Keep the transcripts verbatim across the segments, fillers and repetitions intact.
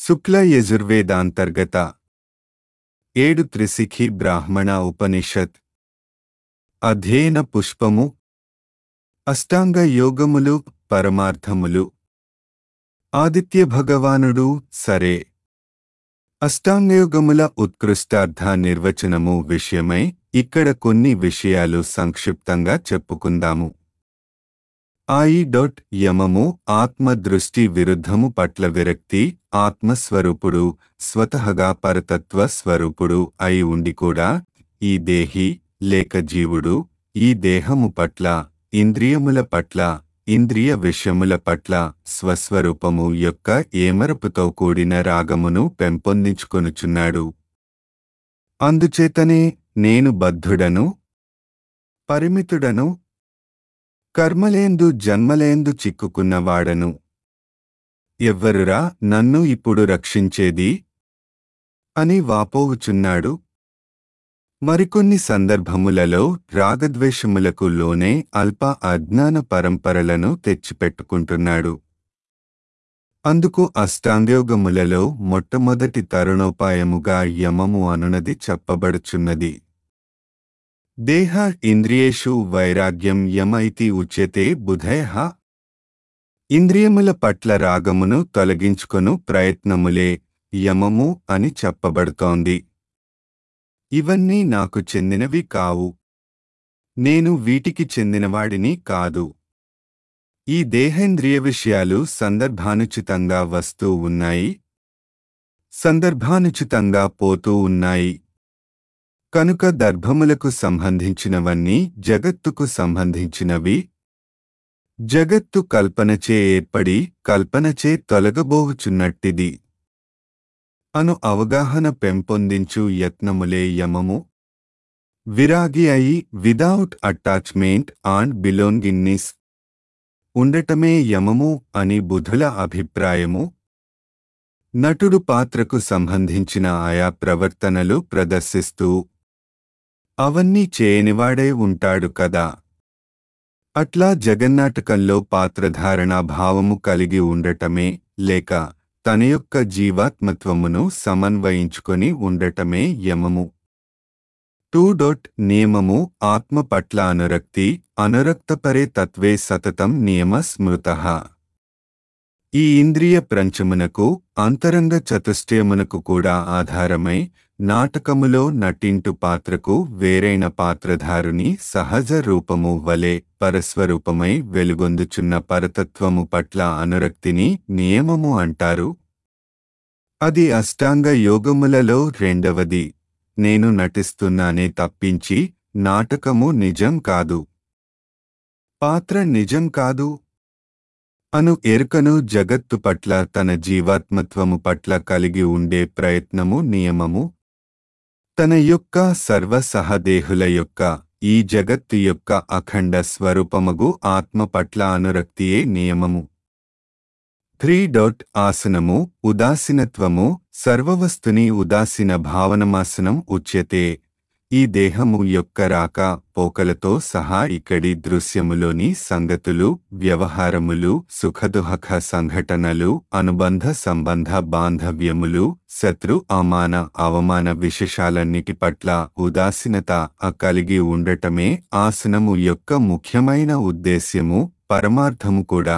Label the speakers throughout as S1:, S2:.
S1: శుక్ల యజుర్వేదాంతర్గత ఏడు త్రిశిఖి బ్రాహ్మణ ఉపనిషత్ అధ్యయన పుష్పము అష్టాంగ యోగములు పరమార్థములు. ఆదిత్య భగవానుడు సరే అష్టాంగయోగముల ఉత్కృష్టార్థ నిర్వచనము విషయమై ఇక్కడ కొన్ని విషయాలు సంక్షిప్తంగా చెప్పుకుందాము. ఆయి డొట్ యమము ఆత్మదృష్టి విరుద్ధము పట్ల విరక్తి, ఆత్మస్వరూపుడు స్వతహగా పరతత్వ స్వరూపుడు అయి ఉండి కూడా ఈ దేహి లేక జీవుడు ఈ దేహము పట్ల, ఇంద్రియముల పట్ల, ఇంద్రియ విషయముల పట్ల స్వస్వరూపము యొక్క ఏమరపుతో కూడిన రాగమును పెంపొందించుకొనుచున్నాడు. అందుచేతనే నేను బద్ధుడను, పరిమితుడను, కర్మలేందు జన్మలేందు చిక్కుకున్నవాడను. ఎవ్వరురా నన్ను ఇప్పుడు రక్షించేది అని వాపోవుచున్నాడు. మరికొన్ని సందర్భములలో రాగద్వేషములకు లోనే అల్ప అజ్ఞాన పరంపరలను తెచ్చిపెట్టుకుంటున్నాడు. అందుకు అష్టాంగయోగములలో మొట్టమొదటి తరుణోపాయముగా యమము అనునది చెప్పబడుచున్నది. దేహ ఇంద్రియేషు వైరాగ్యం యమ ఇతి ఉచ్యతే బుధయః. ఇంద్రియముల పట్ల రాగమును తొలగించుకొను ప్రయత్నములే యమము అని చెప్పబడుతోంది. ఇవన్నీ నాకు చెందినవి కావు, నేను వీటికి చెందినవాడిని కాదు. ఈ దేహేంద్రియ విషయాలు సందర్భానుచితంగా వస్తూ ఉన్నాయి, సందర్భానుచితంగా పోతూ ఉన్నాయి. కనుక దర్భములకు సంబంధించినవన్నీ జగత్తుకు సంబంధించినవి. జగత్తు కల్పనచే ఏర్పడి కల్పనచే తొలగబోవుచున్నట్టిది అను అవగాహన పెంపొందించు యత్నములే యమము. విరాగి అయి విదౌట్ అటాచ్మెంట్ అండ్ బిలోంగింగ్నెస్ ఉండటమే యమము అని బుధుల అభిప్రాయము. నటుడు పాత్రకు సంబంధించిన ఆయా ప్రవర్తనలు ప్రదర్శిస్తూ అవన్నీ చేయనివాడే ఉంటాడు కదా. అట్లా జగన్నాటకంలో పాత్రధారణా భావము కలిగి ఉండటమే లేక తన యొక్క జీవాత్మత్వమును సమన్వయించుకొని ఉండటమే యమము. టూ డొట్ నియమము ఆత్మ పట్ల అనురక్తి, అనురక్తపరే తత్వే సతతం నియమ స్మృతః. ఈ ఇంద్రియ ప్రంచమునకు అంతరంగ చతుష్టయమునకు కూడా ఆధారమై నాటకములో నటింటు పాత్రకు వేరైన పాత్రధారుని సహజ రూపము వలె పరస్వరూపమై వెలుగొందుచున్న పరతత్వము పట్ల అనురక్తిని నియమము అంటారు. అది అష్టాంగ యోగములలో రెండవది. నేను నటిస్తున్నానే తప్పించి నాటకము నిజం కాదు, పాత్ర నిజం కాదు అను ఎరుకను జగత్తు పట్ల తన జీవాత్మత్వము పట్ల కలిగి ఉండే ప్రయత్నము నియమము. తన యొక్క సర్వ సహదేహుల యొక్క ఈ జగత్తు యొక్క అఖండ స్వరూపమగు ఆత్మ పట్ల అనురక్తియే నియమము. త్రీ డొట్ ఆసనము ఉదాసీనత్వము సర్వవస్తుని ఉదాసీన భావనమాసనం ఉచ్యతే. ఈ దేహము యొక్క రాక పోకలతో సహా ఇక్కడి దృశ్యములోని సంగతులు, వ్యవహారములు, సుఖదుఃఖ సంఘటనలు, అనుబంధ సంబంధ బాంధవ్యములు, శత్రు అమాన అవమాన విశేషాలన్నిటి పట్ల ఉదాసీనత కలిగి ఉండటమే ఆసనము యొక్క ముఖ్యమైన ఉద్దేశ్యము, పరమార్థము కూడా.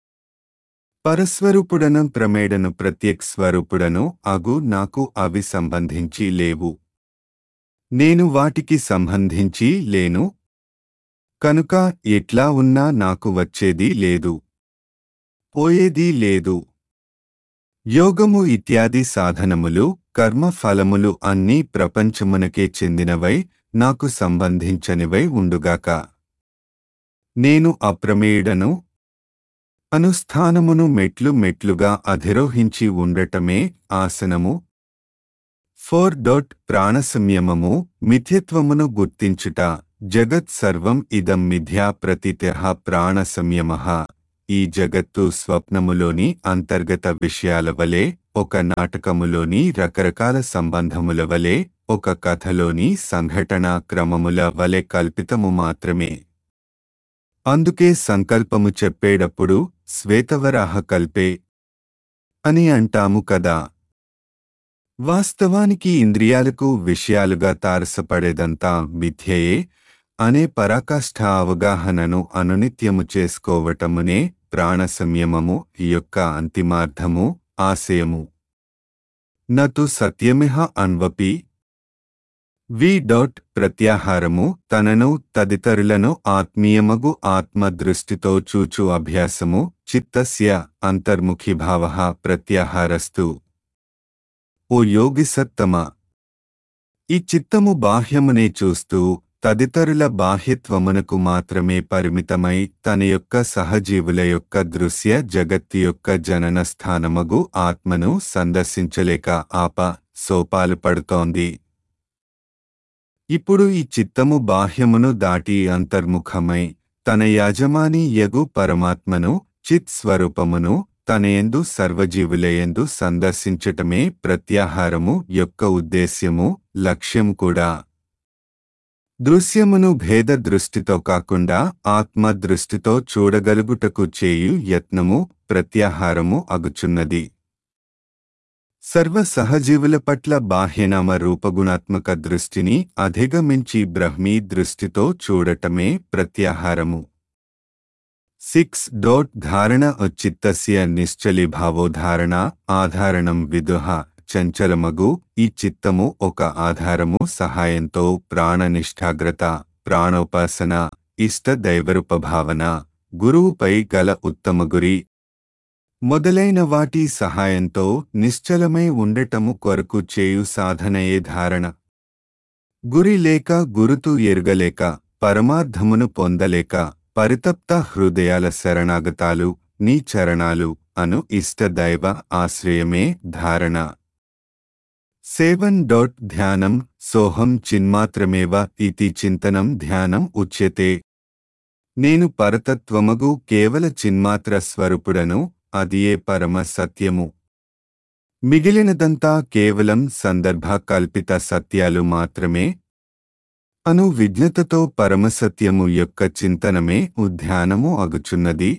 S1: పరస్వరూపుడను ప్రమేడను ప్రత్యేక్ స్వరూపుడను అగు నాకు అవి సంబంధించి లేవు, నేను వాటికి సంబంధించి లేను. కనుక ఎట్లా ఉన్నా నాకు వచ్చేది లేదు, పోయేది లేదు. యోగము ఇత్యాది సాధనములు, కర్మ ఫలములు అన్నీ ప్రపంచమునకే చెందినవై నాకు సంబంధించనివై ఉండుగాక. నేను అప్రమేయుడను. అనుష్ఠానమును మెట్లు మెట్లుగా అధిరోహించి ఉండటమే ఆసనము. Four dot ప్రాణసంయమము మిథ్యత్వమును గుర్తించుట. జగత్ సర్వం ఇదం మిథ్యా ప్రతీత్యః ప్రాణ సంయమః. ఈ జగత్తు స్వప్నములోని అంతర్గత విషయాల వలె, ఒక నాటకములోని రకరకాల సంబంధముల వలె, ఒక కథలోని సంఘటనా క్రమముల వలె కల్పితము మాత్రమే. అందుకే సంకల్పము చెప్పేటప్పుడు శ్వేతవరాహ కల్పే అని అంటాము కదా. వాస్తవానికి ఇంద్రియాలకు విషయాలుగా తారసపడేదంతా మిథ్యయే అనే పరాకాష్ఠ అవగాహనను అనునిత్యము చేసుకోవటమునే ప్రాణ సంయమము యొక్క అంతిమార్థము, ఆశయము. నతు సత్యమిహ అన్వపి. వి డాట్ ప్రత్యాహారము తనను తదితరులను ఆత్మీయమగు ఆత్మ దృష్టితో చూచు అభ్యాసము చిత్తస్య అంతర్ముఖీభావః ప్రత్యాహారస్తు. ఓ యోగిసత్తమ, ఈ చిత్తము బాహ్యమునే చూస్తూ తదితరుల బాహ్యత్వమునకు మాత్రమే పరిమితమై తన యొక్క సహజీవుల యొక్క దృశ్య జగత్తు యొక్క జనన స్థానమగు ఆత్మను సందర్శించలేక ఆప సోపాలు పడుతోంది. ఇప్పుడు ఈ చిత్తము బాహ్యమును దాటి అంతర్ముఖమై తన యాజమాని యగు పరమాత్మను చిత్ స్వరూపమును తనయందు సర్వజీవులయందు సందర్శించటమే ప్రత్యాహారము యొక్క ఉద్దేశ్యము, లక్ష్యం కూడా. దృశ్యమును భేద దృష్టితో కాకుండా ఆత్మ దృష్టితో చూడగలుగుటకు చేయు యత్నము ప్రత్యాహారము అగుచున్నది. సర్వ సహజీవుల పట్ల బాహ్యనామ రూపగుణాత్మక దృష్టిని అధిగమించి బ్రహ్మీ దృష్టితో చూడటమే ప్రత్యాహారము. సిక్స్ డోట్ ధారణ చిత్తస్య నిశ్చలీభావోధారణ ఆధారణం విదుహ. చంచలమగు ఈ చిత్తము ఒక ఆధారము సహాయంతో ప్రాణనిష్ఠాగ్రత, ప్రాణోపాసన, ఇష్ట దైవరూపభావన, గురువుపై గల ఉత్తమ గురి మొదలైన వాటి సహాయంతో నిశ్చలమై ఉండటము కొరకు చేయు సాధనయే ధారణ. గురి లేక గురుతు ఎరుగలేక పరమార్థమును పొందలేక పరితప్త హృదయాల శరణాగతాలు నీ చరణాలు అను ఇష్ట దైవ ఆశ్రయమే ధారణ. సెవెన్ డాట్ ధ్యానం సోహం చిన్మాత్రమేవ ఇతి చింతనం ధ్యానం ఉచ్యతే. నేను పరతత్వమగు కేవల చిన్మాత్ర స్వరూపుడను, అదియే పరమ సత్యము. మిగిలినదంతా కేవలం సందర్భ కల్పిత సత్యాలు మాత్రమే అను విజ్ఞతతో పరమసత్యము యొక్క చింతనమే ఉధ్యానము అగుచున్నది.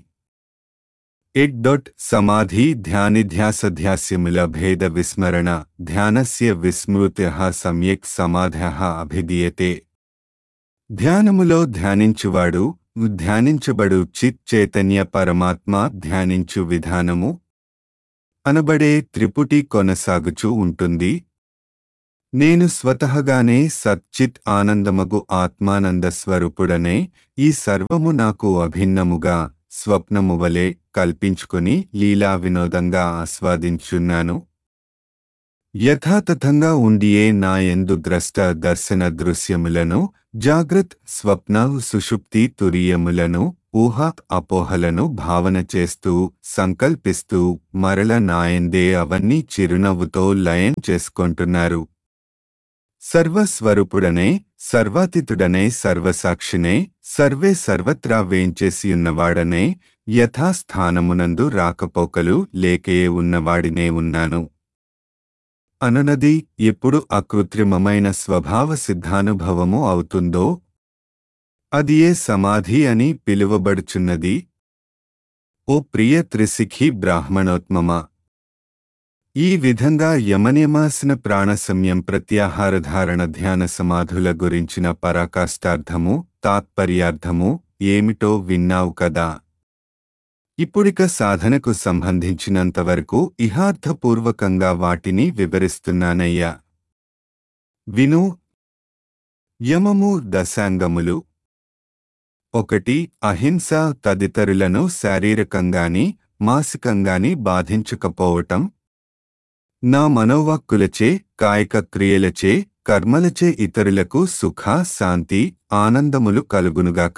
S1: ఎట్ డొట్ సమాధి ధ్యానిధ్యాసధ్యాస్యముల భేద విస్మరణ ధ్యానస్య విస్మృత్యః సమ్యక్ సమాధః అభిధీయతే. ధ్యానములో ధ్యానించువాడు ధ్యానించబడు చిత్ చైతన్య పరమాత్మ ధ్యానించు విధానము అనబడే త్రిపుటి కొనసాగుచూ ఉంటుంది. నేను స్వతహగానే సచ్చిత్ ఆనందమగు ఆత్మానంద స్వరూపుడనే ఈ సర్వము నాకు అభిన్నముగా స్వప్నము వలె కల్పించుకుని లీలా వినోదంగా ఆస్వాదించున్నాను. యథాతథంగా ఉండియే నా యందు ద్రష్ట దర్శన దృశ్యములను, జాగ్రత్ స్వప్న సుషుప్తి తురీయములను, ఊహ అపోహలను భావన చేస్తూ సంకల్పిస్తూ మరల నాయందే అవన్నీ చిరునవ్వుతో లయం చేసుకొంటున్నారు. సర్వస్వరూపుడనే, సర్వాతీతుడనే, సర్వసాక్షినే, సర్వే సర్వత్రా వేంచేసియున్నవాడనే, యథాస్థానమునందు రాకపోకలు లేకయే ఉన్నవాడినే ఉన్నాను అనునది ఎప్పుడు అకృత్రిమమైన స్వభావ సిద్ధానుభవము అవుతుందో అదియే సమాధి అని పిలువబడుచున్నది. ఓ ప్రియ త్రిశిఖి బ్రాహ్మణోత్మమా, ఈ విధంగా యమనియమాసన ప్రాణసంయం ప్రత్యాహారధారణ ధ్యాన సమాధుల గురించిన పరాకాష్టార్థము, తాత్పర్యార్థము ఏమిటో విన్నావు కదా. ఇప్పుడిక సాధనకు సంబంధించినంతవరకు ఇహార్థపూర్వకంగా వాటిని వివరిస్తున్నానయ్యా. విను. యమము దశాంగములు. ఒకటి అహింస, తదితరులను శారీరకంగాని మానసికంగాని బాధించకపోవటం. నా మనోవాక్కులచే, కాయిక క్రియలచే, కర్మలచే ఇతరులకు సుఖ, శాంతి, ఆనందములు కలుగునుగాక.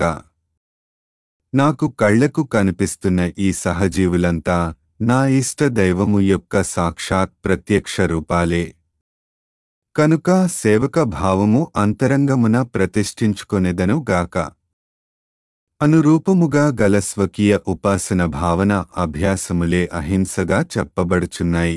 S1: నాకు కళ్లకు కనిపిస్తున్న ఈ సహజీవులంతా నా ఇష్ట దైవము యొక్క సాక్షాత్ ప్రత్యక్ష రూపాలే. కనుక సేవక భావము అంతరంగమున ప్రతిష్ఠించుకొనెదను గాక. అనురూపముగా గల స్వకీయ ఉపాసన భావన అభ్యాసములే అహింసగా చెప్పబడుచున్నాయి.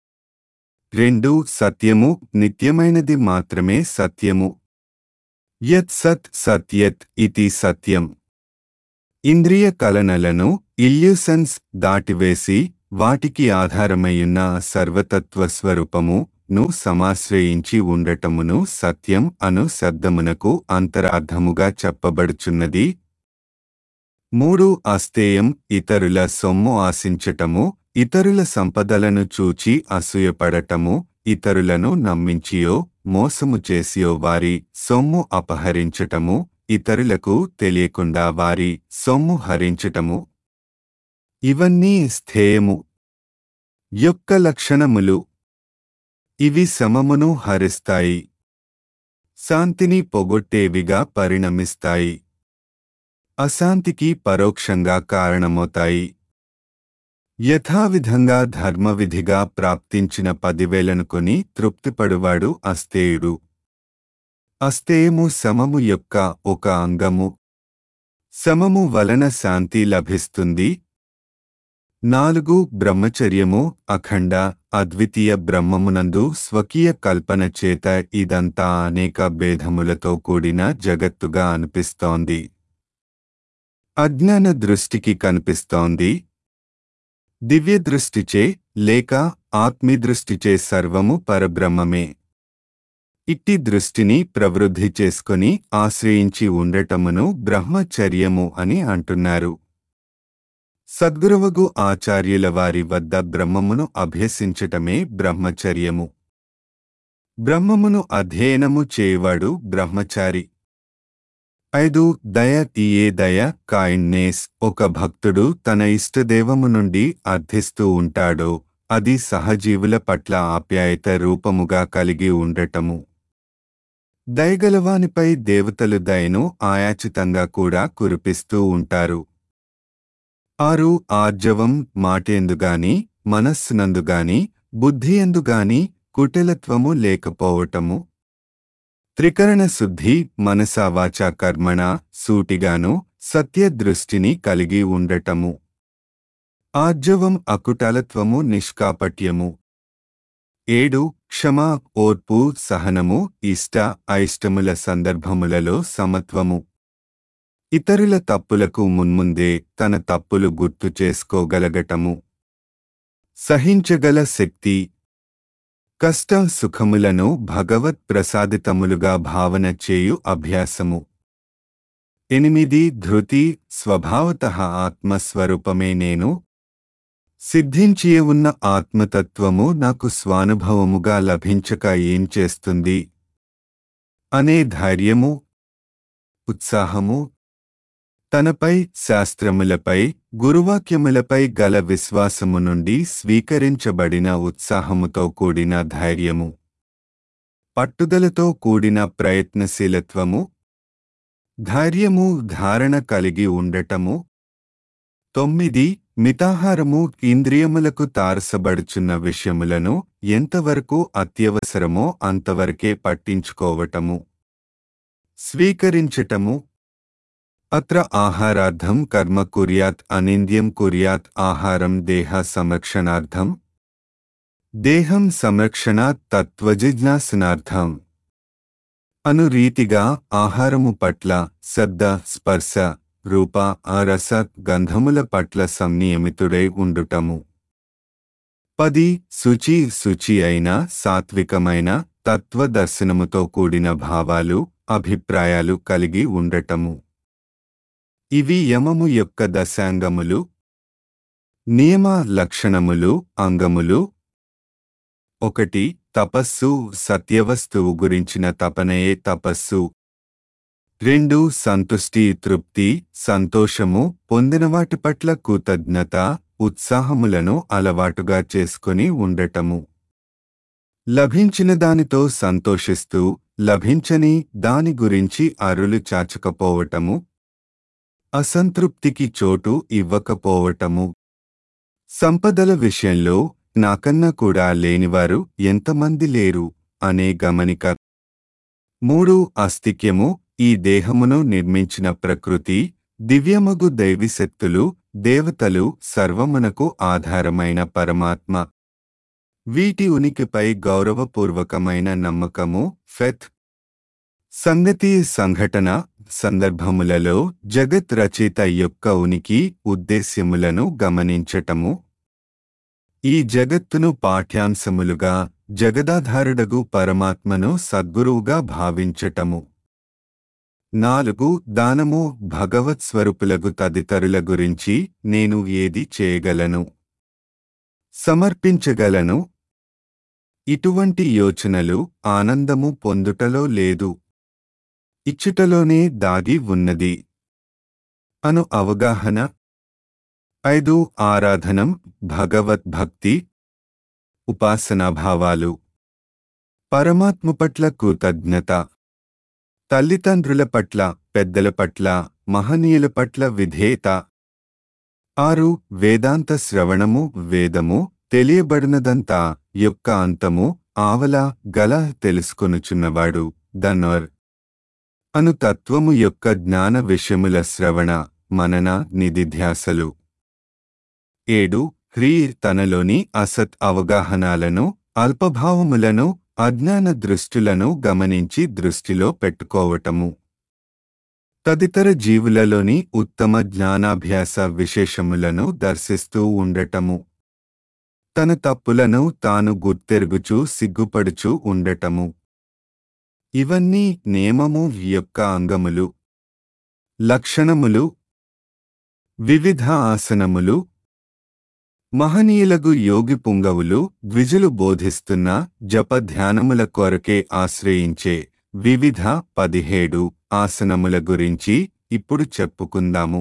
S1: రెండు సత్యము, నిత్యమైనది మాత్రమే సత్యము. యత్ సత్ సత్యత్ ఇతి సత్యం. ఇంద్రియ కలనలను, ఇల్యూషన్స్ దాటివేసి వాటికి ఆధారమయ్యున్న సర్వతత్వస్వరూపము ను సమాశ్రయించి ఉండటమును సత్యం అను శబ్దమునకు అంతరార్థముగా చెప్పబడుచున్నది. మూడు అస్థేయం ఇతరుల సొమ్ము ఆశించటము, ఇతరుల సంపదలను చూచి అసూయపడటము, ఇతరులను నమ్మించియో మోసము చేసియో వారి సొమ్ము అపహరించటము, ఇతరులకు తెలియకుండా వారి సొమ్ము హరించటము. ఇవన్నీ స్థేయము యొక్క లక్షణములు. ఇవి సమమును హరిస్తాయి, శాంతిని పొగొట్టేవిగా పరిణమిస్తాయి, అశాంతికి పరోక్షంగా కారణమవుతాయి. యథావిధంగా ధర్మవిధిగా ప్రాప్తించిన పదివేలను కొని తృప్తిపడువాడు అస్థేయుడు. అస్థేయము సమము యొక్క ఒక అంగము. సమము వలన శాంతి లభిస్తుంది. నాలుగు బ్రహ్మచర్యము అఖండ అద్వితీయ బ్రహ్మమునందు స్వకీయ కల్పన చేత ఇదంతా అనేక భేదములతో కూడిన జగత్తుగా అనిపిస్తోంది. అజ్ఞాన దృష్టికి కనిపిస్తోంది. దివ్య దృష్టిచే లేక ఆత్మీదృష్టిచే సర్వము పరబ్రహ్మమే. ఇట్టి దృష్టిని ప్రవృద్ధి చేసుకొని ఆశ్రయించి ఉండటమును బ్రహ్మచర్యము అని అంటున్నారు. సద్గురువగు ఆచార్యుల వారి వద్ద బ్రహ్మమును అభ్యసించటమే బ్రహ్మచర్యము. బ్రహ్మమును అధ్యయనము చేయువాడు బ్రహ్మచారి. ఐదు దయ ఇయే దయ కైండ్నెస్. ఒక భక్తుడు తన ఇష్టదేవము నుండి అర్థిస్తూ ఉంటాడో అది సహజీవుల పట్ల ఆప్యాయత రూపముగా కలిగి ఉండటము. దయగలవానిపై దేవతలు దయను ఆయాచితంగా కూడా కురిపిస్తూ ఉంటారు. ఆరు ఆర్జవం మాటేందుగాని మనస్సునందుగాని బుద్ధియందుగాని కుటిలత్వము లేకపోవటము. త్రికరణ శుద్ధి మనసా వాచా కర్మణ సూటిగాను సత్య దృష్టిని కలిగి ఉండటము. ఆర్జవం అకుటలత్వము నిష్కాపట్యము. ఏడు క్షమ ఓర్పు సహనము ఇష్ట అయిష్టముల సందర్భములలో సమత్వము. ఇతరుల తప్పులకు మున్ముందే తన తప్పులు గుర్తు చేసుకోగలగటము. సహించగల శక్తి. కష్ట సుఖములను భగవత్ ప్రసాదితములుగా భావన చేయు అభ్యాసము. ఎనిమిది ధృతి స్వభావతః ఆత్మస్వరూపమే నేను. సిద్ధించియే ఉన్న ఆత్మతత్వము నాకు స్వానుభవముగా లభించక ఏం చేస్తుంది అనే ధైర్యము. ఉత్సాహము. తనపై శాస్త్రములపై గురువాక్యములపై గల విశ్వాసము నుండి స్వీకరించబడిన ఉత్సాహముతో కూడిన ధైర్యము. పట్టుదలతో కూడిన ప్రయత్నశీలత్వము. ధైర్యము ధారణ కలిగి ఉండటము. తొమ్మిది మితాహారము. ఇంద్రియములకు తారసబడుచున్న విషయములను ఎంతవరకు అత్యవసరమో అంతవరకే పట్టించుకోవటము, స్వీకరించటము. అత్ర ఆహారార్థం కర్మ కుర్యాత్ అనింద్యం కుర్యాత్. ఆహారం దేహ సంరక్షణార్థం, దేహం సంరక్షణాత్ తత్వజిజ్ఞాసనార్థం అను రీతిగా ఆహారము పట్ల శబ్ద స్పర్శ రూప రస గంధముల పట్ల సంనియమితుడై ఉండుటము. పది శుచి శుచి అయిన సాత్వికమైన తత్వదర్శనముతో కూడిన భావాలు అభిప్రాయాలు కలిగి ఉండటము. ఇవి యమము యొక్క దశాంగములు. నియమ లక్షణములు అంగములు. ఒకటి తపస్సు. సత్యవస్తువు గురించిన తపనయే తపస్సు. రెండు సంతుష్టి తృప్తి సంతోషము పొందినవాటి పట్ల కృతజ్ఞత ఉత్సాహములను అలవాటుగా చేసుకొని ఉండటము. లభించిన దానితో సంతోషిస్తూ లభించని దాని గురించి అరులు చాచకపోవటము. అసంతృప్తికి చోటు ఇవ్వకపోవటము. సంపదల విషయంలో నాకన్నా కూడా లేనివారు ఎంతమంది లేరు అనే గమనిక. మూడు అస్తిక్యము. ఈ దేహమును నిర్మించిన ప్రకృతి, దివ్యమగు దైవశక్తులు, దేవతలు, సర్వమునకు ఆధారమైన పరమాత్మ, వీటి ఉనికిపై గౌరవపూర్వకమైన నమ్మకము ఫెత్. సంగతి సంఘటన సందర్భములలో జగత్ రచయిత యొక్క ఉనికి ఉద్దేశ్యములను గమనించటము. ఈ జగత్తును పాఠ్యాంశములుగా జగదాధారుడగు పరమాత్మను సద్గురువుగా భావించటము. నాలుగు దానము భగవత్ స్వరూపులగు తదితరుల గురించి నేను ఏది చేయగలను, సమర్పించగలను? ఇటువంటి యోచనలు ఆనందము పొందుటలో లేదు, ఇచ్చుటలోనే దాగి ఉన్నది అను అవగాహన. ఐదు ఆరాధనం భగవద్భక్తి ఉపాసనాభావాలు. పరమాత్మ పట్ల కృతజ్ఞత, తల్లిదండ్రుల పట్ల, పెద్దల పట్ల, మహనీయుల పట్ల విధేయత. ఆరు వేదాంత శ్రవణము వేదము తెలియబడినదంతా యొక్క అంతము ఆవల గల తెలుసుకొనుచున్నవాడు దన్నోర్ అను తత్వము యొక్క జ్ఞాన విషయముల శ్రవణ మనన నిధిధ్యాసలు. ఏడు హ్రీ తనలోని అసత్ అవగాహనాలను, అల్పభావములను, అజ్ఞాన దృష్టులను గమనించి దృష్టిలో పెట్టుకోవటము. తదితర జీవులలోని ఉత్తమ జ్ఞానాభ్యాస విశేషములను దర్శిస్తూ ఉండటము. తన తప్పులను తాను గుర్తెరుగుచూ సిగ్గుపడుచూ ఉండటము. ఇవన్నీ నియమము యొక్క అంగములు, లక్షణములు. వివిధ ఆసనములు. మహనీయులగు యోగి పుంగవులు ద్విజులు బోధిస్తున్న జపధ్యానముల కొరకే ఆశ్రయించే వివిధ పదిహేడు ఆసనముల గురించి ఇప్పుడు చెప్పుకుందాము.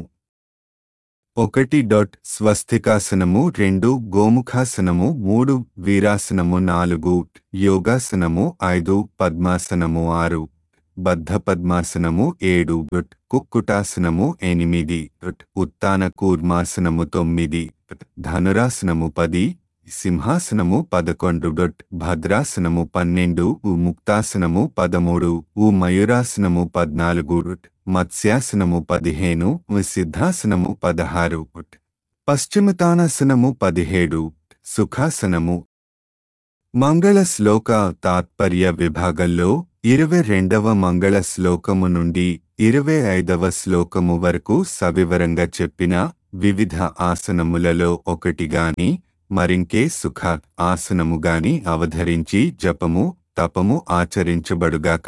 S1: ఒకటి డొట్ స్వస్తికాసనము, రెండు గోముఖాసనము, మూడు వీరాసనము, నాలుగు యోగాసనము, ఐదు పద్మాసనము, ఆరు బద్ధ పద్మాసనము, ఏడు డొట్ కుక్కుటాసనము, ఎనిమిది డొట్ ఉత్తాన కూర్మాసనము, తొమ్మిది ధనురాసనము, పది సింహాసనము, పదకొండు డొట్ భద్రాసనము, పన్నెండు ఉ ముక్తాసనము, పదమూడు ఉ మయూరాసనము, పద్నాలుగు డొట్ మత్స్యాసనము, పదిహేను సిద్ధాసనము, పదహారు పశ్చిమతానాసనము, పదిహేడు సుఖాసనము. మంగళ శ్లోక తాత్పర్య విభాగంలో ఇరవై రెండవ మంగళ శ్లోకము నుండి ఇరవై ఐదవ శ్లోకము వరకు సవివరంగా చెప్పిన వివిధ ఆసనములలో ఒకటిగాని మరింకే సుఖ ఆసనముగాని అవధరించి జపము తపము ఆచరించబడుగాక.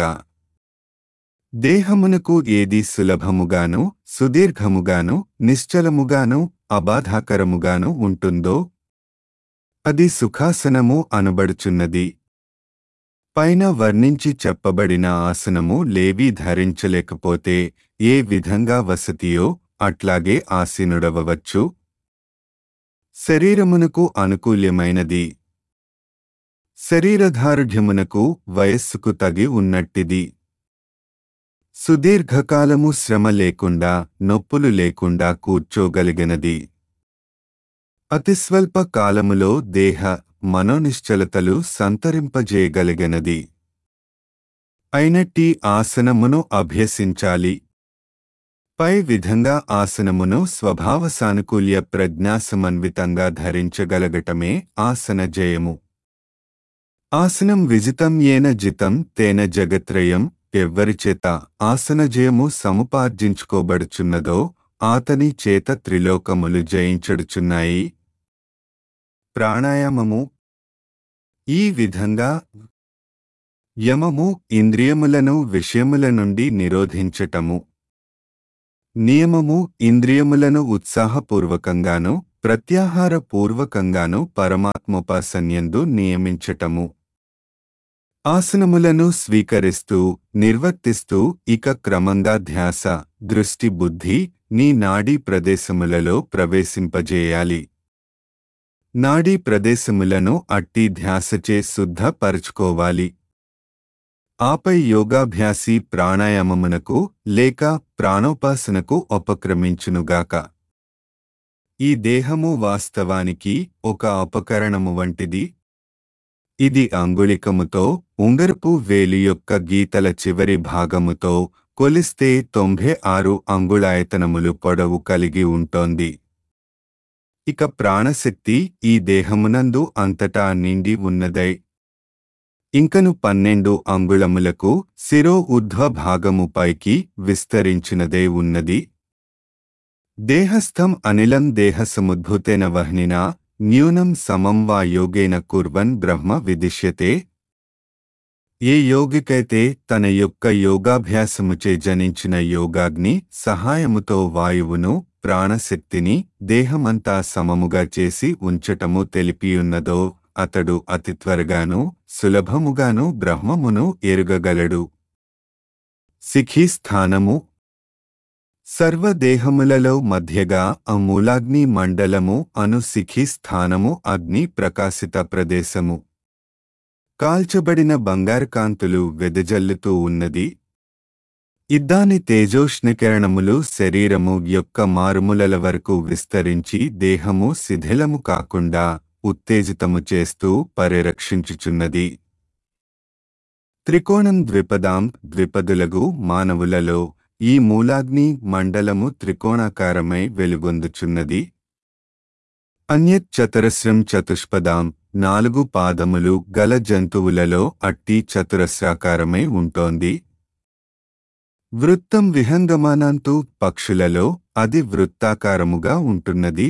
S1: దేహమునకు ఏది సులభముగాను, సుదీర్ఘముగాను, నిశ్చలముగాను, అబాధాకరముగాను ఉంటుందో అది సుఖాసనము అనబడుచున్నది. పైన వర్ణించి చెప్పబడిన ఆసనము లేవి ధరించలేకపోతే ఏ విధంగా వసతియో అట్లాగే ఆసీనుడవవచ్చు. శరీరమునకు అనుకూల్యమైనది, శరీరధారుఢ్యమునకు వయస్సుకు తగి ఉన్నట్టిది. సుదీర్ఘకాలము శ్రమ లేకుండా, నొప్పులు లేకుండా కూర్చోగలిగినది. అతిస్వల్ప కాలములో దేహ మనోనిశ్చలతలు సంతరింపజేయగలిగినది అయినట్టి ఆసనమును అభ్యసించాలి. పై విధంగా ఆసనమును స్వభావ సానుకూల్య ప్రజ్ఞా సమన్వితంగా ధరించగలగటమే ఆసన జయము. ఆసనం విజితం ఏన జితం తేన జగత్రయం. ఎవ్వరిచేత ఆసనజయము సముపార్జించుకోబడుచున్నదో ఆతని చేత త్రిలోకములు జయించడుచున్నాయి. ప్రాణాయామము. ఈ విధంగా యమము ఇంద్రియములను విషయముల నుండి నిరోధించటము. నియమము ఇంద్రియములను ఉత్సాహపూర్వకంగాను ప్రత్యాహార పూర్వకంగాను పరమాత్మోపాసన్యందు నియమించటము. ఆసనములను స్వీకరిస్తూ నిర్వర్తిస్తూ ఇక క్రమంగా ధ్యాస దృష్టి బుద్ధి నీ నాడీ ప్రదేశములలో ప్రవేశింపజేయాలి. నాడీ ప్రదేశములను అట్టి ధ్యాసచే శుద్ధపరచుకోవాలి. ఆపై యోగాభ్యాసి ప్రాణాయామమునకు లేక ప్రాణోపాసనకు ఉపక్రమించునుగాక. ఈ దేహము వాస్తవానికి ఒక ఉపకరణము వంటిది. ఇది అంగుళికముతో ఉంగరపు వేలి యొక్క గీతల చివరి భాగముతో కొలిస్తే తొంభై ఆరు అంగుళాయతనములు పొడవు కలిగి ఉంటోంది. ఇక ప్రాణశక్తి ఈ దేహమునందు అంతటా నిండి ఉన్నదై ఇంకను పన్నెండు అంగుళములకు శిరో ఊర్ధ్వ భాగము పైకి విస్తరించినదే ఉన్నది. దేహస్థం అనిలం దేహసముద్భుతేన వహ్నినా న్యూనం సమం వా యోగేన కుర్వన్ బ్రహ్మ విదిశ్యతే. ఏ యోగికైతే తన యొక్క యోగాభ్యాసముచే జనించిన యోగాగ్ని సహాయముతో వాయువును ప్రాణశక్తిని దేహమంతా సమముగా చేసి ఉంచటము తెలిపియున్నదో అతడు అతి త్వరగాను సులభముగాను బ్రహ్మమును ఎరుగగలడు. శిఖీ స్థానము. సర్వదేహములలో మధ్యగా ఆ మూలాగ్ని మండలము అను శిఖీ స్థానము అగ్ని ప్రకాశిత ప్రదేశము. కాల్చబడిన బంగారు కాంతులు వెదజల్లుతూ ఉన్నది. ఇద్దాని తేజోష్ణకిరణములు శరీరము యొక్క మారుమూలల వరకు విస్తరించి దేహము శిథిలము కాకుండా ఉత్తేజితము చేస్తూ పరిరక్షించుచున్నది. త్రికోణం ద్విపదాం ద్విపదులగు మానవులలో ఈ మూలాగ్ని మండలము త్రికోణాకారమై వెలుగొందుచున్నది. అన్యత్ చతురస్రం చతుష్పదాం నాలుగు పాదములు గల జంతువులలో అట్టి చతురస్రాకారమై ఉంటోంది. వృత్తం విహంగమానంతు పక్షులలో అది వృత్తాకారముగా ఉంటున్నది.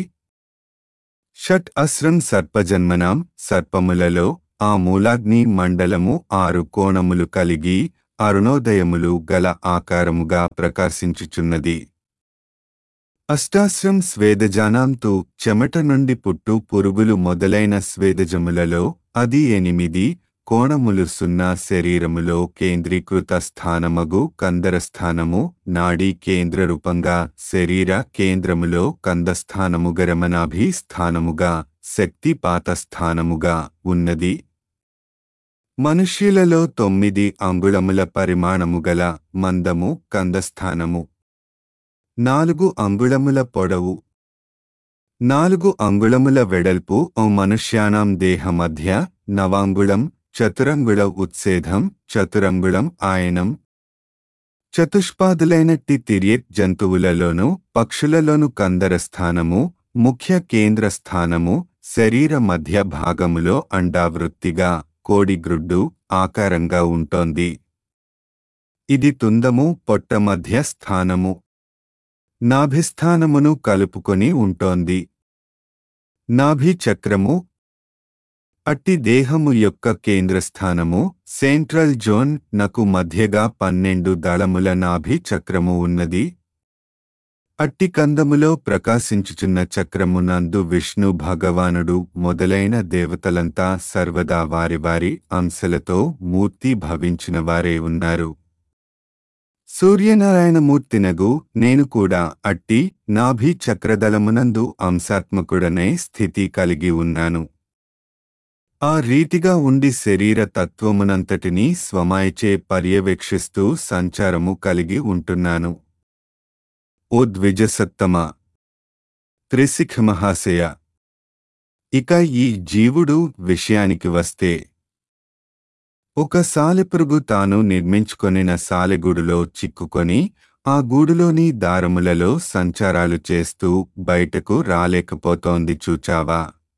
S1: షట్ అస్రం సర్పజన్మనాం సర్పములలో ఆ మూలాగ్ని మండలము ఆరు కోణములు కలిగి అరుణోదయములు గల ఆకారముగా ప్రకాశించుచున్నది. అష్టాస్రం స్వేదజానాంతు చెమట నుండి పుట్టు పురుగులు మొదలైన స్వేదజములలో అది ఎనిమిది కోణములు సున్నా శరీరములో కేంద్రీకృత స్థానమగు కందరస్థానము నాడీ కేంద్ర రూపంగా శరీర కేంద్రములో కందస్థానము గరమనాభి స్థానముగా శక్తిపాత స్థానముగా ఉన్నది. మనుష్యులలో తొమ్మిది అంగుళముల పరిమాణము గల మందము కందస్థానము, నాలుగు అంగుళముల పొడవు, నాలుగు అంగుళముల వెడల్పు ఓ మనుష్యానాం దేహ మధ్య నవాంగుళం చతురంగుళ ఉత్సేధం చతురంగుళం ఆయనం. చతుష్పాదులైనట్టి తిర్యక్ జంతువులలోను పక్షులలోను కందరస్థానము ముఖ్య కేంద్ర స్థానము శరీర మధ్య భాగములో అండావృత్తిగా కోడిగ్రుడ్డు ఆకారంగా ఉంటోంది. ఇది తుందము పొట్ట మధ్య స్థానము నాభిస్థానమును కలుపుకొని ఉంటోంది. నాభి చక్రము అట్టి దేహము యొక్క కేంద్రస్థానము సెంట్రల్ జోన్ నకు మధ్యగా పన్నెండు దళముల నాభి చక్రము ఉన్నది. అట్టి కందములో ప్రకాశించుచున్న చక్రమునందు విష్ణు భగవానుడు మొదలైన దేవతలంతా సర్వదా వారి వారి అంశలతో మూర్తి భవించిన వారే ఉన్నారు. సూర్యనారాయణమూర్తినగు నేను కూడా అట్టి నాభి చక్రదళమునందు అంశాత్మకుడనే స్థితి కలిగి ఉన్నాను. ఆ రీతిగా ఉండి శరీర తత్వమునంతటినీ స్వమాయచే పర్యవేక్షిస్తూ సంచారము కలిగి ఉంటున్నాను. ఓ ద్విజసత్తమ త్రిశిఖమహాశయ, ఇక ఈ జీవుడు విషయానికి వస్తే, ఒక సాలెపురుగు తాను నిర్మించుకొనిన సాలెగూడులో చిక్కుకొని ఆ గూడులోని దారములలో సంచారాలు చేస్తూ బయటకు రాలేకపోతోంది చూచావా?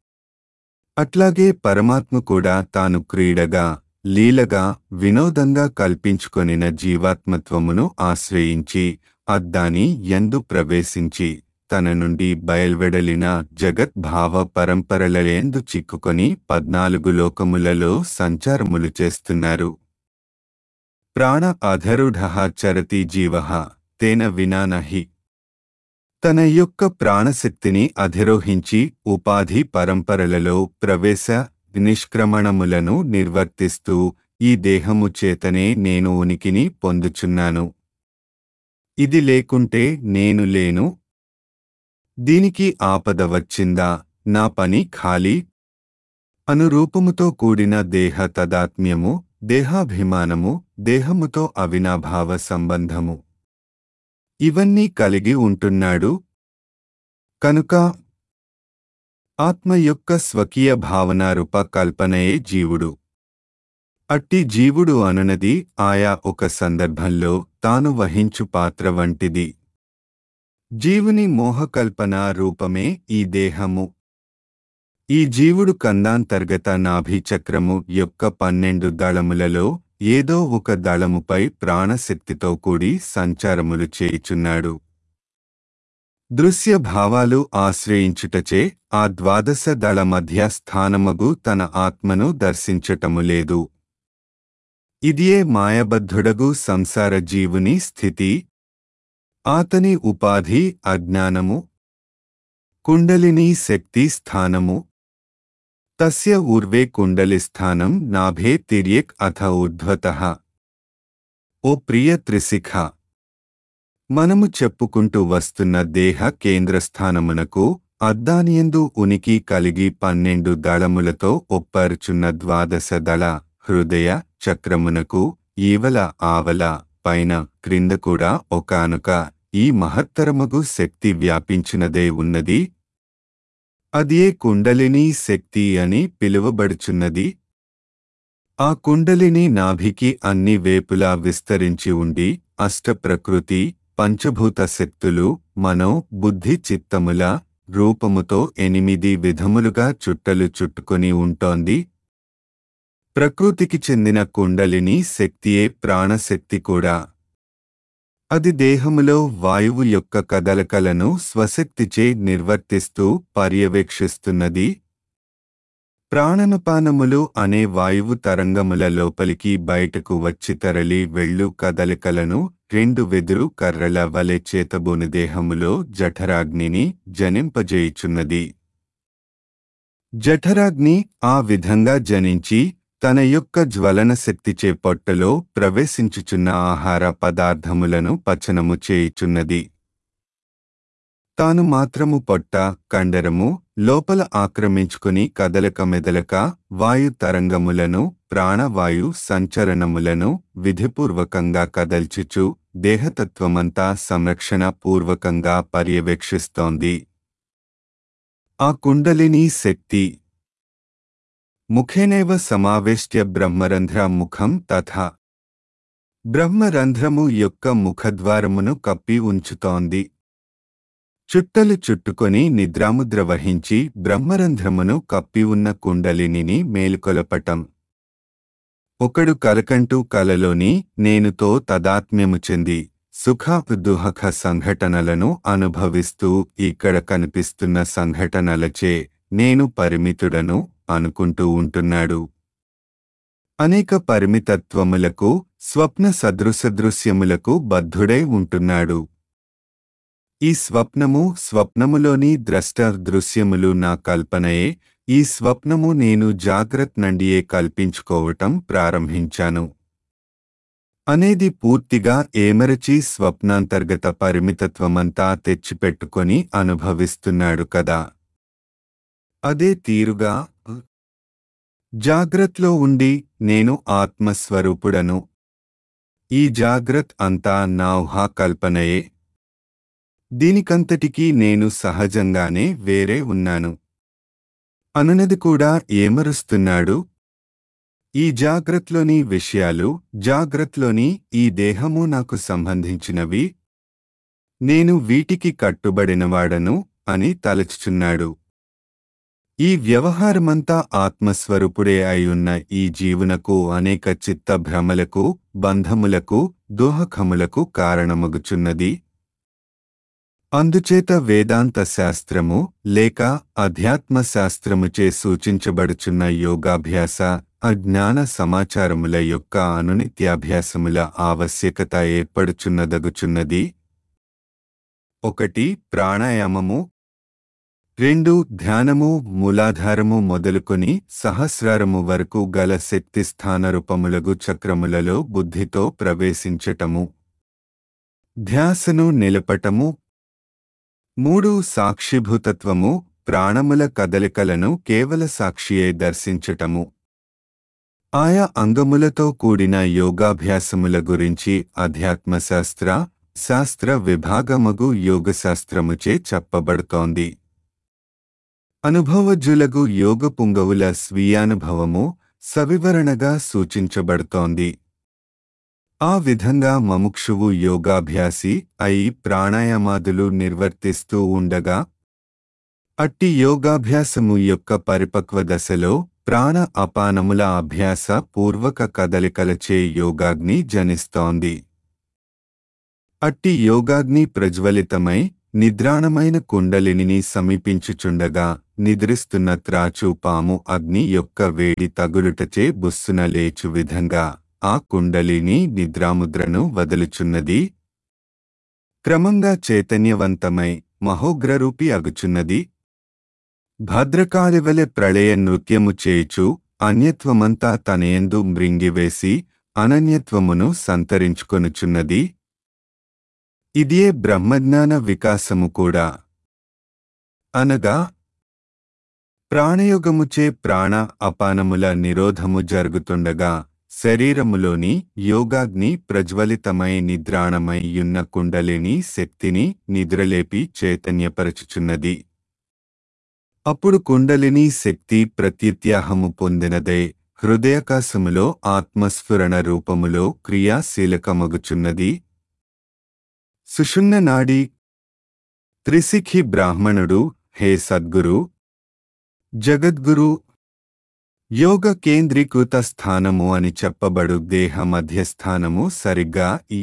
S1: అట్లాగే పరమాత్మ కూడా తాను క్రీడగా లీలగా వినోదంగా కల్పించుకొనిన జీవాత్మత్వమును ఆశ్రయించి అద్దాని యందు ప్రవేశించి తన నుండి బయల్వెడలిన జగద్భావ పరంపరలయందు చిక్కుకొని పద్నాలుగు లోకములలో సంచారములు చేస్తున్నారు. ప్రాణ అధరుఢః చరతి జీవః తేన వినా నహి. తన యొక్క ప్రాణశక్తిని అధిరోహించి ఉపాధి పరంపరలలో ప్రవేశ నిష్క్రమణములను నిర్వర్తిస్తూ ఈ దేహము చేతనే నేను ఉనికిని పొందుచున్నాను. ఇది లేకుంటే నేను లేను. దీనికి ఆపద వచ్చిందా నా పని ఖాళీ. అనురూపముతో కూడిన దేహ తదాత్మ్యము, దేహాభిమానము, దేహముతో అవినాభావ సంబంధము ఇవన్నీ కలిగి ఉంటున్నాడు. కనుక ఆత్మ యొక్క స్వకీయ భావనారూప కల్పనయే జీవుడు. అట్టి జీవుడు అనునది ఆయా ఒక సందర్భంలో తాను వహించు పాత్ర వంటిది. జీవుని మోహకల్పన రూపమే ఈ దేహము. ఈ జీవుడు కందాంతర్గత నాభిచక్రము యొక్క పన్నెండు దళములలో ఏదో ఒక దళముపై ప్రాణశక్తితో కూడి సంచారములు చేయుచున్నాడు. దృశ్య భావాలు ఆశ్రయించుటచే ఆ ద్వాదశ దళ మధ్య స్థానమగు తన ఆత్మను దర్శించటము లేదు. ఇదియే మాయబద్ధుడగు సంసార జీవుని స్థితి. ఆతని ఉపాధి అజ్ఞానము. కుండలినీ శక్తి స్థానము. తస్య ఊర్వే కుండలిస్థానం నాభే తిర్యక్ అథ ఊర్ధ్వతః. ఓ ప్రియ త్రిశిఖ, మనము చెప్పుకుంటూ వస్తున్న దేహ కేంద్రస్థానమునకు అద్దానియందు ఉనికి కలిగి పన్నెండు దళములతో ఒప్పరుచున్న ద్వాదశ దళ హృదయ చక్రమునకు ఈవల ఆవల పైన క్రింద కూడా ఒకానొక ఈ మహత్తరమగు శక్తి వ్యాపించినదే ఉన్నది. అదియే కుండలినీ శక్తి అని పిలువబడుచున్నది. ఆ కుండలిని నాభికి అన్ని వేపులా విస్తరించి ఉండి అష్టప్రకృతి పంచభూత శక్తులు మనో బుద్ధి చిత్తముల రూపముతో ఎనిమిది విధములుగా చుట్టలు చుట్టుకొని ఉంటోంది. ప్రకృతికి చెందిన కుండలిని శక్తియే ప్రాణశక్తి కూడా. అది దేహములో వాయువు యొక్క కదలికలను స్వశక్తిచే నిర్వర్తిస్తూ పర్యవేక్షిస్తున్నది. ప్రాణనపానములు అనే వాయువు తరంగముల లోపలికి బయటకు వచ్చి తరలి వెళ్ళు కదలికలను రెండు వెదురు కర్రల వలె చేతబూని దేహములో జఠరాగ్నిని జనింపజేయుచున్నది. జఠరాగ్ని ఆ విధంగా జనించి తన యొక్క జ్వలన శక్తిచే పొట్టలో ప్రవేశించుచున్న ఆహార పదార్థములను పచనము చేయుచున్నది. తాను మాత్రము పొట్ట కండరము లోపల ఆక్రమించుకుని కదలక మెదలక వాయు తరంగములను ప్రాణవాయు సంచరణములను విధిపూర్వకంగా కదల్చుచు దేహతత్వమంతా సంరక్షణ పూర్వకంగా పర్యవేక్షిస్తోంది. ఆ కుండలినీ శక్తి ముఖేనైవ సమావేశ్య బ్రహ్మరంధ్ర ముఖం తథా బ్రహ్మరంధ్రము యొక్క ముఖద్వారమును కప్పి ఉంచుతోంది. చుట్టలు చుట్టుకొని నిద్రాముద్ర వహించి బ్రహ్మరంధ్రమును కప్పి ఉన్న కుండలినిని మేలుకొలపటం. ఒకడు కలకంటూ కలలోని నేనుతో తదాత్మ్యము చెంది సుఖ దుఃఖ సంఘటనలను అనుభవిస్తూ ఇక్కడ కనిపిస్తున్న సంఘటనలచే నేను పరిమితుడను అనుకుంటూ ఉంటున్నాడు. అనేక పరిమితత్వములకు స్వప్న సదృశదృశ్యములకు బద్ధుడై ఉంటున్నాడు. ఈ స్వప్నము స్వప్నములోని ద్రష్ట దృశ్యములు నా కల్పనయే. ఈ స్వప్నము నేను జాగ్రత్త నుండియే కల్పించుకోవటం ప్రారంభించాను అనేది పూర్తిగా ఏమరచి స్వప్నాంతర్గత పరిమితత్వమంతా తెచ్చిపెట్టుకొని అనుభవిస్తున్నాడు కదా. అదే తీరుగా జాగ్రత్తలో ఉండి నేను ఆత్మస్వరూపుడను, ఈ జాగ్రత్త అంతా నా ఊహా కల్పనయే, దీనికంతటికీ నేను సహజంగానే వేరే ఉన్నాను అనునది కూడా ఏమరుస్తున్నాడు. ఈ జాగ్రత్తలోని విషయాలు జాగ్రత్తలోని ఈ దేహము నాకు సంబంధించినవి, నేను వీటికి కట్టుబడినవాడను అని తలచుచున్నాడు. ఈ వ్యవహారమంతా ఆత్మస్వరూపుడే అయ్యున్న ఈ జీవునకు అనేక చిత్త భ్రమలకు బంధములకు దోహకములకు కారణమగుచున్నది. అందుచేత వేదాంత శాస్త్రము లేక అధ్యాత్మ శాస్త్రముచే సూచించబడుచున్న యోగాభ్యాస అజ్ఞాన సమాచారముల యొక్క అనునిత్యాభ్యాసముల ఆవశ్యకత ఏర్పడుచున్నదగుచున్నది. ఒకటి ప్రాణాయామము, రెండు ధ్యానము మూలాధారము మొదలుకొని సహస్రారము వరకు గల శక్తి స్థానరూపములగు చక్రములలో బుద్ధితో ప్రవేశించటము, ధ్యాసను నిలపటము. మూడు సాక్షిభూతత్వము, ప్రాణముల కదలికలను కేవల సాక్షియే దర్శించటము. ఆయా అంగములతో కూడిన యోగాభ్యాసముల గురించి అధ్యాత్మశాస్త్ర శాస్త్ర విభాగమగు యోగశాస్త్రముచే చెప్పబడుతోంది. అనుభవజ్జులగు యోగ పుంగవుల స్వీయానుభవము సవివరణగా సూచించబడుతోంది. ఆ విధంగా మముక్షువు యోగాభ్యాసి అయి ప్రాణాయామాదులు నిర్వర్తిస్తూ ఉండగా అట్టి యోగాభ్యాసము యొక్క పరిపక్వ దశలో ప్రాణ అపానముల అభ్యాస పూర్వక కదలికలచే యోగాగ్ని జనిస్తోంది. అట్టి యోగాగ్ని ప్రజ్వలితమై నిద్రాణమైన కుండలినిని సమీపించుచుండగా నిద్రిస్తున్న త్రాచు పాము అగ్ని యొక్క వేడి తగులుటచే బుస్సున లేచు విధంగా ఆ కుండలిని నిద్రాముద్రను వదులుచున్నది. క్రమంగా చైతన్యవంతమై మహోగ్రరూపి అగుచున్నది. భద్రకాళివలె ప్రళయ నృత్యము చేయుచు అన్యత్వమంతా తనయందు మృంగివేసి అనన్యత్వమును సంతరించుకొనుచున్నది. ఇదియే బ్రహ్మజ్ఞాన వికాసము కూడా. అనగా ప్రాణయోగముచే ప్రాణ అపానముల నిరోధము జరుగుతుండగా శరీరములోని యోగాగ్ని ప్రజ్వలితమై నిద్రాణమై యున్న కుండలిని శక్తిని నిద్రలేపి చైతన్యపరచుచున్నది. అప్పుడు కుండలిని శక్తి ప్రత్యుత్యాహము పొందినదే హృదయాకాశములో ఆత్మస్ఫురణ రూపములో క్రియాశీలకమగుచున్నది. సుషుమ్న నాడి. త్రిశిఖి బ్రాహ్మణుడు హే సద్గురు, జగద్గురు, యోగ కేంద్రీకృత స్థానము అని చెప్పబడు దేహ మధ్యస్థానము సరిగ్గా ఈ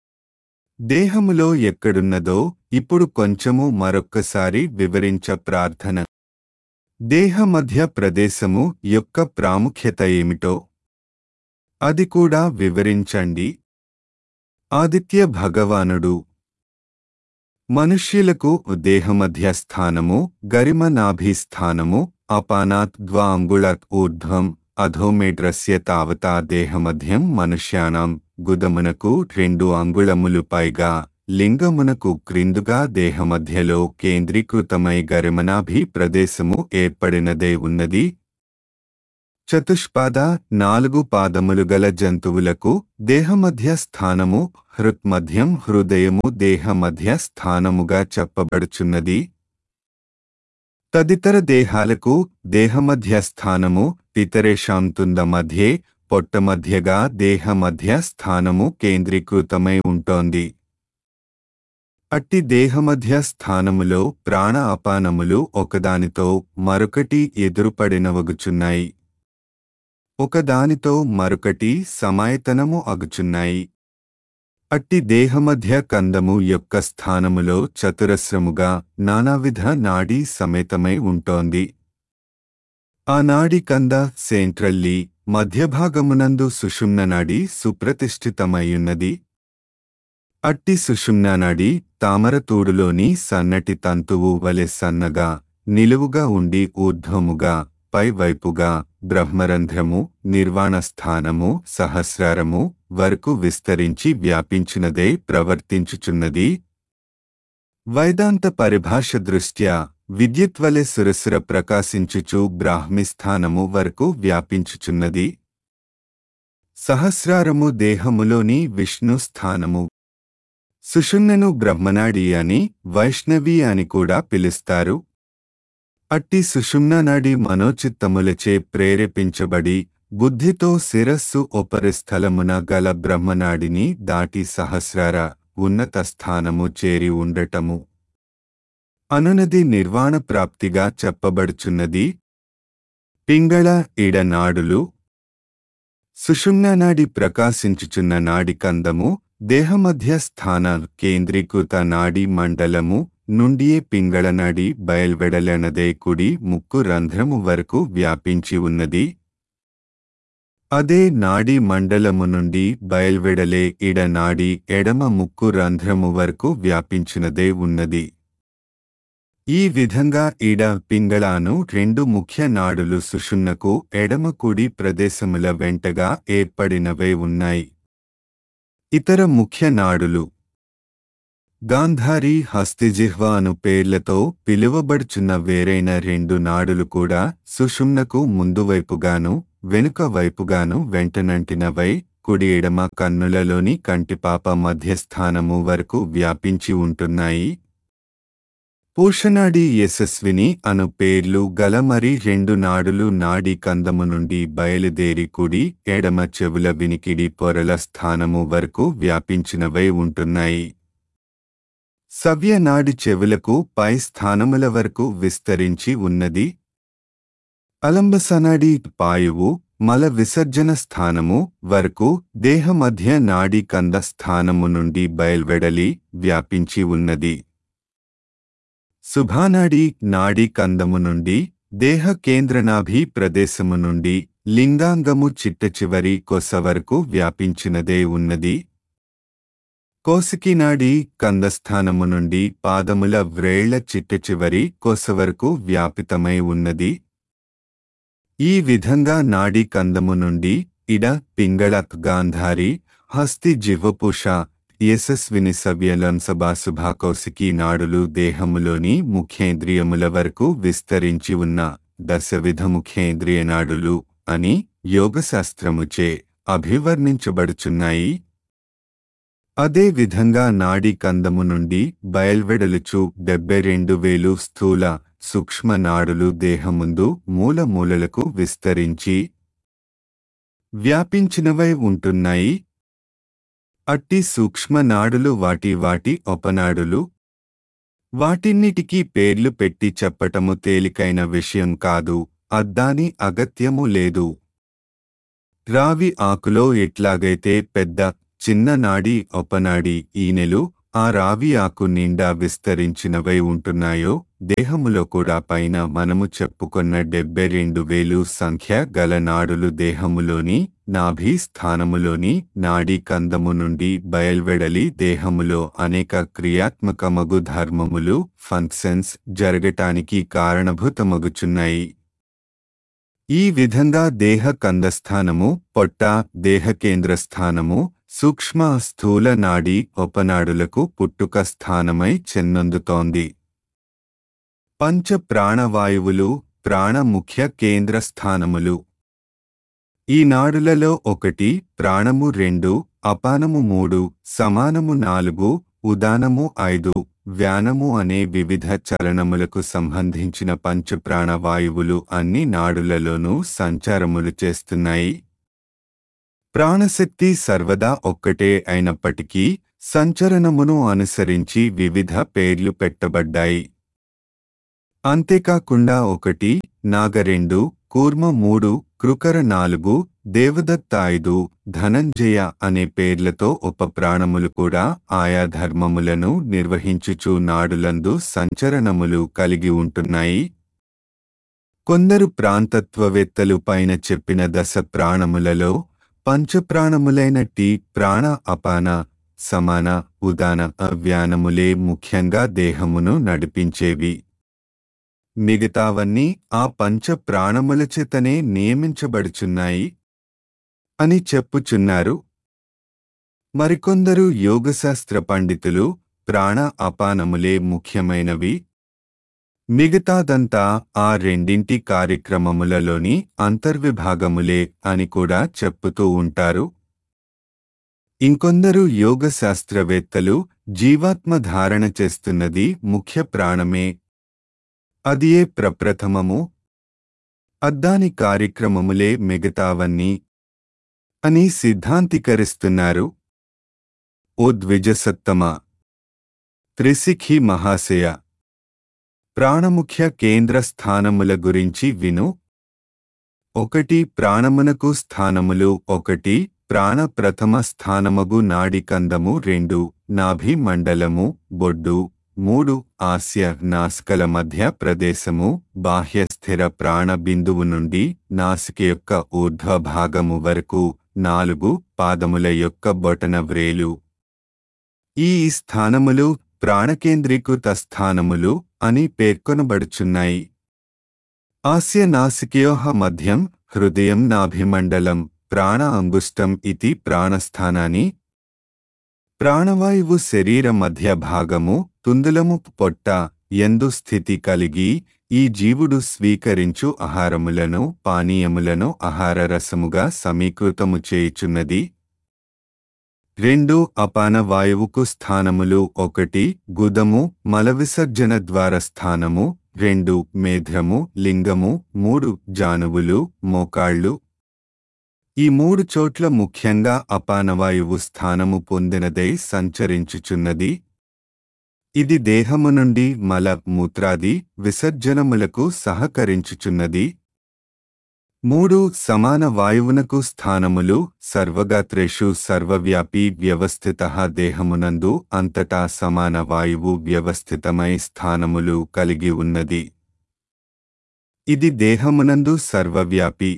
S1: దేహములో ఎక్కడున్నదో ఇప్పుడు కొంచెము మరొక్కసారి వివరించ ప్రార్థన. దేహ మధ్య ప్రదేశము యొక్క ప్రాముఖ్యత ఏమిటో అది కూడా వివరించండి. ఆదిత్య భగవానుడు మనుష్యులకు దేహమధ్య స్థానము గరిమ నాభిస్థానము అపానాత్ ద్వా అంగుళాత్ ఊర్ధ్వం అధోమేడ్రస్య తావతా దేహమధ్యం మనుష్యానాం గుదమునకు రెండు అంగుళములు పైగా లింగమునకు క్రిందుగా దేహమధ్యలో కేంద్రీకృతమై గరిమనాభి ప్రదేశము ఏర్పడినదే ఉన్నది. చతుష్పాద నాలుగు పాదములు గల జంతువులకు దేహమధ్య స్థానము హృత్మధ్యం హృదయము దేహమధ్య స్థానముగా చెప్పబడుచున్నది. తదితర దేహాలకు దేహమధ్య స్థానము పితరేషాం తుంద మధ్యే పొట్టమధ్యగా దేహమధ్య స్థానము కేంద్రీకృతమై ఉంటోంది. అట్టి దేహమధ్య స్థానములో ప్రాణ అపానములు ఒకదానితో మరొకటి ఎదురుపడినవగుచున్నాయి. ఒకదానితో మరొకటి సమాయతనము అగుచున్నాయి. అట్టి దేహమధ్య కందము యొక్క స్థానములో చతురస్రముగా నానావిధ నాడీ సమేతమై ఉంటోంది. ఆ నాడీ కంద సెంట్రల్లీ మధ్యభాగమునందు సుషుమ్న నాడీ సుప్రతిష్ఠితమయ్యున్నది. అట్టి సుషుమ్న నాడీ తామరతూడులోని సన్నటి తంతువు వలె సన్నగా నిలువుగా ఉండి ఊర్ధ్వముగా పైవైపుగా బ్రహ్మరంధ్రము నిర్వాణస్థానము సహస్రారము వరకు విస్తరించి వ్యాపించినదే ప్రవర్తించుచున్నది. వైదాంత పరిభాష దృష్ట్యా విద్యుత్వలె సురసుర ప్రకాశించుచు బ్రాహ్మిస్థానము వరకు వ్యాపించుచున్నది. సహస్రారము దేహములోని విష్ణు స్థానము. సుషుమ్నను బ్రహ్మనాడి అని వైష్ణవి అని కూడా పిలుస్తారు. అట్టి సుషుమ్నానాడి మనోచిత్తములచే ప్రేరేపించబడి బుద్ధితో శిరస్సు ఉపరిస్థలమున గల బ్రహ్మనాడిని దాటి సహస్రార ఉన్నత స్థానము చేరి ఉండటము అనునది నిర్వాణ ప్రాప్తిగా చెప్పబడుచున్నది. పింగళ ఇడనాడులు. సుషుమ్నానాడి ప్రకాశించుచున్న నాడి కందము దేహమధ్య స్థాన కేంద్రీకృత నాడీ మండలము నుండియే పింగళనాడి బయల్వెడలనదే కుడి ముక్కు రంధ్రము వరకు వ్యాపించి ఉన్నది. అదే నాడీ మండలము నుండి బయల్వెడలే ఇడనాడి ఎడమ ముక్కు రంధ్రము వరకు వ్యాపించినదే ఉన్నది. ఈ విధంగా ఇడ పింగళాను రెండు ముఖ్య నాడులు సుషుమ్నకు ఎడమ కుడి ప్రదేశముల వెంటగా ఏర్పడినవే ఉన్నాయి. ఇతర ముఖ్య నాడులు గాంధారి హస్తిజిహ్వ అను పేర్లతో పిలువబడుచున్న వేరైన రెండు నాడులు కూడా సుషుమ్నకు ముందువైపుగాను వెనుక వైపుగాను వెంటనంటినవై కుడి ఎడమ కన్నులలోని కంటిపాప మధ్యస్థానము వరకు వ్యాపించి ఉంటున్నాయి. పూషనాడి యశస్విని అను పేర్లు గల మరి రెండు నాడులు నాడీ కందము నుండి బయలుదేరి కుడి ఎడమ చెవుల వినికిడి పొరల స్థానము వరకు వ్యాపించినవై ఉంటున్నాయి. సవ్య నాడి చెవులకు పై స్థానముల వరకు విస్తరించి ఉన్నది. అలంబసనాడి పాయువు మల విసర్జన స్థానము వరకు దేహ మధ్య నాడీ కంద స్థానము నుండి బయల్వెడలి వ్యాపించి ఉన్నది. శుభానాడి నాడీ కందము నుండి దేహ కేంద్రనాభి ప్రదేశము నుండి లింగాంగము చిట్టచివరి కొస వరకు వ్యాపించినదే ఉన్నది. కోసికినాడి కందస్థానము నుండి పాదముల వ్రేళ్ల చిట్టచివరి కొస వరకు వ్యాపితమై ఉన్నది. ఈ విధంగా నాడీ కందము నుండి ఇడ పింగళ గాంధారి హస్తి జిహ్వపుష యశస్విని సవ్యలంసభాసుభాకౌశికీ నాడులు దేహములోని ముఖ్యేంద్రియముల వరకు విస్తరించి ఉన్న దశవిధ ముఖ్యేంద్రియ నాడులు అని యోగశాస్త్రముచే అభివర్ణించబడుచున్నాయి. అదే విధంగా నాడీ కందము నుండి బయల్వెడలుచు డెబ్బై రెండు వేలు స్థూల సూక్ష్మ నాడులు దేహముందు మూల మూలలకు విస్తరించి వ్యాపించినవై ఉంటున్నాయి. అట్టి సూక్ష్మ నాడులు వాటి వాటి ఉపనాడులు. వాటిన్నిటికీ పేర్లు పెట్టి చెప్పటము తేలికైన విషయం కాదు, అద్దాని అగత్యము లేదు. రావి ఆకులో ఎట్లాగైతే పెద్ద చిన్న నాడి ఉపనాడి ఈనెలు ఆ రావి ఆకు నిండా విస్తరించినవై ఉంటున్నాయో దేహములో కూడా పైన మనము చెప్పుకొన్న డెబ్బై రెండు వేలు సంఖ్య గల నాడులు దేహములోని నాభి స్థానములోని నాడీ కందము నుండి బయల్వెడలి దేహములో అనేక క్రియాత్మకమగు ధర్మములు ఫంక్షన్స్ జరగటానికి కారణభూతమగుచున్నాయి. ఈ విధంగా దేహ కందస్థానము పొట్ట దేహ కేంద్రస్థానము సూక్ష్మ స్థూల నాడీ ఉపనాడులకు పుట్టుక స్థానమై చెన్నొందుతోంది. పంచ ప్రాణవాయువులు ప్రాణ ముఖ్య కేంద్ర స్థానములు. ఈ నాడులలో ఒకటి ప్రాణము రెండు, అపానము మూడు, సమానము నాలుగు, ఉదానము ఐదు, వ్యానము అనే వివిధ చలనములకు సంబంధించిన పంచ ప్రాణవాయువులు అన్ని నాడులలోనూ సంచారములు చేస్తున్నాయి. ప్రాణశక్తి సర్వదా ఒక్కటే అయినప్పటికీ సంచరణమును అనుసరించి వివిధ పేర్లు పెట్టబడ్డాయి. అంతేకాకుండా ఒకటి నాగ రెండు, కూర్మ మూడు, కృకర నాలుగు, దేవదత్త ఐదు, ధనంజయ అనే పేర్లతో ఉప ప్రాణములు కూడా ఆయా ధర్మములను నిర్వహించుచు నాడులందు సంచరణములు కలిగి ఉంటున్నాయి. కొందరు ప్రాంతత్వవేత్తలు పైన చెప్పిన దశ ప్రాణములలో పంచప్రాణములైన టి ప్రాణ అపాన సమాన ఉదాన వ్యానములే ముఖ్యంగా దేహమును నడిపించేవి. మిగతావన్నీ ఆ పంచ ప్రాణములచేతనే నియమించబడుచున్నాయి అని చెప్పుచున్నారు. మరికొందరు యోగశాస్త్ర పండితులు ప్రాణ అపానములే ముఖ్యమైనవి, మిగతాదంతా ఆ రెండింటి కార్యక్రమములలోని అంతర్విభాగములే అని కూడా చెప్పుతూ ఉంటారు. ఇంకొందరు యోగశాస్త్రవేత్తలు జీవాత్మ ధారణ చేస్తున్నది ముఖ్య ప్రాణమే, అదియే ప్రప్రథమము, అద్దాని కార్యక్రమములే మిగతావన్నీ అని సిద్ధాంతీకరిస్తున్నారు. ఓ ద్విజసత్తమ, త్రిశిఖి మహాశయ, ప్రాణముఖ్య కేంద్ర స్థానముల గురించి విను. ఒకటి ప్రాణమునకు స్థానములు ఒకటి ప్రాణ ప్రథమ స్థానమగు నాడికందము రెండు నాభి మండలము బొడ్డు మూడు ఆస్య నాసికల మధ్య ప్రదేశము బాహ్య స్థిర ప్రాణ బిందువు నుండి నాసిక యొక్క ఊర్ధ్వ భాగము వరకు నాలుగు పాదముల యొక్క బొటన వ్రేలు. ఈ స్థానములు ప్రాణకేంద్రీకృత స్థానములు అని పేర్కొనబడుచున్నాయి. ఆస్య నాసికయోః మధ్యం హృదయం నాభిమండలం ప్రాణ అంగుష్టం ఇతి ప్రాణస్థానాని. ప్రాణవాయువు శరీర మధ్య భాగము తుందులము పొట్ట యందు స్థితి కలిగి ఈ జీవుడు స్వీకరించు ఆహారములను పానీయములను ఆహార రసముగా సమీకృతము చేయుచున్నది. రెండు అపాన వాయువుకు స్థానములు ఒకటి గుదము మలవిసర్జన ద్వార స్థానము రెండు మేధ్రము లింగము మూడు జానువులు మోకాళ్ళు. ఈ మూడు చోట్ల ముఖ్యంగా అపానవాయువు స్థానము పొందినదై సంచరించుచున్నది. ఇది దేహము నుండి మల మూత్రాది విసర్జనములకు సహకరించుచున్నది. మూడు సమాన వాయువునకు స్థానములు సర్వగాత్రేషు సర్వవ్యాపీ వ్యవస్థితః దేహమునందు అంతటా సమాన వాయువు వ్యవస్థితమై స్థానములు కలిగి ఉన్నది. ఇది దేహమునందు సర్వవ్యాపి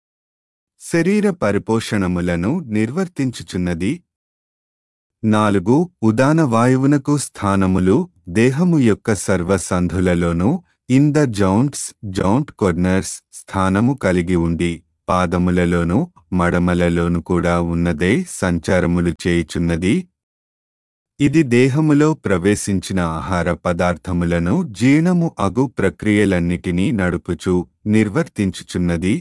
S1: శరీర పరిపోషణములను నిర్వర్తించుచున్నది. నాలుగు ఉదాన వాయువునకు స్థానములు దేహము యొక్క సర్వ సంధులలోనూ in the joints joint corners స్థానము కలిగి ఉండి పాదములలోనూ మడమలలోను కూడా ఉన్నదే సంచారములు చేయుచున్నది. ఇది దేహములో ప్రవేశించిన ఆహార పదార్థములను జీర్ణము అగు ప్రక్రియలన్నిటినీ నడుపుచు నిర్వర్తించుచున్నది.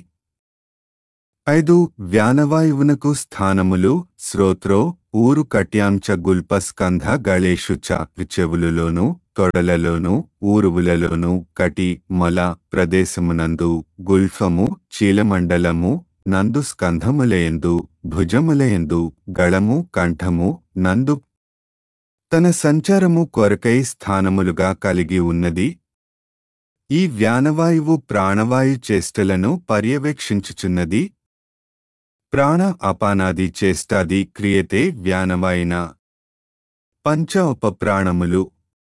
S1: ఐదు వ్యానవాయువునకు స్థానములు శ్రోత్రో ఊరు కట్యాంచ గుల్పస్కంధ గళేషు చ చెవులులోను తొడలలోను ఊరువులలోను కటి మొల ప్రదేశమునందు గుల్ఫము చీలమండలము నందు స్కంధములయందు భుజములయందు గళము కంఠము నందు తన సంచారము కొరకై స్థానములుగా కలిగి ఉన్నది. ఈ వ్యానవాయువు ప్రాణవాయు చేష్టలను పర్యవేక్షించుచున్నది. ప్రాణ అపానాది చేష్టాది క్రియతే వ్యానవాయిన. పంచ ఉపప్రాణములు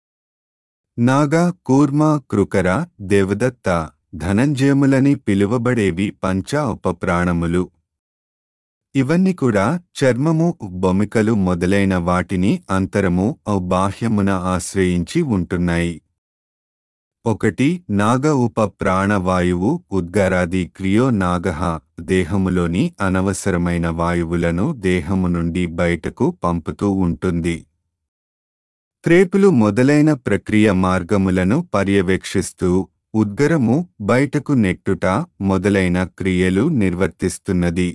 S1: నాగ కూర్మ కృకర దేవదత్త ధనంజయములని పిలువబడేవి పంచ ఉపప్రాణములు. ఇవన్నీ కూడా చర్మము బొమికలు మొదలైన వాటిని అంతరము బాహ్యమున ఆశ్రయించి ఉంటున్నాయి. ఒకటి నాగ ఉప ప్రాణవాయువు ఉద్గారాది క్రియో నాగః దేహములోని అనవసరమైన వాయువులను దేహము నుండి బయటకు పంపుతూ ఉంటుంది. త్రేపులు మొదలైన ప్రక్రియ మార్గములను పర్యవేక్షిస్తూ ఉద్గరము బయటకు నెట్టుట మొదలైన క్రియలు నిర్వర్తిస్తున్నది.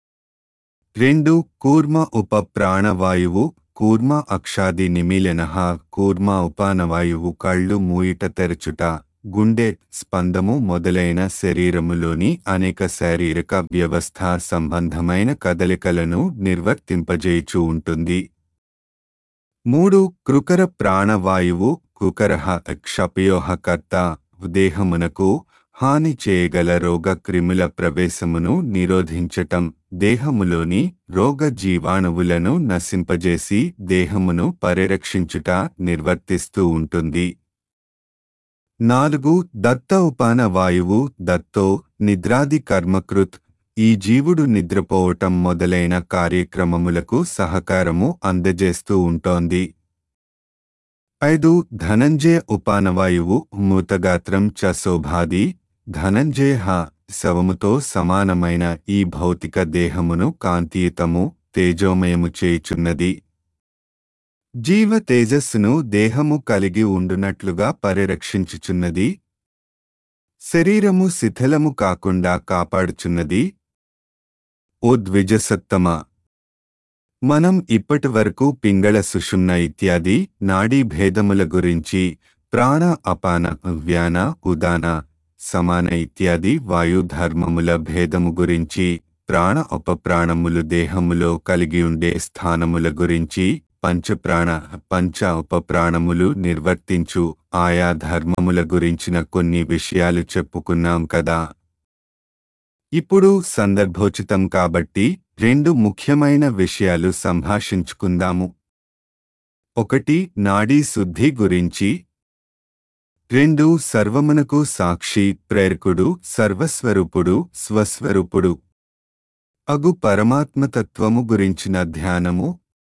S1: రెండు కూర్మ ఉప ప్రాణవాయువు కూర్మ అక్షాది నిమీలనః కూర్మ ఉపానవాయువు కళ్ళు మూయిట తెరచుట గుండె స్పందము మొదలైన శరీరములోని అనేక శారీరక వ్యవస్థ సంబంధమైన కదలికలను నిర్వర్తింపజేయుచూ ఉంటుంది. మూడు కృకర ప్రాణవాయువు కుకరః క్షపయోః కర్త దేహమునకు హాని చేయగల రోగ క్రిముల ప్రవేశమును నిరోధించటం దేహములోని రోగ జీవాణువులను నశింపజేసి దేహమును పరిరక్షించుట నిర్వర్తిస్తూ ఉంటుంది. నాలుగు దత్త ఉపాన వాయువు దత్తో నిద్రాది కర్మకృత్ ఈ జీవుడు నిద్రపోవటం మొదలైన కార్యక్రమములకు సహకారము అందజేస్తూ ఉంటోంది. ఐదు ధనంజయ ఉపానవాయువు మూతగాత్రం చ శోభాది ధనంజయ శవముతో సమానమైన ఈ భౌతిక దేహమును కాంతియుతము తేజోమయము చేయుచున్నది. జీవ తేజస్సును దేహము కలిగి ఉండునట్లుగా పరిరక్షించుచున్నది. శరీరము శిథిలము కాకుండా కాపాడుచున్నది. ఓ ద్విజసత్తమ, మనం ఇప్పటి వరకు పింగళ సుషుమ్న ఇత్యాది నాడీ భేదముల గురించి ప్రాణ అపాన వ్యాన ఉదాన సమాన ఇత్యాది వాయుధర్మముల భేదము గురించి ప్రాణ ఉపప్రాణములు దేహములో కలిగి ఉండే స్థానముల గురించి పంచప్రాణ పంచ ఉపప్రాణములు నిర్వర్తించు ఆయా ధర్మముల గురించిన కొన్ని విషయాలు చెప్పుకున్నాం కదా. ఇప్పుడు సందర్భోచితం కాబట్టి రెండు ముఖ్యమైన విషయాలు సంభాషించుకుందాము. ఒకటి నాడీ శుద్ధి గురించి. రెండు సర్వమునకు సాక్షి ప్రేరకుడు సర్వస్వరూపుడు స్వస్వరూపుడు అగు పరమాత్మతత్వము గురించిన ధ్యానము.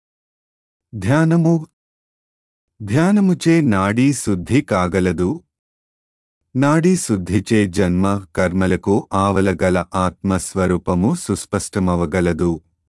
S1: ధ్యానము ధ్యానముచే నాడీ శుద్ధి కాగలదు. నాడీ శుద్ధిచే జన్మ కర్మలకు ఆవలగల ఆత్మస్వరూపము సుస్పష్టమవగలదు.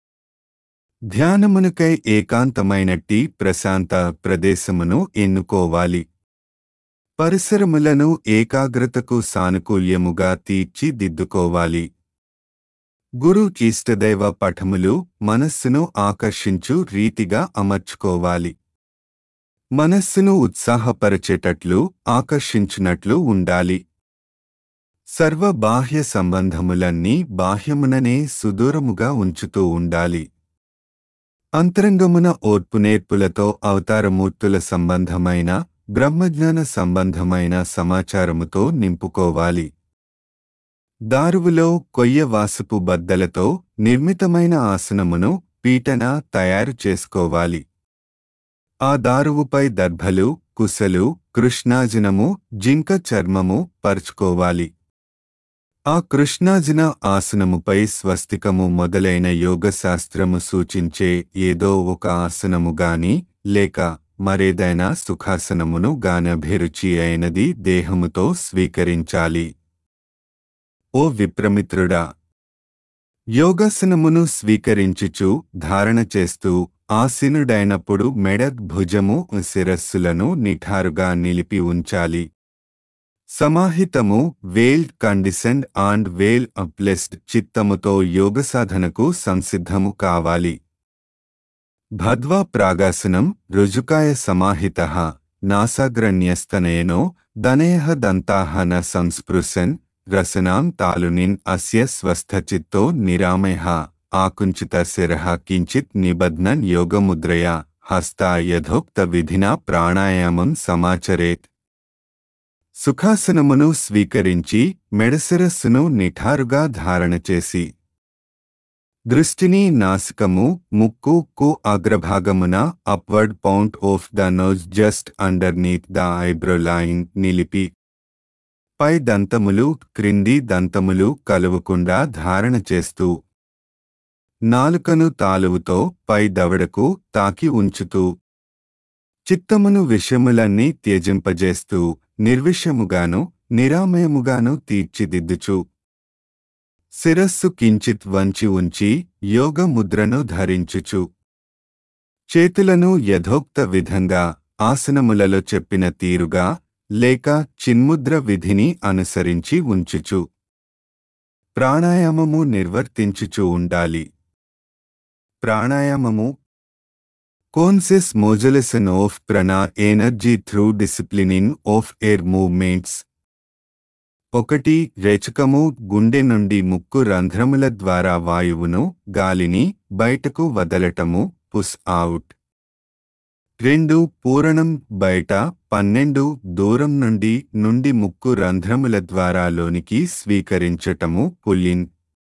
S1: ధ్యానమునకై ఏకాంతమైనట్టి ప్రశాంత ప్రదేశమును ఎన్నుకోవాలి. పరిసరములను ఏకాగ్రతకు సానుకూల్యముగా తీర్చిదిద్దుకోవాలి. గురు ఇష్టదైవ పఠములు మనస్సును ఆకర్షించు రీతిగా అమర్చుకోవాలి. మనస్సును ఉత్సాహపరచేటట్లు ఆకర్షించునట్లు ఉండాలి. సర్వ బాహ్య సంబంధములన్నీ బాహ్యముననే సుదూరముగా ఉంచుతూ ఉండాలి. అంతరంగమున ఓర్పునేర్పులతో అవతారమూర్తుల సంబంధమైన బ్రహ్మజ్ఞాన సంబంధమైన సమాచారముతో నింపుకోవాలి. దారువులో కొయ్య వాసపు బద్దలతో నిర్మితమైన ఆసనమును పీటన తయారు చేసుకోవాలి. ఆ దారువుపై దర్భలు, కుసలు, కృష్ణాజినము, జింక చర్మము పరుచుకోవాలి. ఆ కృష్ణాజిన ఆసనముపై స్వస్తికము మొదలైన యోగశాస్త్రము సూచించే ఏదో ఒక ఆసనము గాని లేక మరేదైనా సుఖాసనమును గానభిరుచి అయినది దేహముతో స్వీకరించాలి. ఓ విప్రమిత్రుడా! యోగాసనమును స్వీకరించుచు ధారణ చేస్తూ ఆసీనుడైనప్పుడు మెడ, భుజము, శిరస్సులను నిఠారుగా నిలిపి ఉంచాలి. సమాహితము వేల్ కండిషన్డ్ అండ్ వేల్ అప్లెస్డ్ చిత్తముతో యోగసాధనకు సంసిద్ధము కావాలి. భద్వా ప్రాగాసనం రుజుకాయ సమాహితః నాసాగ్రన్యస్తనయనో దనయః దంతాః న సంస్పృశన్ రసనాం తాలునిన్ అస్య స్వస్థచిత్తో నిరామయః ఆకుంచిత శిరః కించిత్ నిబధ్నన్ యోగముద్రయా హస్తా యథోక్త విధినా ప్రాణాయామం సమాచరేత్. సుఖాసనమును స్వీకరించి మెడశిరస్సును నిఠారుగా ధారణ చేసి దృష్టిని నాసికము, ముక్కు కు అగ్రభాగమున upward point of the nose just underneath the eyebrow line నిలిపి పై దంతములు క్రింది దంతములు కలువకుండా ధారణ చేస్తూ నాలుకను తాలువుతో పై దవడకు తాకి ఉంచుతూ చిత్తమును విషయములన్నీ త్యజింపజేస్తూ నిర్విషయముగాను నిరామయముగాను తీర్చిదిద్దుచు శిరస్సు కించిత్ వంచి ఉంచి యోగ ముద్రను ధరించుచు చేతులను యథోక్త విధంగా ఆసనములలో చెప్పిన తీరుగా లేక చిన్ముద్ర విధిని అనుసరించి ఉంచుచు ప్రాణాయామము నిర్వర్తించుచు ఉండాలి. ప్రాణాయామము conscious modulation of prana energy through disciplining of air movements. ఒకటి రేచకము గుండె నుండి ముక్కు రంధ్రముల ద్వారా వాయువును గాలిని బయటకు వదలటము పుష్ అవుట్. రెండు పూరణం బయట పన్నెండు దూరం నుండి నుండి ముక్కు రంధ్రముల ద్వారా లోనికి స్వీకరించటము పుల్లిన్.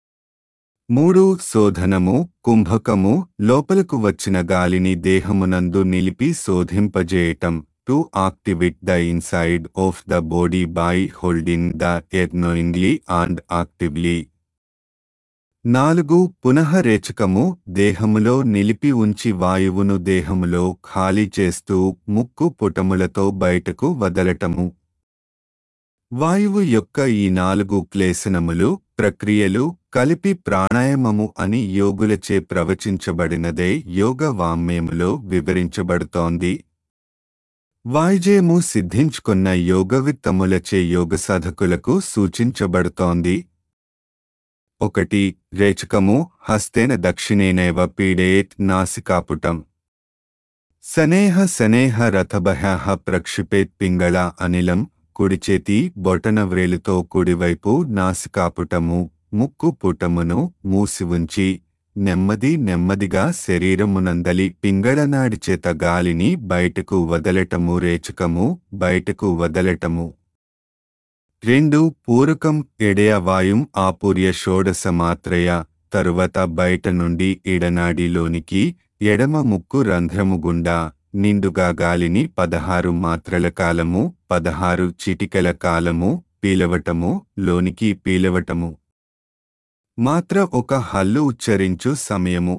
S1: మూడు శోధనము కుంభకము లోపలకు వచ్చిన గాలిని దేహమునందు నిలిపి శోధింపజేయటం to activate the inside of the body by holding the air knowingly and actively. నాలుగు పునః రేచకము దేహములో నిలిపి ఉంచి వాయువును దేహములో ఖాళీ చేస్తూ ముక్కు పుటములతో బయటకు వదలటము. వాయువు యొక్క ఈ నాలుగు క్లేశనములు ప్రక్రియలు కలిపి ప్రాణాయామము అని యోగులచే ప్రవచించబడినదే యోగ వాంగ్మయములో వివరించబడుతోంది. వాయుజయము సిద్ధించుకున్న యోగవిత్తములచే యోగసాధకులకు సూచించబడుతోంది. ఒకటి రేచకము హస్తేన దక్షిణేనైవ పీడేత్ నాసికాపుటం. శనేహ శనేహ రథభః ప్రక్షిపేత్ పింగళ అనిలం. కుడిచేతి బొటన వ్రేలుతో కుడివైపు నాసికాపుటము ముక్కు పుటమును మూసి ఉంచి నెమ్మది నెమ్మదిగా శరీరమునందలి పింగళనాడి చేత గాలిని బయటకు వదలటము రేచకము బయటకు వదలటము. రెండు పూరకం ఎడయ వాయుం ఆపూర్య షోడశ మాత్రయ తరువాత బయట నుండి ఎడనాడిలోనికి ఎడమ ముక్కు రంధ్రము గుండా నిండుగా గాలిని పదహారు మాత్రల కాలము పదహారు చిటికెల కాలము పీలవటము లోనికి పీలవటము. మాత్ర ఒక హల్లు ఉచ్చరించు సమయము.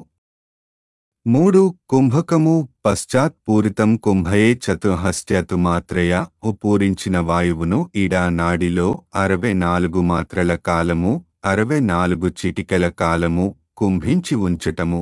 S1: మూడు కుంభకము పశ్చాత్ పూరితం కుంభయే చతుహస్త్యతు మాత్రయ పూరించిన వాయువును ఇడా నాడిలో అరవై నాలుగు మాత్రల కాలము అరవై నాలుగు చిటికెల కాలము కుంభించి ఉంచటము.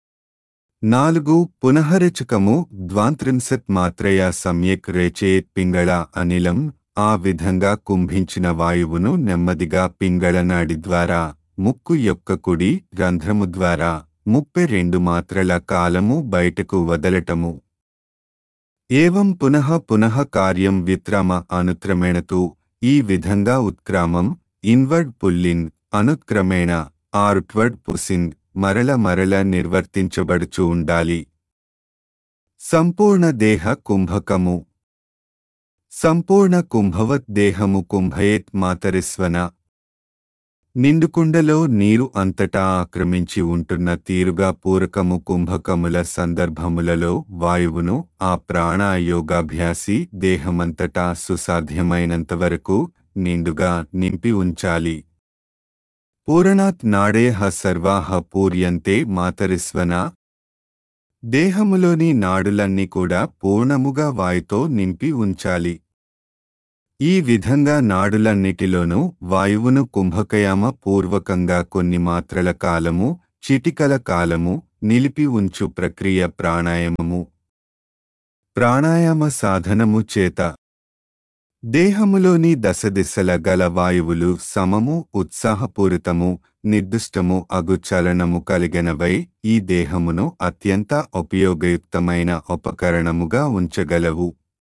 S1: నాలుగు పునఃరేచకము ద్వాంత్రింశత్ మాత్రయ సమ్యక్ రేచేత్ పింగళ అనిలం. ఆ విధంగా కుంభించిన వాయువును నెమ్మదిగా పింగళనాడి ద్వారా ముక్కు యొక్క కుడి రంధ్రము ద్వారా ముప్పై రెండు మాత్రల కాలము బయటకు వదలటము. ఏవం పునః పునః కార్యం విత్రామ అనుక్రమేణతు. ఈ విధంగా ఉత్క్రామం ఇన్వర్డ్ పుల్లిన్ అనుక్రమేణ ఆరుట్వర్డ్ పుసిన్ మరల మరల నిర్వర్తించబడుచు ఉండాలి. సంపూర్ణ దేహ కుంభకము. సంపూర్ణ కుంభవత్ దేహము కుంభయేత్ మాతరిస్వన. నిండుకుండలో నీరు అంతటా ఆక్రమించి ఉంటున్న తీరుగా పూరకము కుంభకముల సందర్భములలో వాయువును ఆ ప్రాణాయోగాభ్యాసి దేహమంతటా సుసాధ్యమైనంతవరకు నిండుగా నింపి ఉంచాలి. పూరణాత్ నాడేహ సర్వాహ పూర్యంతే మాతరిస్వన. దేహములోని నాడులన్నీ కూడా పూర్ణముగా వాయుతో నింపి ఉంచాలి. ఈ విధంగా నాడులన్నిటిలోనూ వాయువును కుంభకయామ పూర్వకంగా కొన్ని మాత్రల కాలము, చిటికల కాలము నిలిపి ఉంచు ప్రక్రియ ప్రాణాయామము. ప్రాణాయామ సాధనము చేత దేహములోని దశదిశల గల వాయువులు సమము, ఉత్సాహపూరితము, నిర్దిష్టము అగు చలనము కలిగినవై ఈ దేహమును అత్యంత ఉపయోగయుక్తమైన ఉపకరణముగా ఉంచగలవు.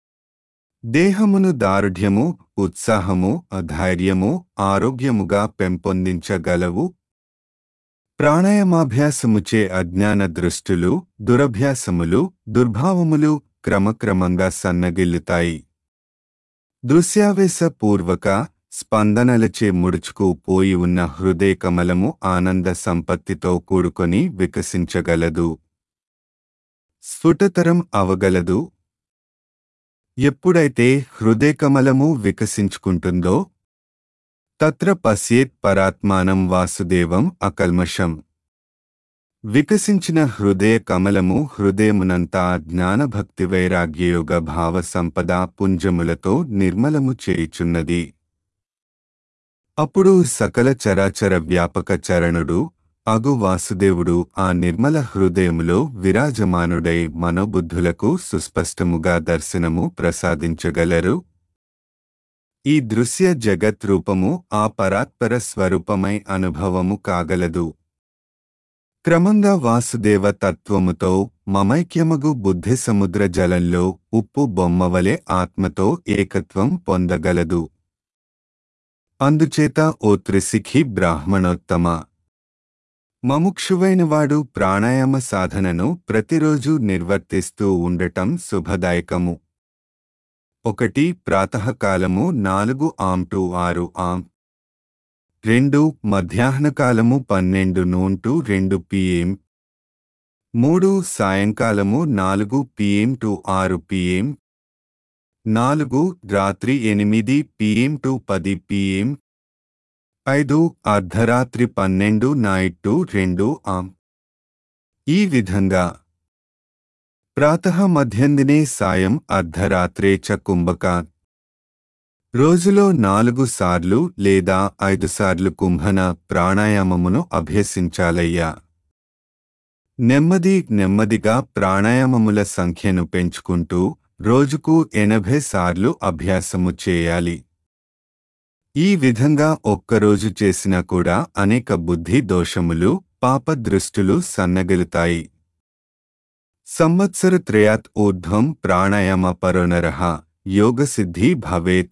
S1: దేహమును దారుఢ్యము, ఉత్సాహము, ధైర్యము, ఆరోగ్యముగా పెంపొందించగలవు. ప్రాణాయామాభ్యాసముచే అజ్ఞాన దృష్టులు, దురభ్యాసములు, దుర్భావములు క్రమక్రమంగా సన్నగిల్లుతాయి. దృశ్యావేశ పూర్వక స్పందనలచే ముడుచుకు పోయి ఉన్న హృదయ కమలము ఆనంద సంపత్తితో కూడుకొని వికసించగలదు, స్ఫుటతరం అవగలదు. ఎప్పుడైతే హృదయకమలము వికసించుకుంటుందో తత్ర పశ్యేత్ పరాత్మానం వాసుదేవం అకల్మషం. వికసించిన హృదయ కమలము హృదయమునంతా జ్ఞానభక్తి వైరాగ్యయోగ భావ సంపద పుంజములతో నిర్మలము చేయుచున్నది. అప్పుడు సకల చరాచర వ్యాపక చరణుడు అగు వాసుదేవుడు ఆ నిర్మల హృదయములో విరాజమానుడై మనోబుద్ధులకు సుస్పష్టముగా దర్శనము ప్రసాదించగలరు. ఈ దృశ్య జగత్ రూపము ఆ పరాత్పర స్వరూపమై అనుభవము కాగలదు. క్రమంగా వాసుదేవ తత్వముతో మమైక్యమగు బుద్ధి సముద్ర జలంలో ఉప్పు బొమ్మవలె ఆత్మతో ఏకత్వం పొందగలదు. అందుచేత ఓ త్రిశిఖి బ్రాహ్మణోత్తమ, మముక్షువైనవాడు ప్రాణాయామ సాధనను ప్రతిరోజు నిర్వర్తిస్తూ ఉండటం శుభదాయకము. ఒకటి ప్రాతఃకాలము నాలుగు ఆం టు ఆరు ఆం. రెండు మధ్యాహ్నకాలము పన్నెండు నూన్ టు రెండు పిఎం. మూడు సాయంకాలము నాలుగు పిఎం టు ఆరు పిఎం. నాలుగు రాత్రి ఎనిమిది పిఎం టు పది పిఎం. ఐదు అర్ధరాత్రి పన్నెండు నైట్ టు రెండు ఆం. ఈ విధంగా ప్రాతః మధ్యందినే సాయం అర్ధరాత్రే చ కుంభక. రోజులో నాలుగు సార్లు లేదా ఐదు సార్లు కుంభన ప్రాణాయామమును అభ్యసించాలయ్యా. నెమ్మది నెమ్మదిగా ప్రాణాయామముల సంఖ్యను పెంచుకుంటూ రోజుకు ఎనభై సార్లు అభ్యాసము చేయాలి. ఈ విధంగా ఒక్కరోజు చేసినా కూడా అనేక బుద్ధి దోషములు, పాపదృష్టులు సన్నగిలుతాయి. సంవత్సర త్రయాత్ ఊర్ధ్వం ప్రాణాయామ పరోనరః యోగసిద్ధి భవేత్.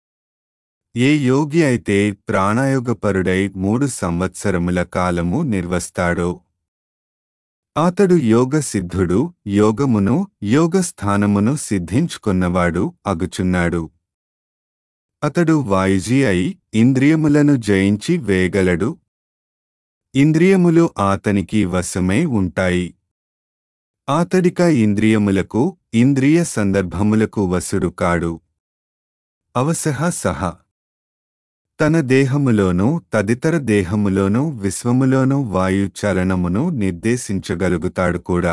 S1: ఏ యోగి అయితే ప్రాణాయోగపరుడై మూడు సంవత్సరముల కాలము నిర్వస్తాడో అతడు యోగసిద్ధుడు, యోగమును, యోగస్థానమును సిద్ధించుకున్నవాడు అగుచున్నాడు. అతడు వాయుజీ అయి ఇంద్రియములను జయించి వేయగలడు. ఇంద్రియములు ఆతనికి వశమై ఉంటాయి. ఆతడిక ఇంద్రియములకు, ఇంద్రియ సందర్భములకు వశుడు కాడు. అవసహ సహ తన దేహములోనూ తదితర దేహములోనూ విశ్వములోనూ వాయు చలనమును నిర్దేశించగలుగుతాడు కూడా.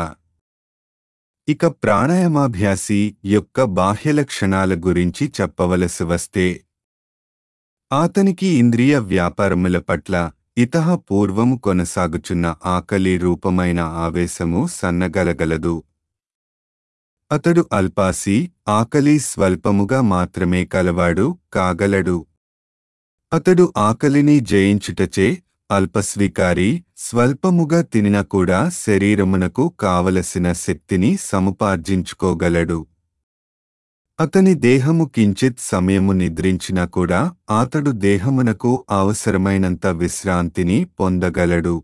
S1: ఇక ప్రాణాయామాభ్యాసి యొక్క బాహ్యలక్షణాల గురించి చెప్పవలసి వస్తే ఆతనికి ఇంద్రియ వ్యాపారముల పట్ల ఇతః పూర్వము కొనసాగుచున్న ఆకలి రూపమైన ఆవేశము సన్నగలగలదు. అతడు అల్పాసి, ఆకలి స్వల్పముగా మాత్రమే కలవాడు కాగలడు. అతడు ఆకలిని జయించుటచే అల్పస్వీకారి, స్వల్పముగా తినినా కూడా శరీరమునకు కావలసిన శక్తిని సముపార్జించుకోగలడు. అతని దేహము కించిత్ సమయము నిద్రించినా కూడా అతడు దేహమునకు అవసరమైనంత విశ్రాంతిని పొందగలడు.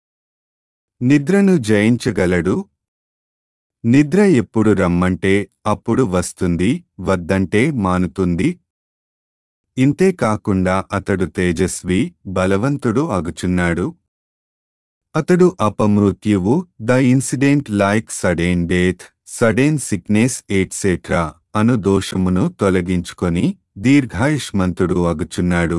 S1: నిద్రను జయించగలడు. నిద్ర ఎప్పుడు రమ్మంటే అప్పుడు వస్తుంది, వద్దంటే మానుతుంది. ఇంతే కాకుండా అతడు తేజస్వి బలవంతుడు అగుచున్నాడు. అతడు అపమృత్యువు the incident like sudden death sudden sickness etcetera అను దోషమును తొలగించుకొని దీర్ఘాయుష్మంతుడు అగుచున్నాడు.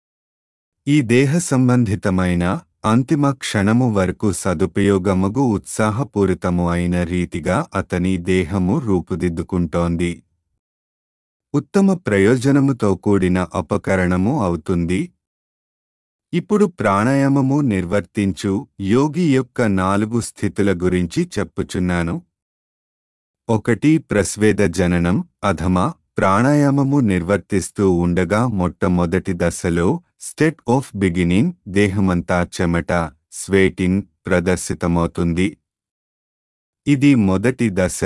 S1: ఈ దేహ సంబంధితమైన అంతిమ క్షణము వరకు సదుపయోగముగు ఉత్సాహపూరితము అయిన రీతిగా అతని దేహము రూపుదిద్దుకుంటోంది. ఉత్తమ ప్రయోజనముతో కూడిన ఉపకరణము అవుతుంది. ఇప్పుడు ప్రాణాయామము నిర్వర్తించు యోగి యొక్క నాలుగు స్థితుల గురించి చెప్పుచున్నాను. ఒకటి ప్రస్వేద జననం అధమ ప్రాణాయామము నిర్వర్తిస్తూ ఉండగా మొట్టమొదటి దశలో స్టేట్ ఆఫ్ బిగినింగ్ దేహమంతా చెమట స్వేటింగ్ ప్రదర్శితమవుతుంది. ఇది మొదటి దశ.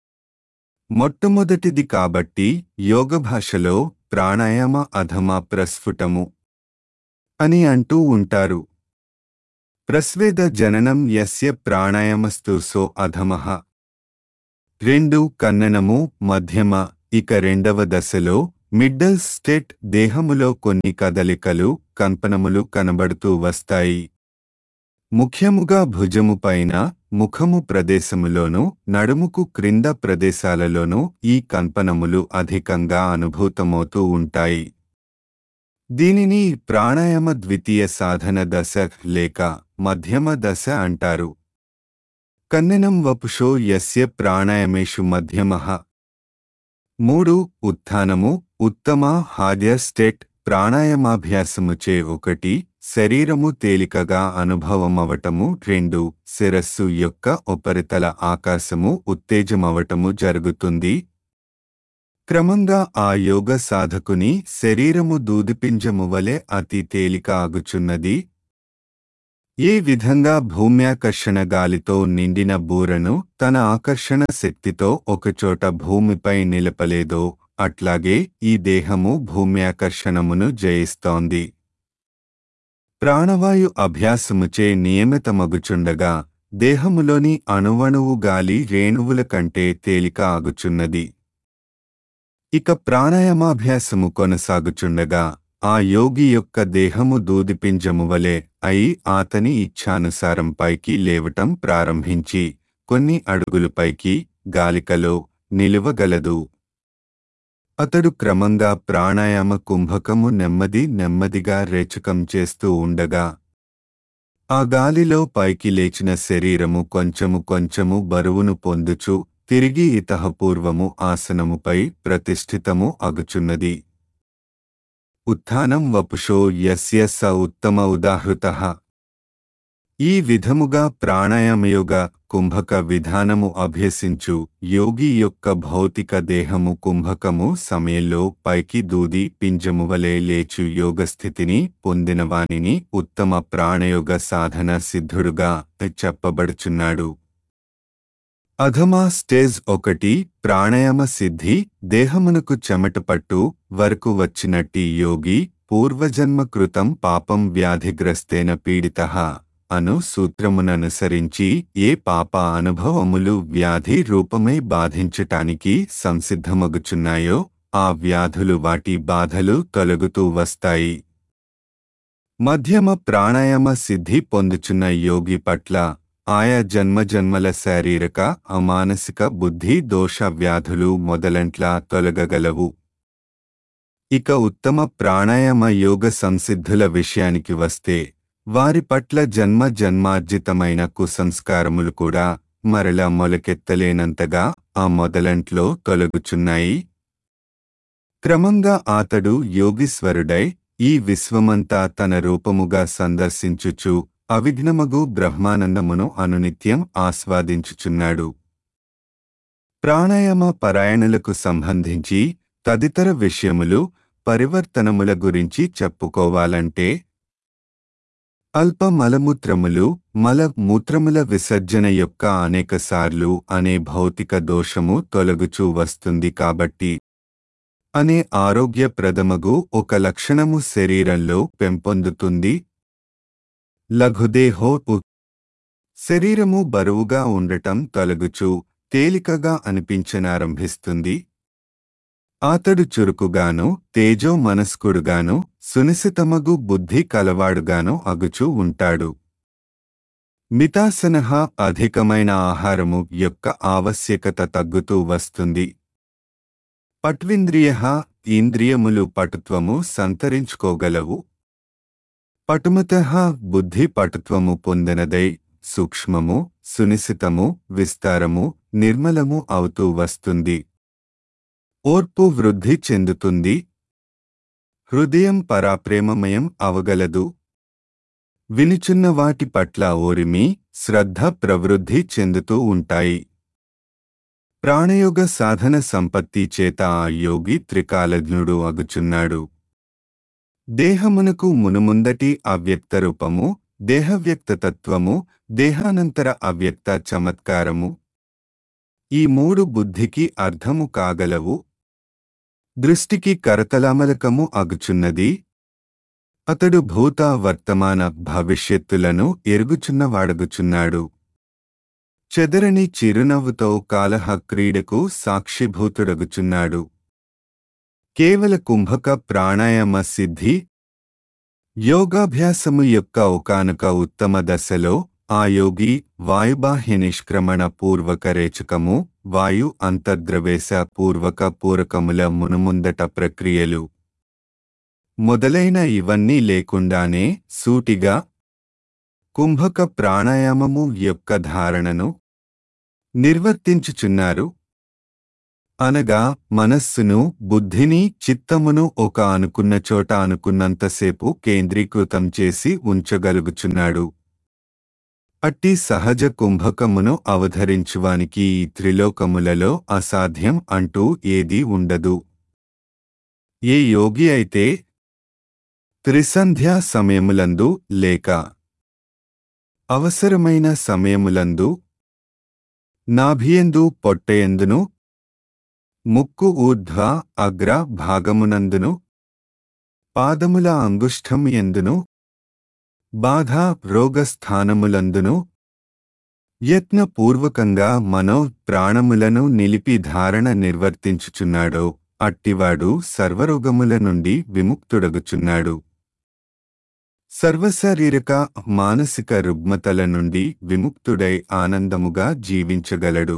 S1: మొట్టమొదటిది కాబట్టి యోగ భాషలో ప్రాణాయామ అధమ ప్రస్ఫుటము అని అంటూ ఉంటారు. ప్రస్వేద జననం యస్య ప్రాణాయామస్తు సో అధమః. రెండు కన్ననము మధ్యమ ఇక రెండవ దశలో మిడ్డల్ స్టేట్ దేహములో కొన్ని కదలికలు కంపనములు కనబడుతూ వస్తాయి. ముఖ్యముగా భుజము పైన ముఖము ప్రదేశములోనూ నడుముకు క్రింద ప్రదేశాలలోనూ ఈ కంపనములు అధికంగా అనుభూతమవుతూ ఉంటాయి. దీనిని ప్రాణాయామ ద్వితీయ సాధన దశ లేక మధ్యమ దశ అంటారు. కన్నెనం వపుషో యస్య ప్రాణాయామేషు మధ్యమః. మూడు ఉత్థానము ఉత్తమ హార్యర్ స్టేట్ ప్రాణాయామాభ్యాసముచే ఒకటి శరీరము తేలికగా అనుభవమవటము. రెండు శిరస్సు యొక్క ఉపరితల ఆకాశము ఉత్తేజమవటము జరుగుతుంది. క్రమంగా ఆ యోగ సాధకుని శరీరము దూదిపింజము వలె అతి తేలిక ఆగుచున్నది. ఏ విధంగా భూమ్యాకర్షణ గాలితో నిండిన బూరను తన ఆకర్షణ శక్తితో ఒకచోట భూమిపై నిలపలేదో అట్లాగే ఈ దేహము భూమ్యాకర్షణమును జయిస్తోంది. ప్రాణవాయు అభ్యాసముచే నియమితమగుచుండగా దేహములోని అణువణువు గాలి రేణువుల కంటే తేలిక ఆగుచున్నది. ఇక ప్రాణాయామాభ్యాసము కొనసాగుచుండగా ఆ యోగి యొక్క దేహము దూదిపింజము వలె అయి అతని ఇచ్ఛానుసారం పైకి లేవటం ప్రారంభించి కొన్ని అడుగులు పైకి గాలికలో నిలువగలదు. అతడు క్రమంగా ప్రాణాయామ కుంభకము నెమ్మది నెమ్మదిగా రేచకం చేస్తూ ఉండగా ఆ గాలిలో పైకి లేచిన శరీరము కొంచెము కొంచెము బరువును పొందుచు తిరిగి ఇతఃపూర్వము ఆసనముపై ప్రతిష్ఠితము అగుచున్నది. ఉత్థానం వపుషో యస్య స ఉత్తమ ఉదాహృతః. ఈ విధముగా ప్రాణాయామయోగ కుంభక విధానము అభ్యసించు యోగి యొక్క భౌతిక దేహము కుంభకము సమయంలో పైకి దూది పింజము వలె లేచు యోగస్థితిని పొందినవానిని ఉత్తమ ప్రాణయోగ సాధన సిద్ధుడుగా చెప్పబడుచున్నాడు. అధమా స్టేజ్ ఒకటి ప్రాణాయామ సిద్ధి దేహమునకు చెమటపట్టు వరకు వచ్చినట్టి యోగి పూర్వజన్మ కృతం పాపం వ్యాధిగ్రస్తేన పీడితః అను సూత్రముననుసరించి ఏ పాప అనుభవములు వ్యాధి రూపమై బాధించటానికి సంసిద్ధమగుచున్నాయో ఆ వ్యాధులు వాటి బాధలు తొలగుతూ వస్తాయి. మధ్యమ ప్రాణాయామ సిద్ధి పొందుచున్న యోగి పట్ల ఆయా జన్మజన్మల శారీరక అమానసిక బుద్ధి దోష వ్యాధులు మొదలంట్లా తొలగగలవు. ఇక ఉత్తమ ప్రాణాయామ యోగ సంసిద్ధుల విషయానికి వస్తే వారి పట్ల జన్మ జన్మార్జితమైన కుసంస్కారములు కూడా మరల మొలకెత్తలేనంతగా ఆ మొదలంట్లో తొలగుచున్నాయి. క్రమంగా అతడు యోగీశ్వరుడై ఈ విశ్వమంతా తన రూపముగా సందర్శించుచు అవిఘ్నమగు బ్రహ్మానందమును అనునిత్యం ఆస్వాదించుచున్నాడు. ప్రాణాయామ పరాయణులకు సంబంధించి తదితర విషయములు పరివర్తనముల గురించి చెప్పుకోవాలంటే అల్ప మలమూత్రములు మల మూత్రముల విసర్జన యొక్క అనేకసార్లు అనే భౌతిక దోషము తొలగుచూ వస్తుంది కాబట్టి అనే ఆరోగ్యప్రదమగు ఒక లక్షణము శరీరంలో పెంపొందుతుంది. లఘుదేహో శరీరము బరువుగా ఉండటం తొలగుచూ తేలికగా అనిపించనారంభిస్తుంది. అతడు చురుకుగాను తేజో మనస్కుడుగాను సునిశితమగు బుద్ధి కలవాడుగాను అగుచూ ఉంటాడు. మితాసనః అధికమైన ఆహారము యొక్క ఆవశ్యకత తగ్గుతూ వస్తుంది. పట్వింద్రియః ఇంద్రియములు పటుత్వము సంతరించుకోగలవు. పటుమతః బుద్ధి పటుత్వము పొందినదై సూక్ష్మము, సునిశితము, విస్తారము, నిర్మలము అవుతూ వస్తుంది. ఓర్పు వృద్ధి చెందుతుంది. హృదయం పరాప్రేమమయం అవగలదు. వినుచున్న వాటి పట్ల ఓరిమి, శ్రద్ధ ప్రవృద్ధి చెందుతూ ఉంటాయి. ప్రాణయోగ సాధన సంపత్తి చేత ఆ యోగి త్రికాలజ్ఞుడు అగుచున్నాడు. దేహమునకు మునుముందటి అవ్యక్త రూపము, దేహవ్యక్తతత్వము, దేహానంతర అవ్యక్త చమత్కారము ఈ మూడు బుద్ధికి అర్థము కాగలవు. దృష్టికి కరతలామలకము అగుచున్నది. అతడు భూత వర్తమాన భవిష్యత్తులను ఎరుగుచున్నవాడగుచున్నాడు. చెదరని చిరునవ్వుతో కాలహ క్రీడకు సాక్షిభూతుడగుచున్నాడు. కేవల కుంభక ప్రాణాయామ సిద్ధి యోగాభ్యాసము యొక్క ఒకానొక ఉత్తమ దశలో ఆ యోగి వాయుబాహ్య నిష్క్రమణ పూర్వక రేచకము, వాయు అంతర్ద్రవేశ పూర్వక పూరకముల మునుముందట ప్రక్రియలు మొదలైన ఇవన్నీ లేకుండానే సూటిగా కుంభక ప్రాణాయామము యొక్క ధారణను నిర్వర్తించుచున్నారు. అనగా మనస్సును, బుద్ధిని, చిత్తమును ఒక అనుకున్న చోట అనుకున్నంతసేపు కేంద్రీకృతం చేసి ఉంచగలుగుచున్నాడు. అట్టి సహజ కుంభకమును అవధరించువానికి ఈ త్రిలోకములలో అసాధ్యం అంటూ ఏదీ ఉండదు. ఏ యోగి అయితే త్రిసంధ్యా సమయములందు లేక అవసరమైన సమయములందు నాభియందు పొట్టయందును ముక్కు ఊర్ధ్వ అగ్ర భాగమునందును పాదముల అంగుష్ఠం ఎందును బాధ రోగస్థానములందును యత్నపూర్వకంగా మనో ప్రాణములను నిలిపి ధారణ నిర్వర్తించుచున్నాడో అట్టివాడు సర్వరోగముల నుండి విముక్తుడగుచున్నాడు. సర్వశారీరక మానసిక రుగ్మతల నుండి విముక్తుడై ఆనందముగా జీవించగలడు.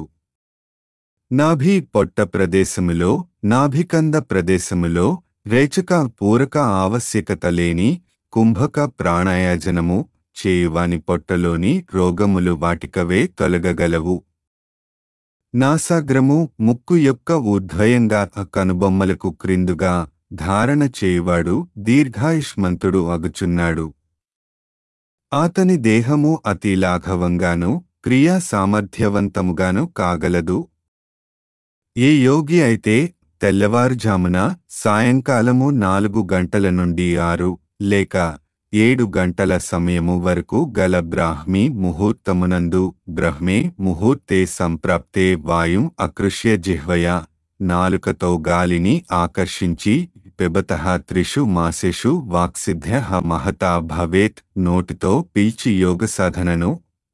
S1: నాభి పొట్ట ప్రదేశములో, నాభికంద ప్రదేశములో రేచక పూరక ఆవశ్యకత లేని కుంభక ప్రాణాయాజనము చేయువాని పొట్టలోని రోగములు వాటికవే తొలగగలవు. నాసాగ్రము, ముక్కు యొక్క ఊర్ధ్వయంగా కనుబొమ్మలకు క్రిందుగా ధారణ చేయువాడు దీర్ఘాయుష్మంతుడు అగుచున్నాడు. అతని దేహము అతి లాఘవంగాను క్రియా సామర్థ్యవంతముగాను కాగలదు. ఏ యోగి అయితే తెల్లవారుజామున సాయంకాలము నాలుగు గంటల నుండి ఆరు లేక ఏడు గంటల సమయము వరకు గల బ్రాహ్మీ ముహూర్తమునందు బ్రహ్మే ముహూర్తే సంప్రాప్తే వాయుం అకృష్య జిహ్వయా నాలుకతో గాలిని ఆకర్షించి పిబతః త్రిషు మాసేషు వాక్సిద్ధ్యః మహతా భవేత్ నోటితో పీల్చి యోగ సాధనను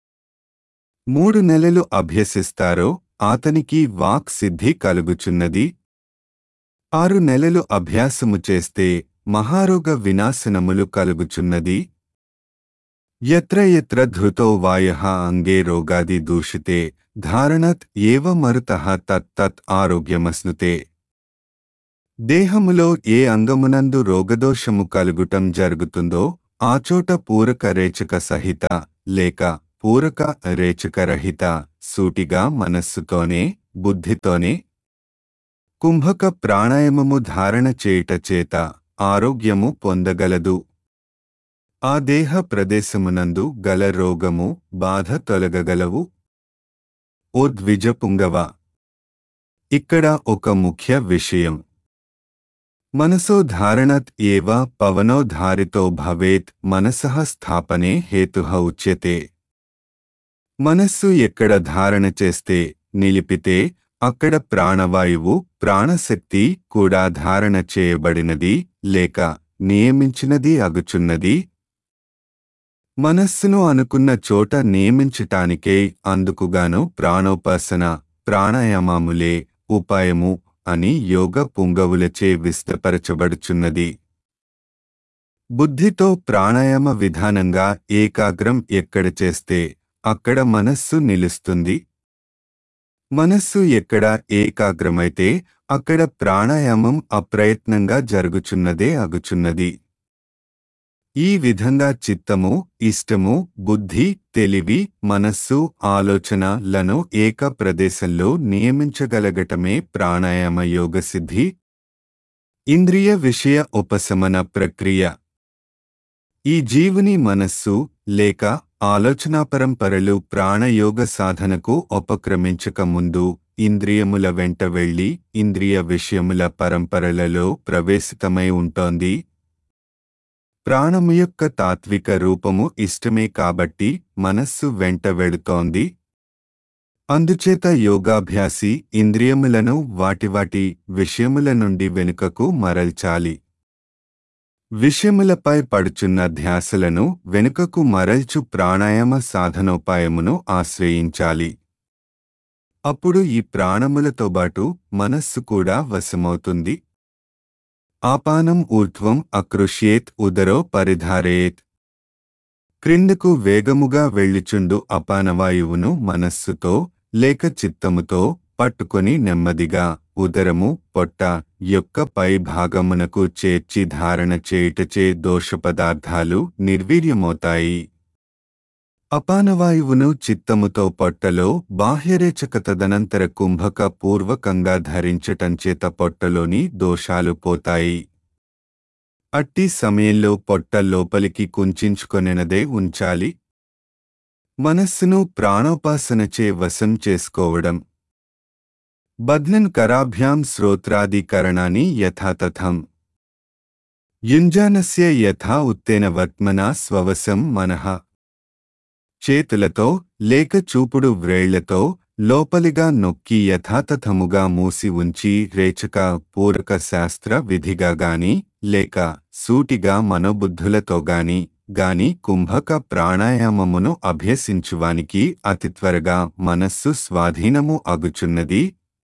S1: మూడు నెలలు అభ్యసిస్తారో అతనికి వాక్ సిద్ధి కలుగుచున్నది. ఆరు నెలలు అభ్యాసము చేస్తే మహారోగ వినాశనములు కలుగుచున్నది. యత్ర యత్ర ధృతో వాయః అంగే రోగాది దూషితే ధారణత్ ఏవ మరుతః తత్ తత్ ఆరోగ్యమస్నుతే. దేహములో ఏ అంగమునందు రోగదోషము కలుగుటం జరుగుతుందో ఆచోట పూరక రేచక సహిత లేక పూరక రేచకరహిత సూటిగా మనస్సుతోనే బుద్ధితోనే కుంభక ప్రాణాయామము ధారణ చేయుట చేత ఆరోగ్యము పొందగలదు. ఆ దేహ ప్రదేశమునందు గల రోగము బాధ తొలగగలవు. ఓ ద్విజపుంగవ, ఇక్కడ ఒక ముఖ్య విషయం. మనసో ధారణత్ ఏవ పవనో ధారితో భవేత్ మనసః స్థాపనే హేతుః ఉచ్యతే. మనస్సు ఎక్కడ ధారణ చేస్తే నిలిపితే అక్కడ ప్రాణవాయువు ప్రాణశక్తి కూడా ధారణ చేయబడినది లేక నియమించినది అగుచున్నది. మనస్సును అనుకున్న చోట నియమించటానికే అందుకుగాను ప్రాణోపాసన ప్రాణాయామములే ఉపాయము అని యోగ పుంగవులచే విస్తపరచబడుచున్నది. బుద్ధితో ప్రాణాయామ విధానంగా ఏకాగ్రం ఎక్కడ చేస్తే అక్కడ మనస్సు నిలుస్తుంది. మనస్సు ఎక్కడ ఏకాగ్రమైతే అక్కడ ప్రాణాయామం అప్రయత్నంగా జరుగుచున్నదే అగుచున్నది. ఈ విధంగా చిత్తము, ఇష్టము, బుద్ధి, తెలివి, మనస్సు, ఆలోచన లను ఏక ప్రదేశంలో నియమించగలగటమే ప్రాణాయామ యోగసిద్ధి. ఇంద్రియ విషయ ఉపశమన ప్రక్రియ. ఈ జీవుని మనస్సు లేక ఆలోచనా పరంపరలు ప్రాణయోగ సాధనకు ఉపక్రమించక ముందు ఇంద్రియముల వెంట వెళ్లి ఇంద్రియ విషయముల పరంపరలలో ప్రవేశితమై ఉంటోంది. ప్రాణము యొక్క తాత్విక రూపము ఇష్టమే కాబట్టి మనస్సు వెంట వెడుతోంది. అందుచేత యోగాభ్యాసి ఇంద్రియములను వాటి వాటి విషయముల నుండి వెనుకకు మరల్చాలి. విషయములపై పడుచున్న ధ్యాసలను వెనుకకు మరల్చు ప్రాణాయామ సాధనోపాయమును ఆశ్రయించాలి. అప్పుడు ఈ ప్రాణములతోబాటు మనస్సు కూడా వశమవుతుంది. ఆపానం ఊర్ధ్వం అకృష్యేత్ ఉదరో పరిధారేత్. క్రిందకు వేగముగా వెళ్ళుచుండు అపానవాయువును మనస్సుతో లేక చిత్తముతో పట్టుకొని నెమ్మదిగా ఉదరము పొట్ట యొక్క పై భాగమునకు చేర్చి ధారణ చేయుటచే దోషపదార్థాలు నిర్వీర్యమవుతాయి. అపానవాయువును చిత్తముతో పొట్టలో బాహ్యరేచక తదనంతర కుంభక పూర్వకంగా ధరించటంచేత పొట్టలోని దోషాలు పోతాయి. అట్టి సమయంలో పొట్ట లోపలికి కుంచించుకొనెనదే ఉంచాలి. మనస్సును ప్రాణోపాసనచే వశం చేసుకోవడం. బధ్నన్ కరాభ్యాం శ్రోత్రాదికరణాని యథాతథం యుంజానస్య యథా ఉత్తేన వర్త్మనా స్వవశం మనః. చేతులతో లేక చూపుడు వ్రేళ్లతో లోపలిగా నొక్కి యథాతథముగా మూసి ఉంచి రేచక పూరక శాస్త్ర విధిగా గాని లేక సూటిగా మనోబుద్ధులతో గాని గాని కుంభక ప్రాణాయామమును అభ్యసించువానికి అతి త్వరగా మనస్సు స్వాధీనము అగుచున్నది.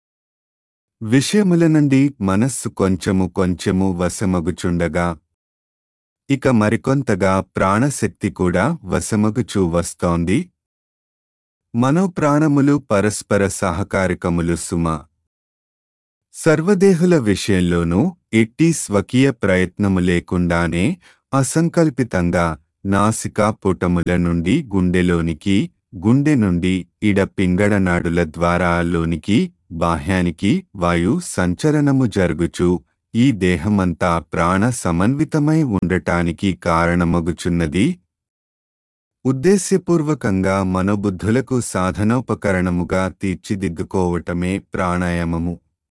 S1: విషయముల నుండి మనస్సు కొంచెము కొంచెము వశమగుచుండగా ఇక మరికొంతగా ప్రాణశక్తి కూడా వశమగుచూ వస్తోంది. మనోప్రాణములు పరస్పర సహకారికములు సుమ. సర్వదేహుల విషయంలోనూ ఎట్టి స్వకీయ ప్రయత్నము లేకుండానే అసంకల్పితంగా నాసికా పుటముల నుండి గుండెలోనికి, గుండె నుండి ఇడ పింగళనాడుల ద్వారా లోనికి బాహ్యానికి వాయు సంచలనము జరుగుచు ఈ దేహమంతా ప్రాణ సమన్వితమై ఉండటానికి కారణమగుచున్నది. ఉద్దేశ్యపూర్వకంగా మనోబుద్ధులకు సాధనోపకరణముగా తీర్చిదిద్దుకోవటమే ప్రాణాయామము.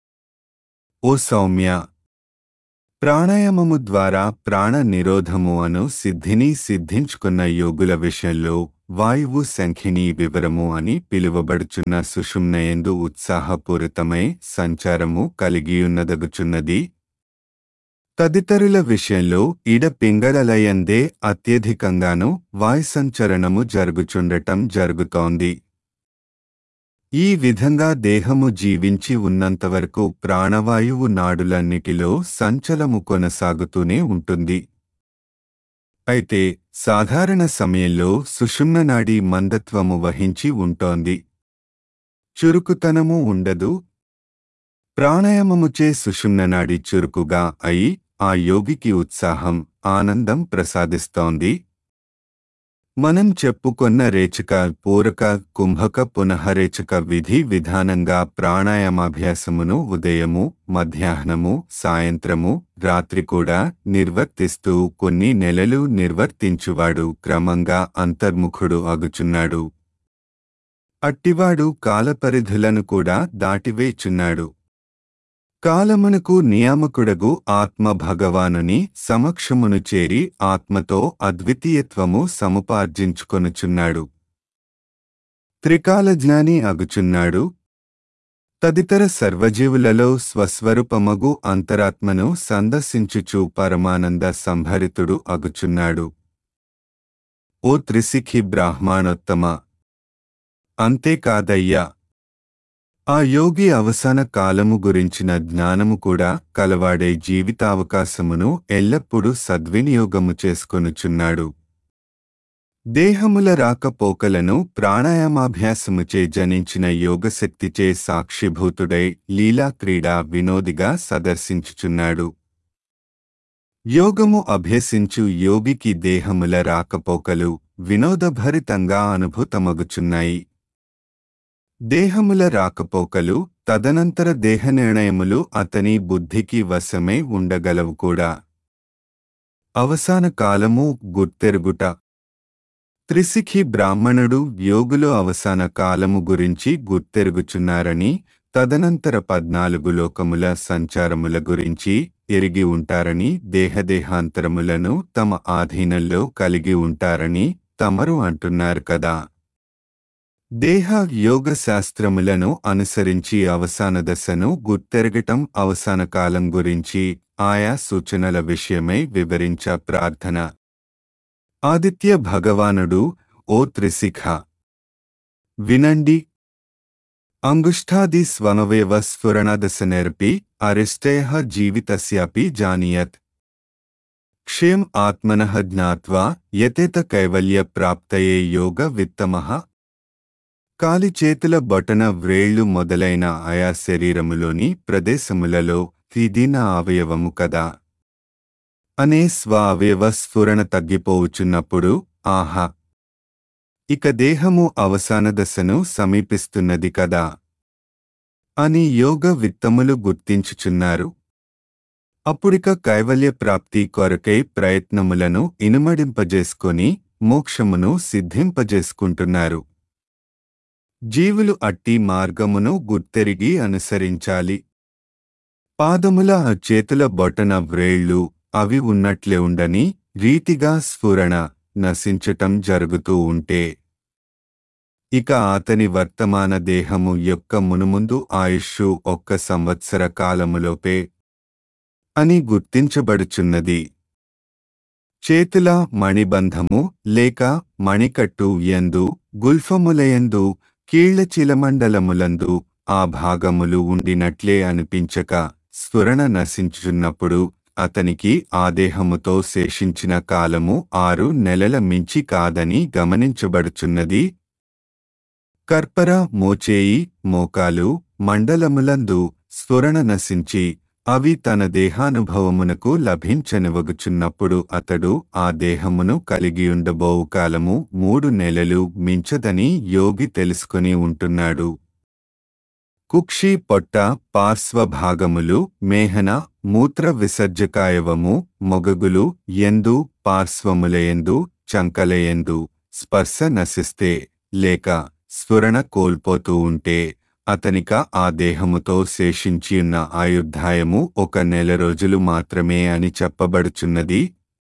S1: ఓ సౌమ్య, ప్రాణాయామము ద్వారా ప్రాణ నిరోధము అను సిద్ధిని సిద్ధించుకున్న యోగుల విషయంలో వాయువు సంఖ్యని వివరము అని పిలువబడుచున్న సుషుమ్నయందు ఉత్సాహపూరితమై సంచారము కలిగియున్నదగుచున్నది. తదితరుల విషయంలో ఇడ పింగళలయందే అత్యధికంగాను వాయుసంచరణము జరుగుచుండటం జరుగుతోంది. ఈ విధంగా దేహము జీవించి ఉన్నంతవరకు ప్రాణవాయువు నాడులన్నిటిలో సంచలము కొనసాగుతూనే ఉంటుంది. అయితే సాధారణ సమయంలో సుషుమ్ననాడి మందత్వము వహించి ఉంటోంది. చురుకుతనము ఉండదు. ప్రాణాయామముచే సుషుమ్ననాడి చురుకుగా అయి ఆ యోగికి ఉత్సాహం, ఆనందం ప్రసాదిస్తోంది. మనం చెప్పుకొన్న రేచక, పూరక, కుంభక, పునఃరేచక విధి విధానంగా ప్రాణాయామాభ్యాసమును ఉదయము, మధ్యాహ్నము, సాయంత్రము, రాత్రి కూడా నిర్వర్తిస్తూ కొన్ని నెలలు నిర్వర్తించువాడు క్రమంగా అంతర్ముఖుడు అగుచున్నాడు. అట్టివాడు కాలపరిధులను కూడా దాటివేచున్నాడు. కాలమునకు నియామకుడగు ఆత్మ భగవానుని సమక్షమును చేరి ఆత్మతో అద్వితీయత్వము సముపార్జించుకొనుచున్నాడు. త్రికాలజ్ఞాని అగుచున్నాడు. తదితర సర్వజీవులలో స్వస్వరూపమగు అంతరాత్మను సందర్శించుచు పరమానంద సంభరితుడు అగుచున్నాడు. ఓ త్రిశిఖి బ్రాహ్మణోత్తమ, అంతేకాదయ్యా, ఆ యోగి అవసాన కాలము గురించిన జ్ఞానము కూడా కలవాడే జీవితావకాశమును ఎల్లప్పుడూ సద్వినియోగము చేసుకొనుచున్నాడు. దేహముల రాకపోకలను ప్రాణాయామాభ్యాసముచే జనించిన యోగశక్తిచే సాక్షిభూతుడై లీలాక్రీడా వినోదిగా సదర్శించుచున్నాడు. యోగము అభ్యసించు యోగికి దేహముల రాకపోకలు వినోదభరితంగా అనుభూతమగుచున్నాయి. దేహముల రాకపోకలు తదనంతర దేహనిర్ణయములు అతని బుద్ధికి వశమై ఉండగలవు కూడా. అవసాన కాలము గుర్తెరుగుట. త్రిశిఖి బ్రాహ్మణుడు యోగులు అవసాన కాలము గురించి గుర్తెరుగుచున్నారని, తదనంతర పద్నాలుగు లోకముల సంచారముల గురించి ఎరిగి ఉంటారని, దేహదేహాంతరములను తమ ఆధీనంలో కలిగి ఉంటారని తమరు అంటున్నారు కదా. దేహ యోగ శాస్త్రములను అనుసరించి అవసాన దశను గుర్తెరగటం, అవసాన కాలం గురించి ఆయా సూచనల విషయమై వివరించ ప్రార్థన. ఆదిత్య భగవానుడు, ఓ త్రిశిఖ, వినండి. అంగుష్ఠాది స్వమవేవ స్ఫురణదశ నేర్పి అరిష్టేహ జీవితస్యాపి జానీయత్. క్షేం ఆత్మనః జ్ఞాత్వా యతేత కైవల్య ప్రాప్తయే యోగ విత్తమః. కాలి చేతుల బొటన వ్రేళ్లు మొదలైన ఆయా శరీరములోని ప్రదేశములలో ఇది నా అవయవము కదా అనే స్వ అవయవ స్ఫురణ తగ్గిపోవుచున్నప్పుడు, ఆహా, ఇక దేహము అవసాన దశను సమీపిస్తున్నది కదా అని యోగ విత్తములు గుర్తించుచున్నారు. అప్పుడిక కైవల్య ప్రాప్తి కొరకై ప్రయత్నములను ఇనుమడింపజేసుకొని మోక్షమును సిద్ధింపజేసుకుంటున్నారు. జీవులు అట్టి మార్గమును గుర్తెరిగి అనుసరించాలి. పాదముల చేతుల బొటన వ్రేళ్లు అవి ఉన్నట్లే ఉండని రీతిగా స్ఫురణ నశించటం జరుగుతూ ఉంటే, ఇక అతని వర్తమాన దేహము యొక్క మునుముందు ఆయుష్షు ఒక్క సంవత్సర కాలములోపే అని గుర్తించబడుచున్నది. చేతుల మణిబంధము లేక మణికట్టు యందు, గుల్ఫములయందు, కీళ్ల చిలమండలములందు ఆ భాగములు ఉండినట్లే అనిపించక స్ఫురణ నశించుచున్నప్పుడు అతనికి ఆ దేహముతో శేషించిన కాలము ఆరు నెలల మించి కాదని గమనించబడుచున్నది. కర్పర, మోచేయి, మోకాలు మండలములందు స్ఫురణ నశించి అవి తన దేహానుభవమునకు లభించనివగుచున్నప్పుడు అతడు ఆ దేహమును కలిగియుండబోవు కాలము మూడు నెలలు మించదని యోగి తెలుసుకొని ఉంటున్నాడు. కుక్షి, పొట్ట, పార్శ్వభాగములు, మేహన, మూత్ర విసర్జకాయవము, మొగగులు యందు, పార్శ్వములయందు, చంకలయందు స్పర్శ నశిస్తే లేక స్ఫురణ కోల్పోతూ ఉంటే అతనిక ఆ దేహముతో శేషించియున్న ఆయుర్దాయము ఒక నెల రోజులు మాత్రమే అని చెప్పబడుచున్నది.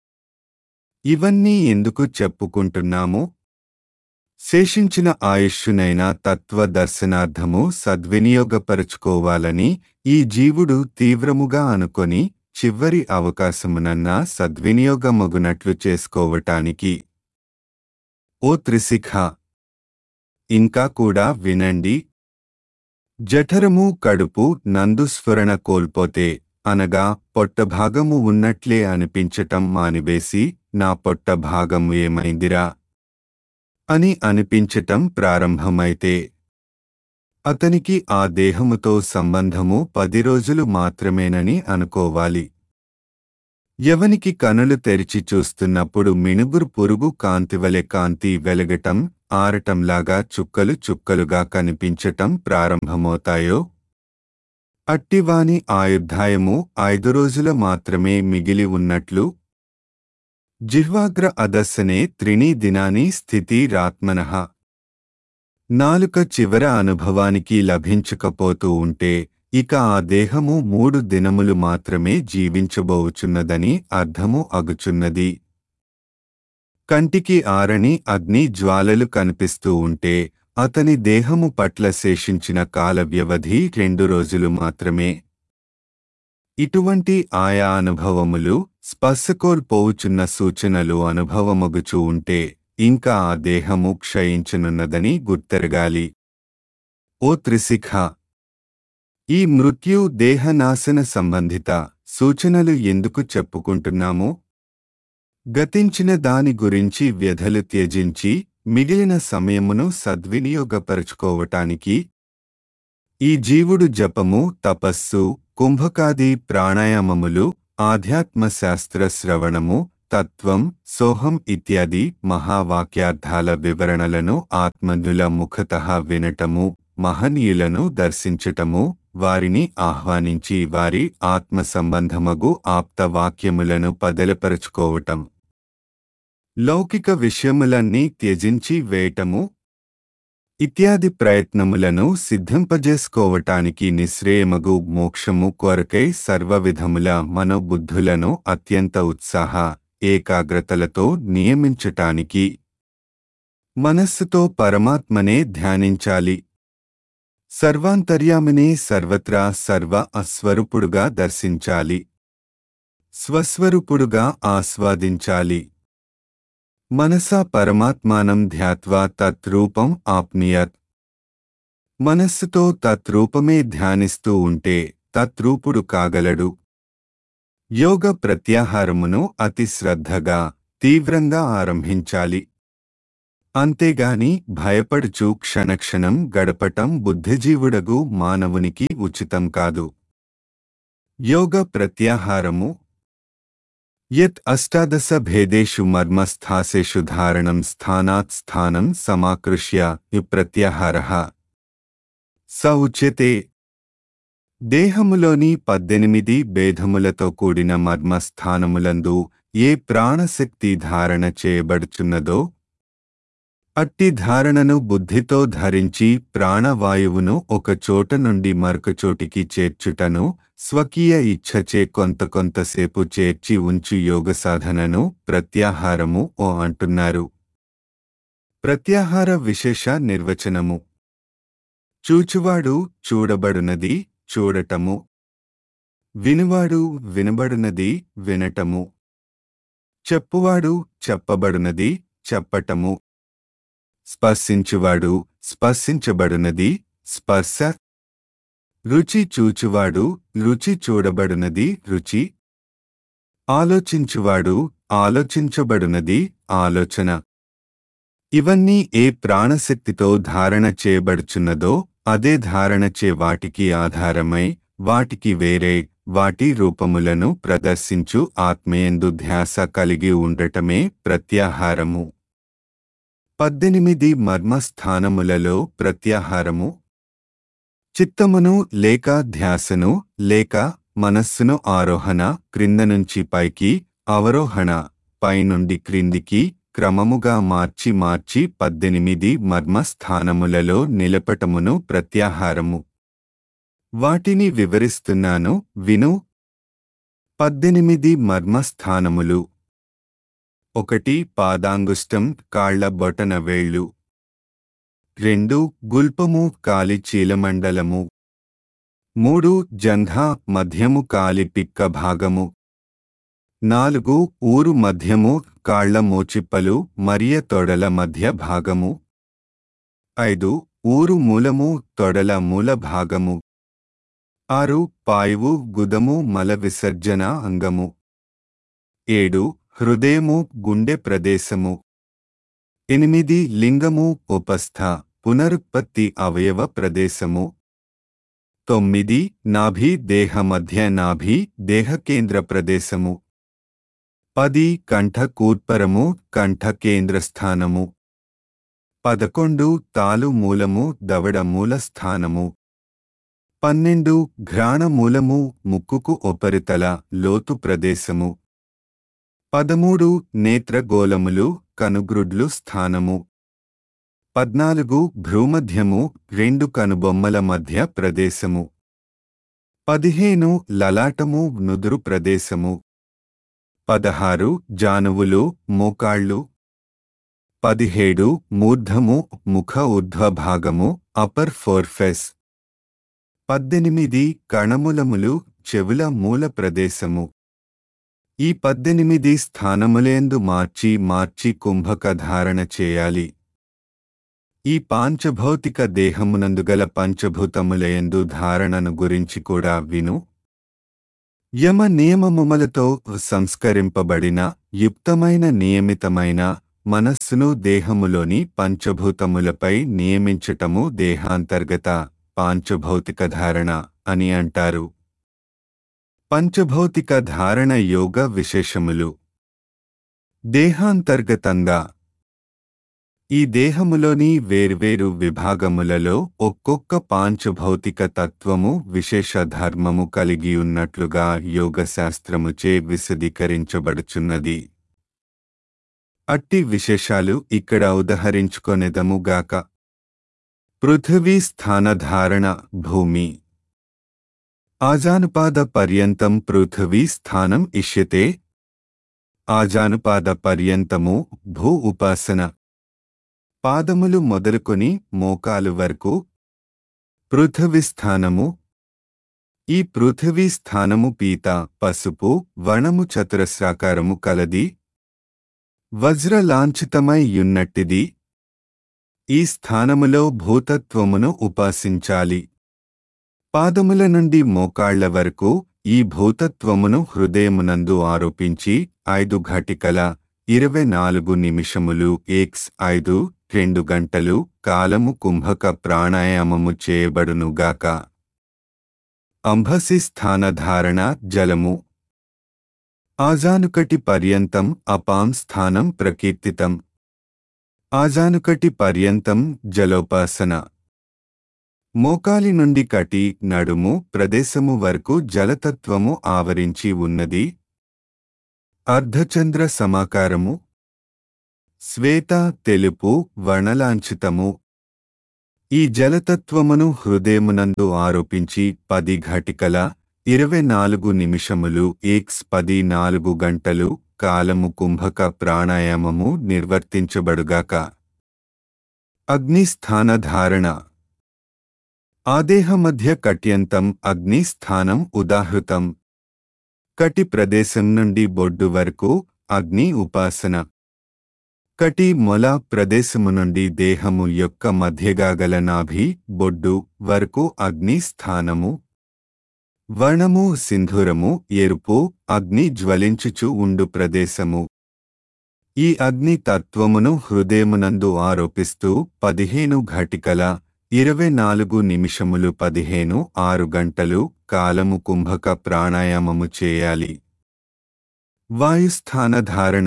S1: ఇవన్నీ ఎందుకు చెప్పుకుంటున్నాము? శేషించిన ఆయుష్షునైనా తత్వ దర్శనార్థము సద్వినియోగపరుచుకోవాలని ఈ జీవుడు తీవ్రముగా అనుకొని చివరి అవకాశమునన్నా సద్వినియోగమగునట్లు చేసుకోవటానికి. ఓ త్రిశిఖ, ఇంకా కూడా వినండి. జఠరము, కడుపు నందు స్ఫురణ కోల్పోతే, అనగా పొట్టభాగము ఉన్నట్లే అనిపించటం మానివేసి నా పొట్ట భాగము ఏమైందిరా అని అనిపించటం ప్రారంభమైతే అతనికి ఆ దేహముతో సంబంధము పది రోజులు మాత్రమేనని అనుకోవాలి. ఎవనికి కనులు తెరిచి చూస్తున్నప్పుడు మిణుగురు పురుగు కాంతివలె కాంతి వెలగటం, ఆరటంలాగా చుక్కలు చుక్కలుగా కనిపించటం ప్రారంభమవుతాయో, అట్టివాని ఆయుర్దాయము ఐదు రోజుల మాత్రమే మిగిలి ఉన్నట్లు. జిహ్వాగ్ర అదస్సనే త్రిణీ దినాని స్థితి రాత్మనః. నాలుక చివర అనుభవానికి లభించకపోతూ ఉంటే ఇక ఆ దేహము మూడు దినములు మాత్రమే జీవించబోవుచున్నదని అర్థము అగుచున్నది. కంటికి ఆరని అగ్ని జ్వాలలు కనిపిస్తూ ఉంటే అతని దేహము పట్ల శేషించిన కాల వ్యవధి రెండు రోజులు మాత్రమే. ఇటువంటి ఆయా అనుభవములు స్పర్శకోల్పోవుచున్న సూచనలు అనుభవమగుచూ ఉంటే ఇంకా ఆ దేహము క్షయించనున్నదని గుర్తెరగాలి. ఓ త్రిశిఖ, ఈ మృత్యు దేహనాశన సంబంధిత సూచనలు ఎందుకు చెప్పుకుంటున్నాము? గతించిన దాని గురించి వ్యధలు త్యజించి మిగిలిన సమయమును సద్వినియోగపరుచుకోవటానికి. ఈ జీవుడు జపము, తపస్సు, కుంభకాది ప్రాణాయామములు, ఆధ్యాత్మశాస్త్ర శ్రవణము, తత్వం, సోహం ఇత్యాది మహావాక్యార్థాల వివరణలను ఆత్మజ్ఞుల ముఖతః వినటము, మహనీయులను దర్శించటము, వారిని ఆహ్వానించి వారి ఆత్మ సంబంధమగు ఆప్త వాక్యములను పదలపరుచుకోవటం, లౌకిక విషయములన్నీ త్యజించి వేయటము ఇత్యాది ప్రయత్నములను సిద్ధింపజేసుకోవటానికి నిశ్రేయమగు మోక్షము కొరకై సర్వవిధముల మనోబుద్ధులను అత్యంత ఉత్సాహ ఏకాగ్రతలతో నియమించటానికి మనస్సుతో పరమాత్మనే ధ్యానించాలి. సర్వాంతర్యామినే సర్వత్రా సర్వ అస్వరూపుడుగా దర్శించాలి. స్వస్వరూపుడుగా ఆస్వాదించాలి. మనసా పరమాత్మానం ధ్యాత్వా తత్రూపం ఆప్నియత్. మనస్సుతో తత్రూపమే ధ్యానిస్తూ ఉంటే తత్రూపుడు కాగలడు. యోగ ప్రత్యాహారమును అతి శ్రద్ధగా, తీవ్రంగా ఆరంభించాలి. అంతేగాని భయపడుచు క్షణక్షణం గడపటం బుద్ధిజీవుడగు మానవునికి ఉచితం కాదు. యోగ ప్రత్యాహారము యత్ అష్టాదశ భేదేషు మర్మస్థాసేషు ధారణం స్థానాత్ స్థానం సమాకృష్య ప్రత్యాహారః స ఉచ్యతే. దేహములోని పద్దెనిమిది భేదములతో కూడిన మర్మస్థానములందు ఏ ప్రాణశక్తి ధారణ చేయబడుచున్నదో అట్టి ధారణను బుద్ధితో ధరించి ప్రాణవాయువును ఒక చోట నుండి మరొక చోటికి చేర్చుటను స్వకీయ ఇచ్ఛచే కొంత కొంతసేపు చేర్చి ఉంచు యోగ సాధనను ప్రత్యాహారము ఓ అంటున్నారు. ప్రత్యాహార విశేష నిర్వచనము. చూచువాడు చూడబడునది చూడటము, వినువాడు వినబడునది వినటము, చెప్పువాడు చెప్పబడునది చెప్పటము, స్పర్శించువాడు స్పర్శించబడునది స్పర్శ, రుచి చూచువాడు రుచి చూడబడునది రుచి, ఆలోచించువాడు ఆలోచించబడునది ఆలోచన. ఇవన్నీ ఏ ప్రాణశక్తితో ధారణ చేయబడుచున్నదో అదే ధారణచే వాటికి ఆధారమై వాటికి వేరే వాటి రూపములను ప్రదర్శించు ఆత్మయందు ధ్యాస కలిగి ఉండటమే ప్రత్యాహారము. పద్దెనిమిది మర్మస్థానములలో ప్రత్యాహారము చిత్తమును లేక ధ్యాసను లేక మనస్సును ఆరోహణ, క్రింద నుంచి పైకి, అవరోహణ, పైనుండి క్రిందికి క్రమముగా మార్చి మార్చి పద్దెనిమిది మర్మస్థానములలో నిలపటమును ప్రత్యాహారము. వాటిని వివరిస్తున్నాను విను. పద్దెనిమిది మర్మస్థానములు. ఒకటి పాదాంగుష్టం కాళ్ల బొటన వేళ్ళు. రెండు గుల్పము కాలి చీలమండలము. మూడు జంఘ మధ్యము కాలి పిక్క భాగము. నాలుగు ఊరు మధ్యము కాళ్ల మోచిప్పలు మరియ తొడల మధ్య భాగము. ఐదు ఊరు మూలము తొడల మూల భాగము. ఆరు పాయువు గుదము మల విసర్జన అంగము. ఏడు హృదయము గుండె ప్రదేశము. ఎనిమిది లింగము ఉపస్థ పునరుత్పత్తి అవయవ ప్రదేశము. తొమ్మిది నాభి దేహ మధ్య నాభి దేహకేంద్ర ప్రదేశము. పది కంఠ కూర్పరము కంఠ కేంద్రస్థానము. పదకొండు తాలు మూలము దవడ మూలస్థానము. పన్నెండు ఘ్రాణ మూలము ముక్కుకు ఉపరితల లోతు ప్రదేశము. పదమూడు నేత్రగోళములు కనుగ్రుడ్లు స్థానము. పద్నాలుగు భ్రూమధ్యము రెండు కనుబొమ్మల మధ్య ప్రదేశము. పదిహేను లలాటము నుదురు ప్రదేశము. పదహారు జానువులు మోకాళ్ళు. పదిహేడు మూర్ధము ముఖ ఊర్ధ్వభాగము అప్పర్ ఫోర్ఫెస్. పద్దెనిమిది కణములములు చెవుల మూల ప్రదేశము. ఈ పద్దెనిమిది స్థానములేందు మార్చి మార్చి కుంభక ధారణ చేయాలి. ఈ పాంచభౌతిక దేహమునందుగల పంచభూతములయందు ధారణను గురించి కూడా విను. యమ నియమములతో సంస్కరింపబడిన యుక్తమైన నియమితమైన మనస్సును దేహములోని పంచభూతములపై నియమించటము దేహాంతర్గత పాంచభౌతిక ధారణ అని అంటారు. పంచభౌతిక ధారణ యోగ విశేషములు. దేహాంతర్గతంగా ఈ దేహములోని వేర్వేరు విభాగములలో ఒక్కొక్క పాంచభౌతిక తత్వము విశేష ధర్మము కలిగియున్నట్లుగా యోగశాస్త్రముచే విశదీకరించబడుచున్నది. అట్టి విశేషాలు ఇక్కడ ఉదహరించుకొనెదముగాక. పృథివీ స్థానధారణ భూమి. ఆజానుపాద పర్యంతం పృథివీ స్థానం ఇష్యతే. ఆజానుపాద పర్యంతము భూ ఉపాసన. పాదములు మొదలుకొని మోకాలు వరకు పృథివీ స్థానము. ఈ పృథివీ స్థానము పీత పసుపు వర్ణము చతురస్రాకారము కలది, వజ్రలాంఛితమై యున్నట్టిది. ఈ స్థానములో భూతత్వమును ఉపాసించాలి. పాదముల నుండి మోకాళ్ల వరకు ఈ భూతత్వమును హృదయమునందు ఆరోపించి ఐదు ఘటికల ఇరవై నాలుగు నిమిషములు ఎక్స్ ఐదు రెండు గంటలు కాలము కుంభక ప్రాణాయామము చేయబడునుగాక. అంభసి స్థానధారణ జలము. ఆజానుకటి పర్యంతం అపాం స్థానం ప్రకీర్తితం. ఆజానుకటి పర్యంతం జలోపాసన. మోకాలి నుండి కటి నడుము ప్రదేశము వరకు జలతత్వము ఆవరించి ఉన్నది. అర్ధచంద్ర సమాకారము. శ్వేత తెలుపు వర్ణలాంఛితము. ఈ జలతత్వమును హృదయమునందు ఆరోపించి పది ఘటికల ఇరవై నాలుగు నిమిషములు ఎక్స్ పది నాలుగు గంటలు కాలము కుంభక ప్రాణాయామము నిర్వర్తించబడుగాక. అగ్నిస్థానధారణ. ఆదేహ మధ్య కట్యంతం అగ్నిస్థానం ఉదాహృతం. కటి ప్రదేశం నుండి బొడ్డు వరకు అగ్ని ఉపాసన. కటి మొల ప్రదేశము నుండి దేహము యొక్క మధ్యగాగల నాభి బొడ్డు వరకు అగ్ని స్థానము. వర్ణము సింధూరము ఎరుపు అగ్ని జ్వలించుచు ఉండు ప్రదేశము. ఈ అగ్ని తత్వమును హృదయమునందు ఆరోపిస్తూ పదిహేను ఘటికల ఇరవై నాలుగు నిమిషములు పదిహేను ఆరు గంటలు కాలము కుంభక ప్రాణాయామము చేయాలి. వాయుస్థానధారణ.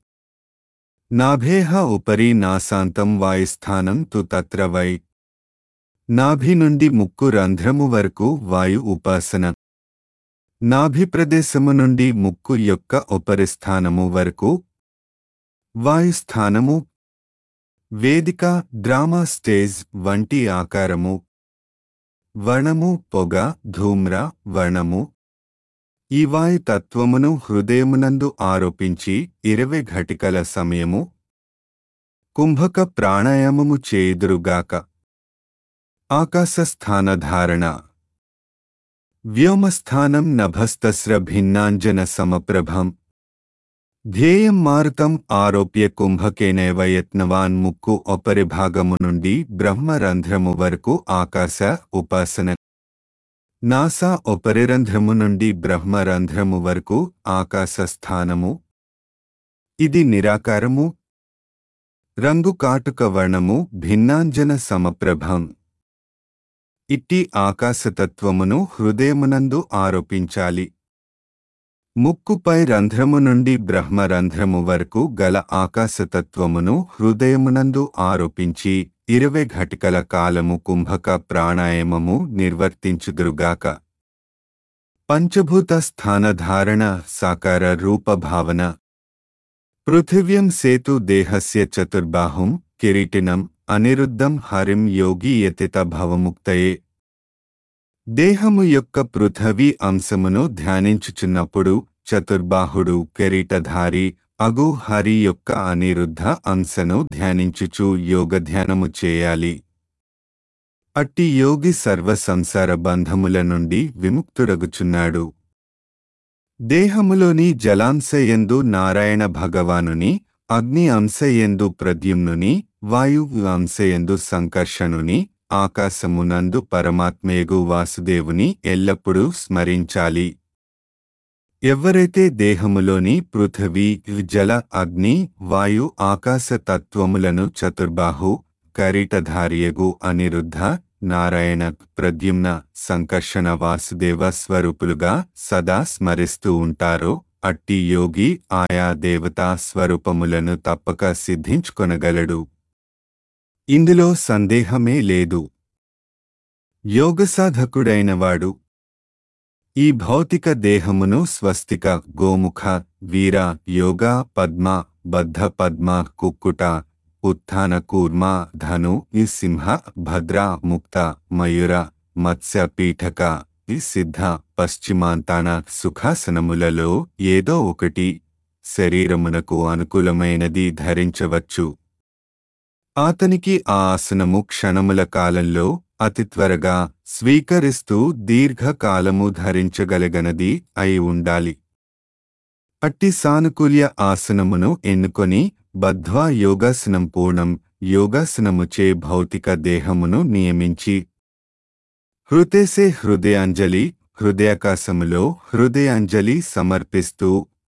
S1: నాభేహ ఉపరి నాసాంతం వాయుస్థానం తు తత్ర వై. నాభి నుండి ముక్కు రంధ్రము వరకు వాయు ఉపాసన. నాభి ప్రదేశము నుండి ముక్కు యొక్క ఉపరిస్థానము వరకు వాయుస్థానము. వేదిక డ్రామా స్టేజ్ వంటి ఆకారము. వర్ణము పొగ ధూమ్ర వర్ణము. ఈ వాయు తత్వమును హృదయమునందు ఆరోపించి ఇరవై ఘటికల సమయము కుంభక ప్రాణాయామము చేయుదురుగాక. ఆకాశస్థానధారణ. వ్యోమస్థానం నభస్తస్ర భిన్నాంజన సమప్రభం. ధ్యేయం మారుతం ఆరోప్య కుంభకేనైవ యత్నవాన్ ముక్కు ఉపరిభాగము నుండి బ్రహ్మరంధ్రము వరకు ఆకాశ ఉపాసన. నాసా ఉపరిరంధ్రము నుండి బ్రహ్మరంధ్రము వరకు ఆకాశ స్థానము. ఇది నిరాకారము. రంగు కాటుక వర్ణము భిన్నాంజన సమప్రభం. ఇట్టి ఆకాశతత్వమును హృదయమునందు ఆరోపించాలి. ముక్కుపై రంధ్రము నుండి బ్రహ్మరంధ్రము వరకు గల ఆకాశతత్వమును హృదయమునందు ఆరోపించి ఇరవై ఘటికల కాలము కుంభక ప్రాణాయామము నిర్వర్తించుదురుగాక. పంచభూత స్థానధారణ సాకార రూపభావన. పృథివ్యం సేతు దేహస్య చతుర్బాహుం కిరీటినం అనిరుద్ధం హరిం యోగి యతిత భవముక్తయే. దేహము యొక్క పృథివీ అంశమును ధ్యానించుచున్నప్పుడు చతుర్బాహుడు కిరీటధారి అగు హరి యొక్క అనిరుద్ధ అంశను ధ్యానించుచు యోగధ్యానము చేయాలి. అట్టి యోగి సర్వ సంసార బంధముల నుండి విముక్తుడగుచున్నాడు. దేహములోని జలాంశయందు నారాయణ భగవానుని, అగ్ని అంశయందు ప్రద్యుమ్నుని, వాయువు అంశయందు సంకర్షణుని, ఆకాశమునందు పరమాత్మేగు వాసుదేవుని ఎల్లప్పుడూ స్మరించాలి. ఎవరైతే దేహములోని పృథివీ, జల, అగ్ని, వాయు, ఆకాశ తత్వములను చతుర్బాహు, కరీటధారియగు అనిరుద్ధ, నారాయణ, ప్రద్యుమ్న, సంకర్షణ వాసుదేవ స్వరూపులుగా సదా స్మరిస్తూ ఉంటారో అట్టి యోగి ఆయా దేవతా స్వరూపములను తప్పక సిద్ధించుకొనగలడు. ఇందులో సందేహమే లేదు. యోగసాధకుడైనవాడు ఈ భౌతిక దేహమును స్వస్తిక, గోముఖ, వీర, యోగ, పద్మ, బద్ధ పద్మ, కుక్కుట, ఉత్థాన, కూర్మ, ధను, ఈ సింహ, భద్ర, ముక్త, మయూర, మత్స్య, పీఠక, ఈ సిద్ధ, పశ్చిమాంతాన సుఖాసనములలో ఏదో ఒకటి శరీరమునకు అనుకూలమైనది ధరించవచ్చు. అతనికి ఆ ఆసనము క్షణముల కాలంలో అతి త్వరగా స్వీకరిస్తూ దీర్ఘకాలము ధరించగలగనది అయి ఉండాలి. అట్టి సానుకూల్య ఆసనమును ఎన్నుకొని బద్ధ్వా యోగాసనం పూర్ణం, యోగాసనముచే భౌతిక దేహమును నియమించి హృతేసే హృదయాంజలి, హృదయాకాశములో హృదయాంజలి సమర్పిస్తూ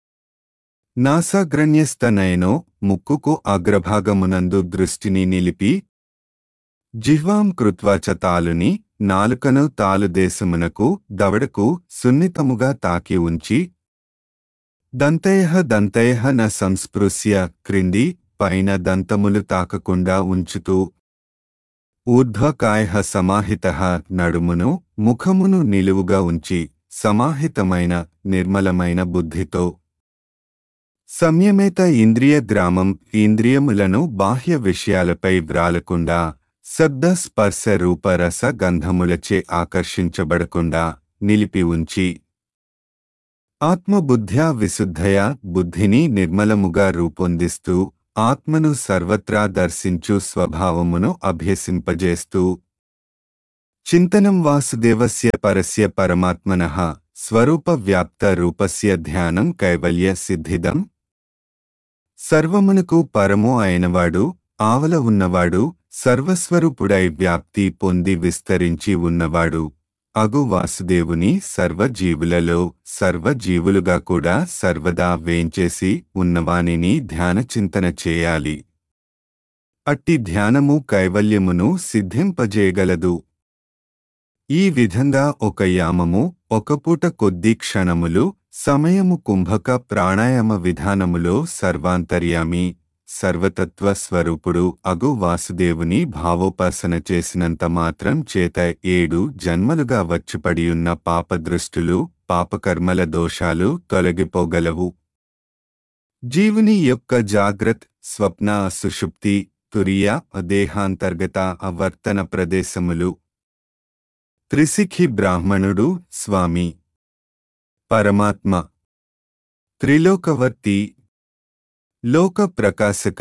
S1: నాసాగ్రణ్యస్తనయనో, ముక్కుకు అగ్రభాగమునందు దృష్టిని నిలిపి జిహ్వాం కృత్వా చ తాలుని, నాలుకను తాలుదేశమునకు, దవడకు సున్నితముగా తాకి ఉంచి దంతయః దంతయః న సంస్పృశ్య, క్రింది పైన దంతములు తాకకుండా ఉంచుతూ ఊర్ధ్వకాయః సమాహితః, నడుమును ముఖమును నిలువుగా ఉంచి సమాహితమైన నిర్మలమైన బుద్ధితో సంయమేత ఇంద్రియ గ్రామం, ఇంద్రియములను బాహ్య విషయాలపై వ్రాలకుండా శబ్ద, స్పర్శ, రూప, రస, గంధములచే ఆకర్షించబడకుండా నిలిపి ఉంచి ఆత్మబుద్ధ్యా విశుద్ధయా, బుద్ధిని నిర్మలముగా రూపొందిస్తూ ఆత్మను సర్వత్రా దర్శించు స్వభావమును అభ్యసింపజేస్తూ చింతనం వాసుదేవస్య పరస్య పరమాత్మనః స్వరూప వ్యాప్త రూపస్య ధ్యానం కైవల్య సిద్ధిదం. సర్వమునకు పరమో అయినవాడు, ఆవల ఉన్నవాడు, సర్వస్వరూపుడై వ్యాప్తి పొంది విస్తరించి ఉన్నవాడు అగు వాసుదేవుని సర్వజీవులలో సర్వజీవులుగా కూడా సర్వదా వేంచేసి ఉన్నవానిని ధ్యానచింతన చేయాలి. అట్టి ధ్యానము కైవల్యమును సిద్ధింపజేయగలదు. ఈ విధంగా ఒక యామము, ఒక పూట కొద్ది క్షణములు సమయము కుంభక ప్రాణాయామ విధానములో సర్వాంతర్యామి, సర్వతత్వ స్వరూపుడు అగు వాసుదేవుని భావోపాసన చేసినంత మాత్రం చేత ఏడు జన్మలుగా వచ్చిపడియున్న పాపదృష్టులు, పాపకర్మల దోషాలు తొలగిపోగలవు. జీవుని యొక్క జాగ్రత్, స్వప్న, సుషుప్తి, తురియ, దేహాంతర్గత అవర్తన ప్రదేశములు. త్రిశిఖి బ్రాహ్మణుడు స్వామి పరమాత్మ, త్రిలోకవర్తి, లోక ప్రకాశక,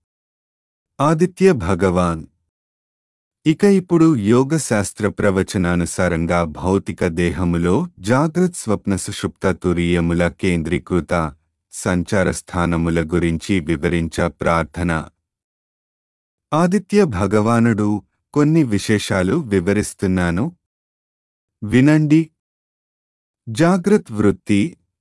S1: ఆదిత్య భగవాన్. ఇక ఇప్పుడు యోగశాస్త్ర ప్రవచనానుసారంగా భౌతిక దేహములో జాగ్రత్, స్వప్న, సుషుప్త, తురీయముల కేంద్రీకృత సంచార స్థానముల గురించి వివరించ ప్రార్థన. ఆదిత్య భగవానుడు కొన్ని విశేషాలు వివరిస్తున్నాను, వినండి. జాగ్రత్ వృత్తి.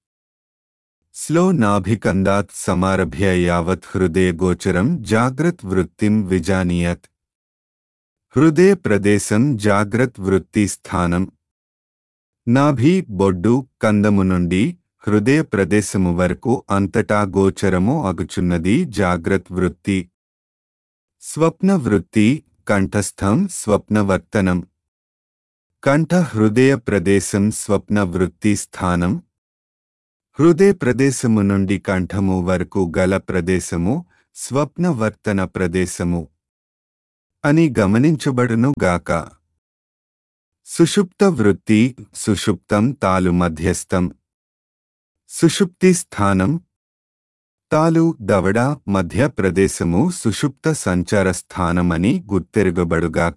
S1: స్లో నాభికందాత్ సమారభ్య యావత్ హృదయ గోచరం జాగ్రత్ వృత్తిం విజానీయత్. హృదయ ప్రదేశం జాగ్రత్ వృత్తి స్థానం. నాభి, బొడ్డు, కందము నుండి హృదయ ప్రదేశము వరకు అంతటా గోచరము అగుచున్నది జాగ్రత్ వృత్తి. స్వప్న వృత్తి. కంఠస్థం స్వప్నవర్తనం. కంఠ హృదయ ప్రదేశం స్వప్న వృత్తి స్థానం. హృదయ ప్రదేశము నుండి కంఠము వరకు గల ప్రదేశము స్వప్నవర్తన ప్రదేశము అని గమనించబడును గాక. సుషుప్త వృత్తి. సుషుప్తం తాలు మధ్యస్థం. సుషుప్తి స్థానం. తాలు, దవడ మధ్య ప్రదేశము సుషుప్త సంచార స్థానమని గుర్తెరుగబడుగాక.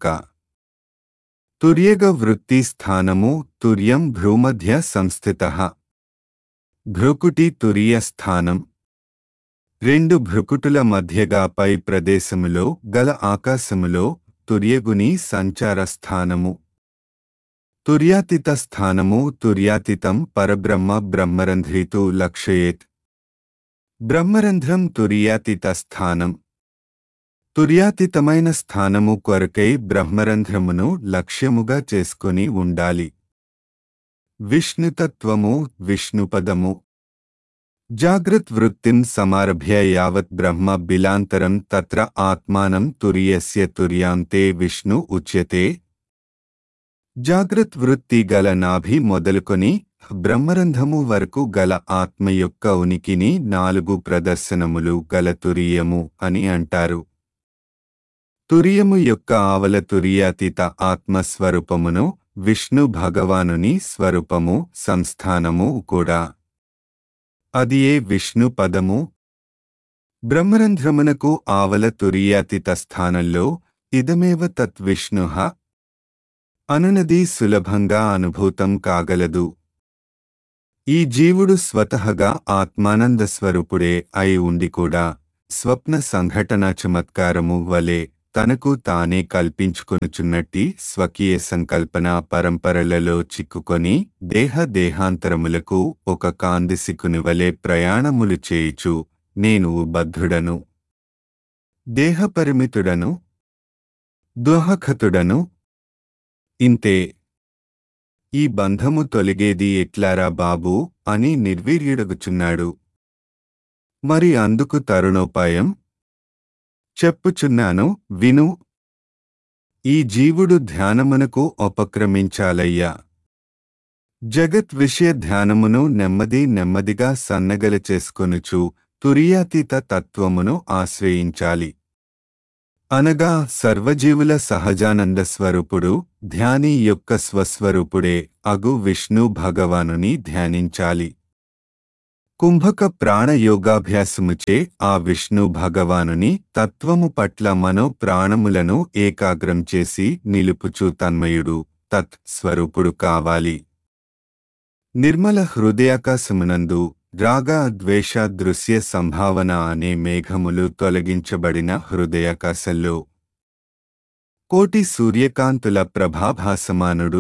S1: తుర్యగ వృత్తి స్థానము. తుర్యం భ్రూమధ్య సంస్థితః. భ్రూకుటి తురీయ స్థానం. రెండు భృకుటుల మధ్యగా పై ప్రదేశములో గల ఆకాశములో తుర్యగుని సంచార స్థానము. తుర్యాతీత స్థానము. తుర్యాతీతం పరబ్రహ్మ బ్రహ్మరంధ్రీతు లక్షయేత్. బ్రహ్మరంధ్రం తుర్యాతీత స్థానం. తుర్యాతీతమైన స్థానము కొరకై బ్రహ్మరంధ్రమును లక్ష్యముగా చేసుకొని ఉండాలి. విష్ణుతత్వము. విష్ణుపదము. జాగ్రత్ వృత్తిం సమారభ్య యావత్ బ్రహ్మ బిలాంతరం తత్ర ఆత్మానం తుర్యస్య తుర్యాంతే విష్ణు ఉచ్యతే. జాగ్రత్ వృత్తి గల నాభి మొదలుకొని బ్రహ్మరంధ్రము వరకు గల ఆత్మ యొక్క ఉనికిని నాలుగు ప్రదర్శనములు గల తురియము అని అంటారు. తురియము యొక్క ఆవల తురియాతీత ఆత్మస్వరూపమును, విష్ణు భగవానుని స్వరూపము, సంస్థానము కూడా. అది ఏ విష్ణు పదము. బ్రహ్మరంధ్రమునకు ఆవల తురియాతీత స్థానంలో ఇదమేవ తత్ విష్ణుః అనునది సులభంగా అనుభూతం కాగలదు. ఈ జీవుడు స్వతహగా ఆత్మానంద స్వరూపుడే అయి ఉండి కూడా స్వప్న సంఘటన చమత్కారము వలె తనకు తానే కల్పించుకొనుచున్నట్టి స్వకీయ సంకల్పన పరంపరలలో చిక్కుకొని దేహ దేహాంతరములకు ఒక కాందిసికుని వలె ప్రయాణములు చేయుచు నేను బద్ధుడను, దేహపరిమితుడను, దుఃఖతుడను, ఇంతే, ఈ బంధము తొలగేది ఎట్లారా బాబూ అని నిర్వీర్యుడగుచున్నాడు. మరి అందుకు తరుణోపాయం చెప్పుచున్నాను విను. ఈ జీవుడు ధ్యానమునకు ఉపక్రమించాలయ్యా. జగత్ విషయ ధ్యానమును నెమ్మది నెమ్మదిగా సన్నగల చేసుకొనుచు తురియాతీత తత్వమును ఆశ్రయించాలి. అనగా సర్వజీవుల సహజానంద స్వరూపుడు ధ్యాని యొక్క స్వస్వరూపుడే అగు విష్ణు భగవానుని ధ్యానించాలి. కుంభక ప్రాణయోగాభ్యాసముచే ఆ విష్ణు భగవానుని తత్వము పట్ల మనో ప్రాణములను ఏకాగ్రం చేసి నిలుపుచు తన్మయుడు తత్ స్వరూపుడు కావాలి. నిర్మల హృదయాకాశమునందు రాగ ద్వేష దృశ్య సంభావన అనే మేఘములు తొలగించబడిన హృదయాకాశంలో కోటి సూర్యకాంతుల ప్రభాభాసమానుడు,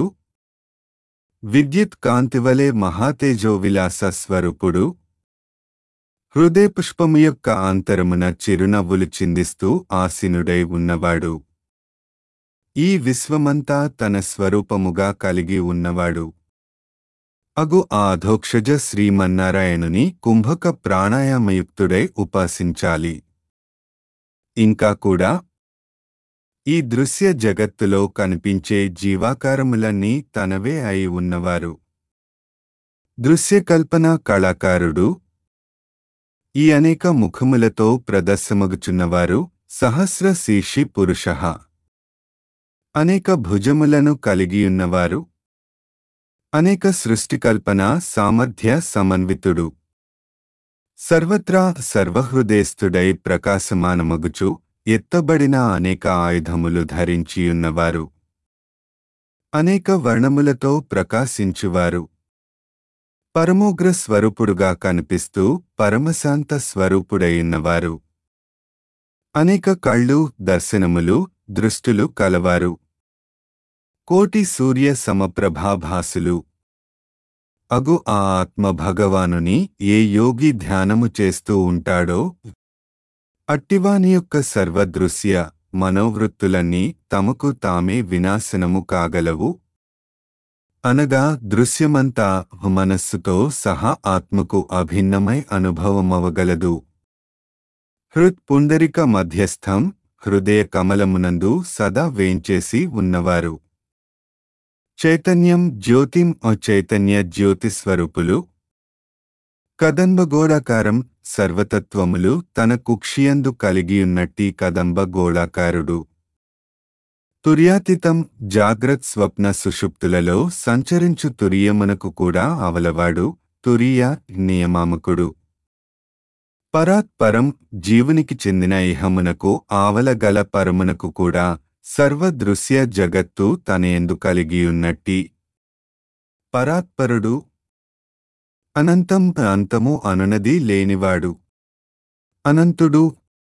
S1: విద్యుత్ కాంతివలే మహాతేజో విలాస స్వరూపుడు, హృదయపుష్పము యొక్క ఆంతరమున చిరునవ్వులు చిందిస్తూ ఆసీనుడై ఉన్నవాడు, ఈ విశ్వమంతా తన స్వరూపముగా కలిగి ఉన్నవాడు అగు ఆ అధోక్షజ శ్రీమన్నారాయణుని కుంభక ప్రాణాయామయుక్తుడై ఉపాసించాలి. ఇంకా కూడా ఈ దృశ్య జగత్తులో కనిపించే జీవాకారములన్నీ తనవే అయి ఉన్నవారు. దృశ్యకల్పన కళాకారుడు. ఈ అనేక ముఖములతో ప్రదర్శమగుచున్నవారు సహస్ర శీర్షి పురుషః. అనేక భుజములను కలిగియున్నవారు. అనేక సృష్టికల్పన సామర్థ్య సమన్వితుడు. సర్వత్రా సర్వహృదయస్థుడై ప్రకాశమానమగుచు ఎత్తబడిన అనేక ఆయుధములు ధరించియున్నవారు. అనేక వర్ణములతో ప్రకాశించువారు. పరమోగ్ర స్వరూపుడుగా కనిపిస్తూ పరమశాంత స్వరూపుడైయున్నవారు. అనేక కళ్ళు, దర్శనములు, దృష్టులు కలవారు. కోటి సూర్య సమప్రభాభాసులు అగు ఆ ఆత్మ భగవానుని ఏ యోగి ధ్యానము చేస్తూ ఉంటాడో అట్టివాని యొక్క సర్వదృశ్య మనోవృత్తులన్నీ తమకు తామే వినాశనము కాగలవు. అనగా దృశ్యమంతా మనస్సుతో సహా ఆత్మకు అభిన్నమై అనుభవమవగలదు. హృత్ పుండరిక మధ్యస్థం హృదయ కమలమునందు సదా వేంచేసి ఉన్నవారు. చైతన్యం జ్యోతిం ఓ చైతన్య జ్యోతిస్వరూపులు. కదంబగోళాకారం సర్వతత్వములు తన కుక్షియందు కలిగియున్నట్టి కదంబ గోళాకారుడు. తుర్యాతీతం జాగ్రత్ స్వప్న సుషుప్తులలో సంచరించు తురియమునకు కూడా అవలవాడు తురియ నియమామకుడు. పరాత్ పరం జీవునికి చెందిన ఇహమునకు ఆవల గల పరమునకు కూడా సర్వదృశ్య జగత్తు తనయందు కలిగియున్నట్టి పరాత్పరుడు. అనంతం అంతము అనునది లేనివాడు. అనంతుడు.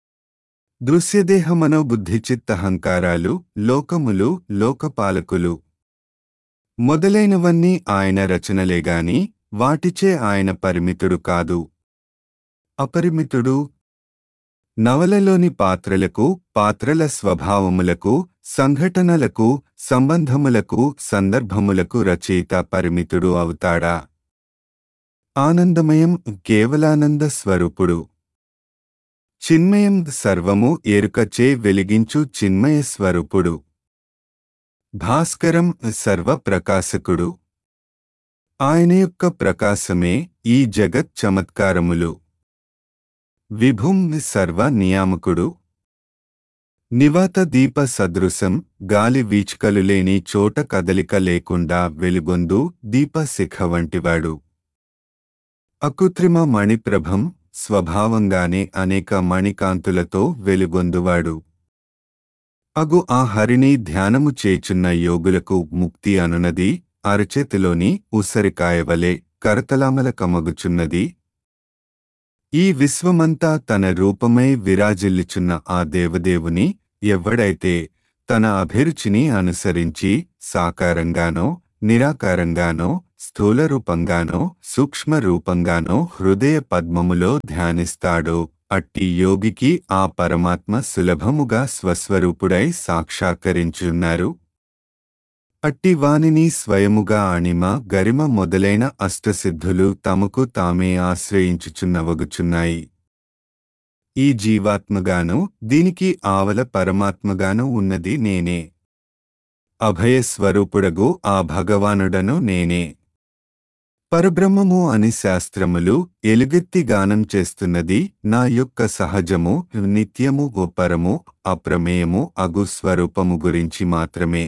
S1: దృశ్యదేహమనో బుద్ధిచిత్తహంకారాలు, లోకములు, లోకపాలకులు మొదలైనవన్నీ ఆయన రచనలేగాని వాటిచే ఆయన పరిమితుడు కాదు, అపరిమితుడు. నవలలోని పాత్రలకు, పాత్రల స్వభావములకు, సంఘటనలకు, సంబంధములకు, సందర్భములకు రచయిత పరిమితుడు అవుతాడా? ఆనందమయం కేవలానంద స్వరూపుడు. చిన్మయం సర్వము ఎరుకచే వెలిగించు చిన్మయ స్వరూపుడు. భాస్కరం సర్వప్రకాశకుడు. ఆయన యొక్క ప్రకాశమే ఈ జగత్ చమత్కారములు. విభుం సర్వ నియామకుడు. నివాత దీప సదృశం గాలి వీచికలు లేని చోట కదలిక లేకుండా వెలుగొందు దీప శిఖ వంటివాడు. అకృత్రిమ మణిప్రభం స్వభావంగానే అనేక మణికాంతులతో వెలుగొందువాడు. అగు ఆ హరిని ధ్యానము చేచున్న యోగులకు ముక్తి అనునది అరచేతిలోని ఉసరికాయవలే కరతలామలకమగుచున్నది. ఈ విశ్వమంతా తన రూపమై విరాజిల్లుచున్న ఆ దేవదేవుని ఎవ్వడైతే తన అభిరుచిని అనుసరించి సాకారంగానో, నిరాకారంగానో, స్థూలరూపంగానో, సూక్ష్మరూపంగానో హృదయ పద్మములో ధ్యానిస్తాడో అట్టి యోగికి ఆ పరమాత్మ సులభముగా స్వస్వరూపుడై సాక్షాత్కరించున్నారు. అట్టి వానిని స్వయముగా అణిమ, గరిమ మొదలైన అష్టసిద్ధులు తమకు తామే ఆశ్రయించుచున్నవగుచున్నాయి. ఈ జీవాత్మగాను దీనికి ఆవల పరమాత్మగాను ఉన్నది నేనే. అభయస్వరూపుడగు ఆ భగవానుడను నేనే. పరబ్రహ్మము అని శాస్త్రములు ఎలుగెత్తి గానం చేస్తున్నది నా యొక్క సహజము, నిత్యము, గొప్పరము, అప్రమేయము అగు స్వరూపము గురించి మాత్రమే.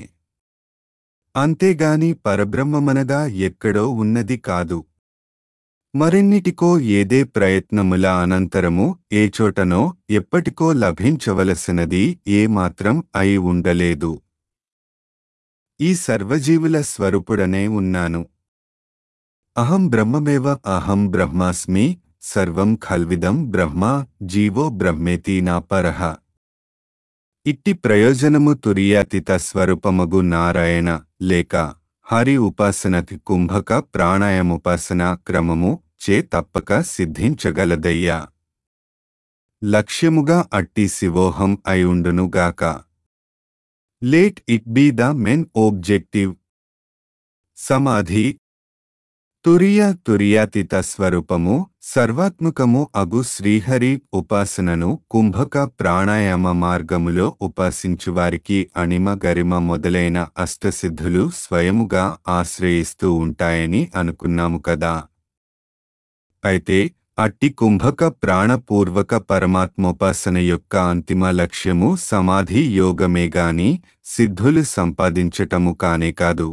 S1: అంతేగాని పరబ్రహ్మమనగా ఎక్కడో ఉన్నది కాదు. మరెన్నిటికో ఏదే ప్రయత్నముల అనంతరము ఏచోటనో ఎప్పటికో లభించవలసినది ఏమాత్రం అయి ఉండలేదు. ఈ సర్వజీవుల స్వరూపుడనే ఉన్నాను. అహం బ్రహ్మమేవ అహం బ్రహ్మాస్మి సర్వం ఖల్విదం బ్రహ్మ జీవో బ్రహ్మేతి నాపరః. ఇట్టి ప్రయోజనము తురీయాతీత స్వరూపమగు నారాయణ లేక హరి ఉపాసనకి కుంభక ప్రాణాయాముపాసన క్రమము చే తప్పక సిద్ధించగలదయ్యా. లక్ష్యముగా అట్టి శివోహం అయుండునుగాక. Let it be the main objective. సమాధి తురియ తురియాతీత స్వరూపము సర్వాత్మకము అగు శ్రీహరి ఉపాసనను కుంభక ప్రాణాయామ మార్గములో ఉపాసించువారికి అణిమ, గరిమ మొదలైన అష్టసిద్ధులు స్వయముగా ఆశ్రయిస్తూ ఉంటాయని అనుకున్నాము కదా. అయితే అట్టి కుంభక ప్రాణపూర్వక పరమాత్మోపాసన యొక్క అంతిమ లక్ష్యము సమాధి యోగమేగాని సిద్ధులు సంపాదించటము కానే కాదు.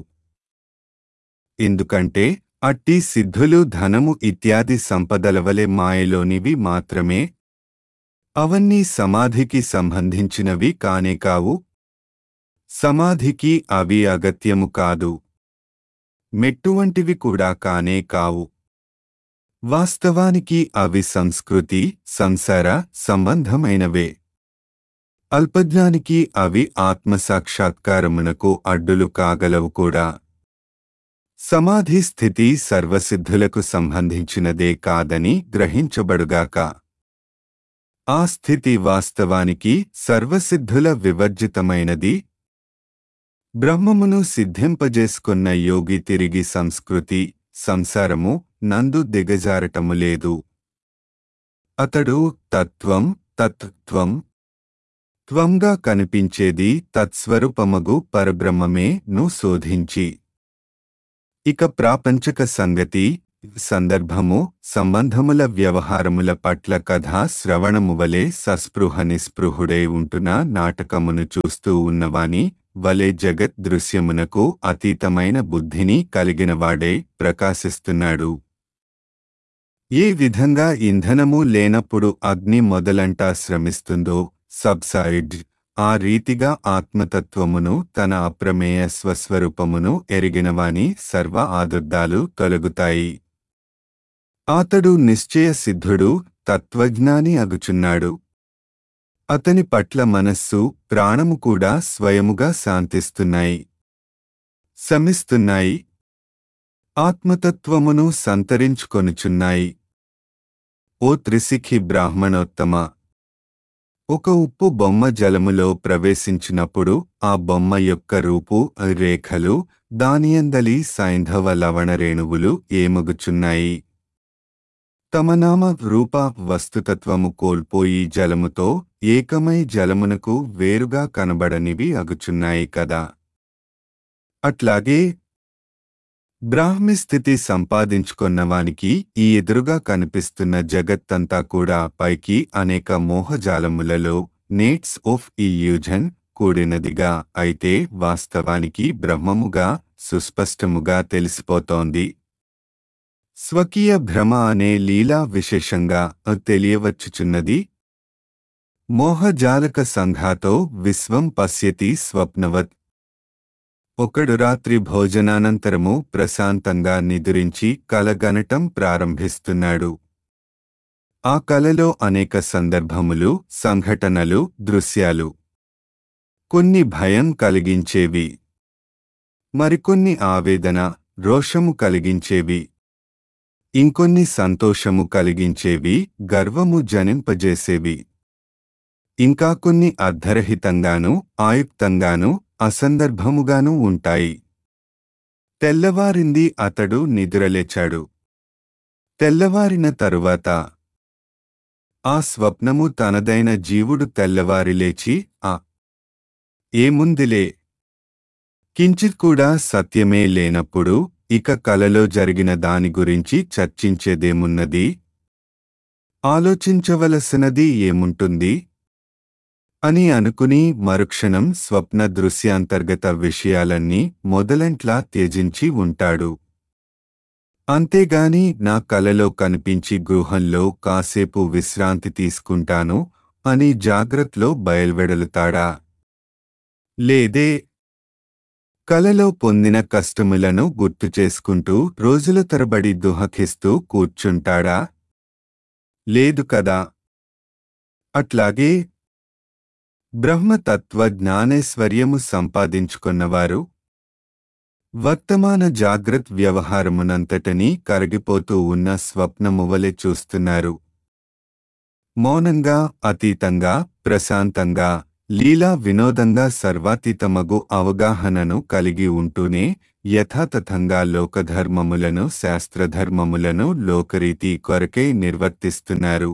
S1: ఎందుకంటే అట్టి సిద్ధులు ధనము ఇత్యాది సంపదలవలె మాయలోనివి మాత్రమే. అవన్నీ సమాధికి సంబంధించినవి కానే కావు. సమాధికి అవి అగత్యము కాదు. మెట్టువంటివి కూడా కానే కావు. వాస్తవానికి అవి సంస్కృతి, సంసార సంబంధమైనవే. అల్పజ్ఞానికి అవి ఆత్మసాక్షాత్కారమునకు అడ్డులు కాగలవు కూడా. సమాధి స్థితి సర్వసిద్ధులకు సంబంధించినదే కాదని గ్రహించబడుగాక. ఆ స్థితి వాస్తవానికి సర్వసిద్ధుల వివర్జితమైనది. బ్రహ్మమును సిద్ధింపజేసుకున్న యోగి తిరిగి సంస్కృతి, సంసారము నందు దిగజారటము లేదు. అతడు తత్వం, తత్త్వం త్వంగా కనిపించేది తత్స్వరూపమగు పరబ్రహ్మమే ను శోధించి ఇక ప్రాపంచక సంగతి, సందర్భము, సంబంధముల వ్యవహారముల పట్ల కథా శ్రవణమువలే సస్పృహ నిస్పృహుడై ఉంటున్న నాటకమును చూస్తూ ఉన్నవాని వలె జగత్ దృశ్యమునకు అతీతమైన బుద్ధిని కలిగినవాడై ప్రకాశిస్తున్నాడు. ఏ విధంగా ఇంధనము లేనప్పుడు అగ్ని మొదలంటా శ్రమిస్తుందో సబ్సైడ్, ఆ రీతిగా ఆత్మతత్వమును తన అప్రమేయ స్వస్వరూపమును ఎరిగినవాని సర్వ ఆదుర్దాలు తొలగుతాయి. అతడు నిశ్చయ సిద్ధుడు, తత్వజ్ఞాని అగుచున్నాడు. అతని పట్ల మనస్సు, ప్రాణము కూడా స్వయముగా శాంతిస్తున్నాయి, శమిస్తున్నాయి, ఆత్మతత్వమును సంతరించుకొనుచున్నాయి. ఓ త్రిశిఖి బ్రాహ్మణోత్తమ! ఒక ఉప్పు బొమ్మ జలములో ప్రవేశించినప్పుడు ఆ బొమ్మ యొక్క రూపు, రేఖలు, దానియందలి సైంధవ లవణ రేణువులు ఏమగుచున్నాయి? తమ నామ రూప వస్తుతత్వము కోల్పోయి జలముతో ఏకమై జలమునకు వేరుగా కనబడనివి అగుచున్నాయి కదా. అట్లాగే బ్రాహ్మిస్థితి సంపాదించుకొన్నవానికి ఈ ఎదురుగా కనిపిస్తున్న జగత్తంతా కూడా పైకి అనేక మోహజాలములలో నేట్స్ ఆఫ్ ఇల్యూజన్ కూడినదిగా, అయితే వాస్తవానికి బ్రహ్మముగా సుస్పష్టముగా తెలిసిపోతోంది. స్వకీయ భ్రమ అనే లీలా విశేషంగా తెలియవచ్చుచున్నది. మోహజాలక సంఘాతో విశ్వం పశ్యతి స్వప్నవత్. ఒకడు రాత్రి భోజనానంతరము ప్రశాంతంగా నిదురించి కలగనటం ప్రారంభిస్తున్నాడు. ఆ కలలో అనేక సందర్భములు, సంఘటనలు, దృశ్యాలు. కొన్ని భయం కలిగించేవి, మరికొన్ని ఆవేదన, రోషము కలిగించేవి, ఇంకొన్ని సంతోషము కలిగించేవి, గర్వము జనింపజేసేవి. ఇంకా కొన్ని అర్ధరహితంగానూ, ఆయుక్తంగానూ, అసందర్భముగానూ ఉంటాయి. తెల్లవారింది, అతడు నిదురలేచాడు. తెల్లవారిన తరువాత ఆ స్వప్నము తనదైన జీవుడు తెల్లవారి లేచి ఆ ఏముందిలే, కించిత్ కూడా సత్యమే లేనప్పుడు ఇక కలలో జరిగిన దాని గురించి చర్చించేదేమున్నది? ఆలోచించవలసినది ఏముంటుంది అని అనుకుని మరుక్షణం స్వప్న దృశ్యాంతర్గత విషయాలన్నీ మొదలంట్లా త్యజించి ఉంటాడు. అంతేగాని నా కలలో కనిపించి గృహంలో కాసేపు విశ్రాంతి తీసుకుంటాను అని జాగ్రత్తలో బయల్వెడలుతాడా? లేదే. కలలో పొందిన కష్టములను గుర్తుచేసుకుంటూ రోజుల తరబడి దుఃఖిస్తూ కూర్చుంటాడా? లేదు కదా. అట్లాగే బ్రహ్మతత్వ జ్ఞానేశ్వర్యము సంపాదించుకున్నవారు వర్తమాన జాగ్రత్త వ్యవహారమునంతటినీ కరిగిపోతూ ఉన్న స్వప్నమువలె చూస్తున్నారు. మౌనంగా, అతీతంగా, ప్రశాంతంగా, లీలా వినోదంగా సర్వాతీతమగు అవగాహనను కలిగి ఉంటూనే యథాతథంగా లోకధర్మములను, శాస్త్రధర్మములను లోకరీతి కొరకై నిర్వర్తిస్తున్నారు.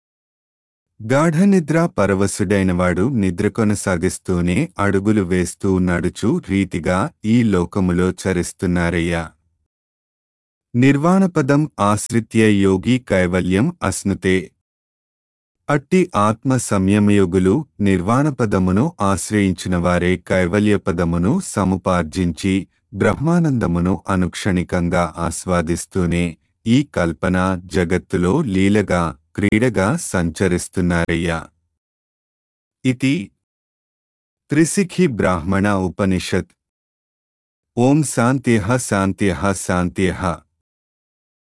S1: గాఢనిద్రా పరవశుడైనవాడు నిద్ర కొనసాగిస్తూనే అడుగులు వేస్తూ నడుచు రీతిగా ఈ లోకములో చరిస్తున్నారయ్యా. నిర్వాణపదం ఆశ్రిత్య యోగి కైవల్యం అశ్నుతే. అట్టి ఆత్మ సంయమయోగులు నిర్వాణపదమును ఆశ్రయించినవారే కైవల్యపదమును సముపార్జించి బ్రహ్మానందమును అనుక్షణికంగా ఆస్వాదిస్తూనే ఈ కల్పన జగత్తులో లీలగా, క్రీడగా సంచరిస్తున్నారయ్యా. ఇతి త్రిశిఖి బ్రాహ్మణ ఉపనిషత్. ఓం శాంత్యః శాంత్యః శాంత్యః.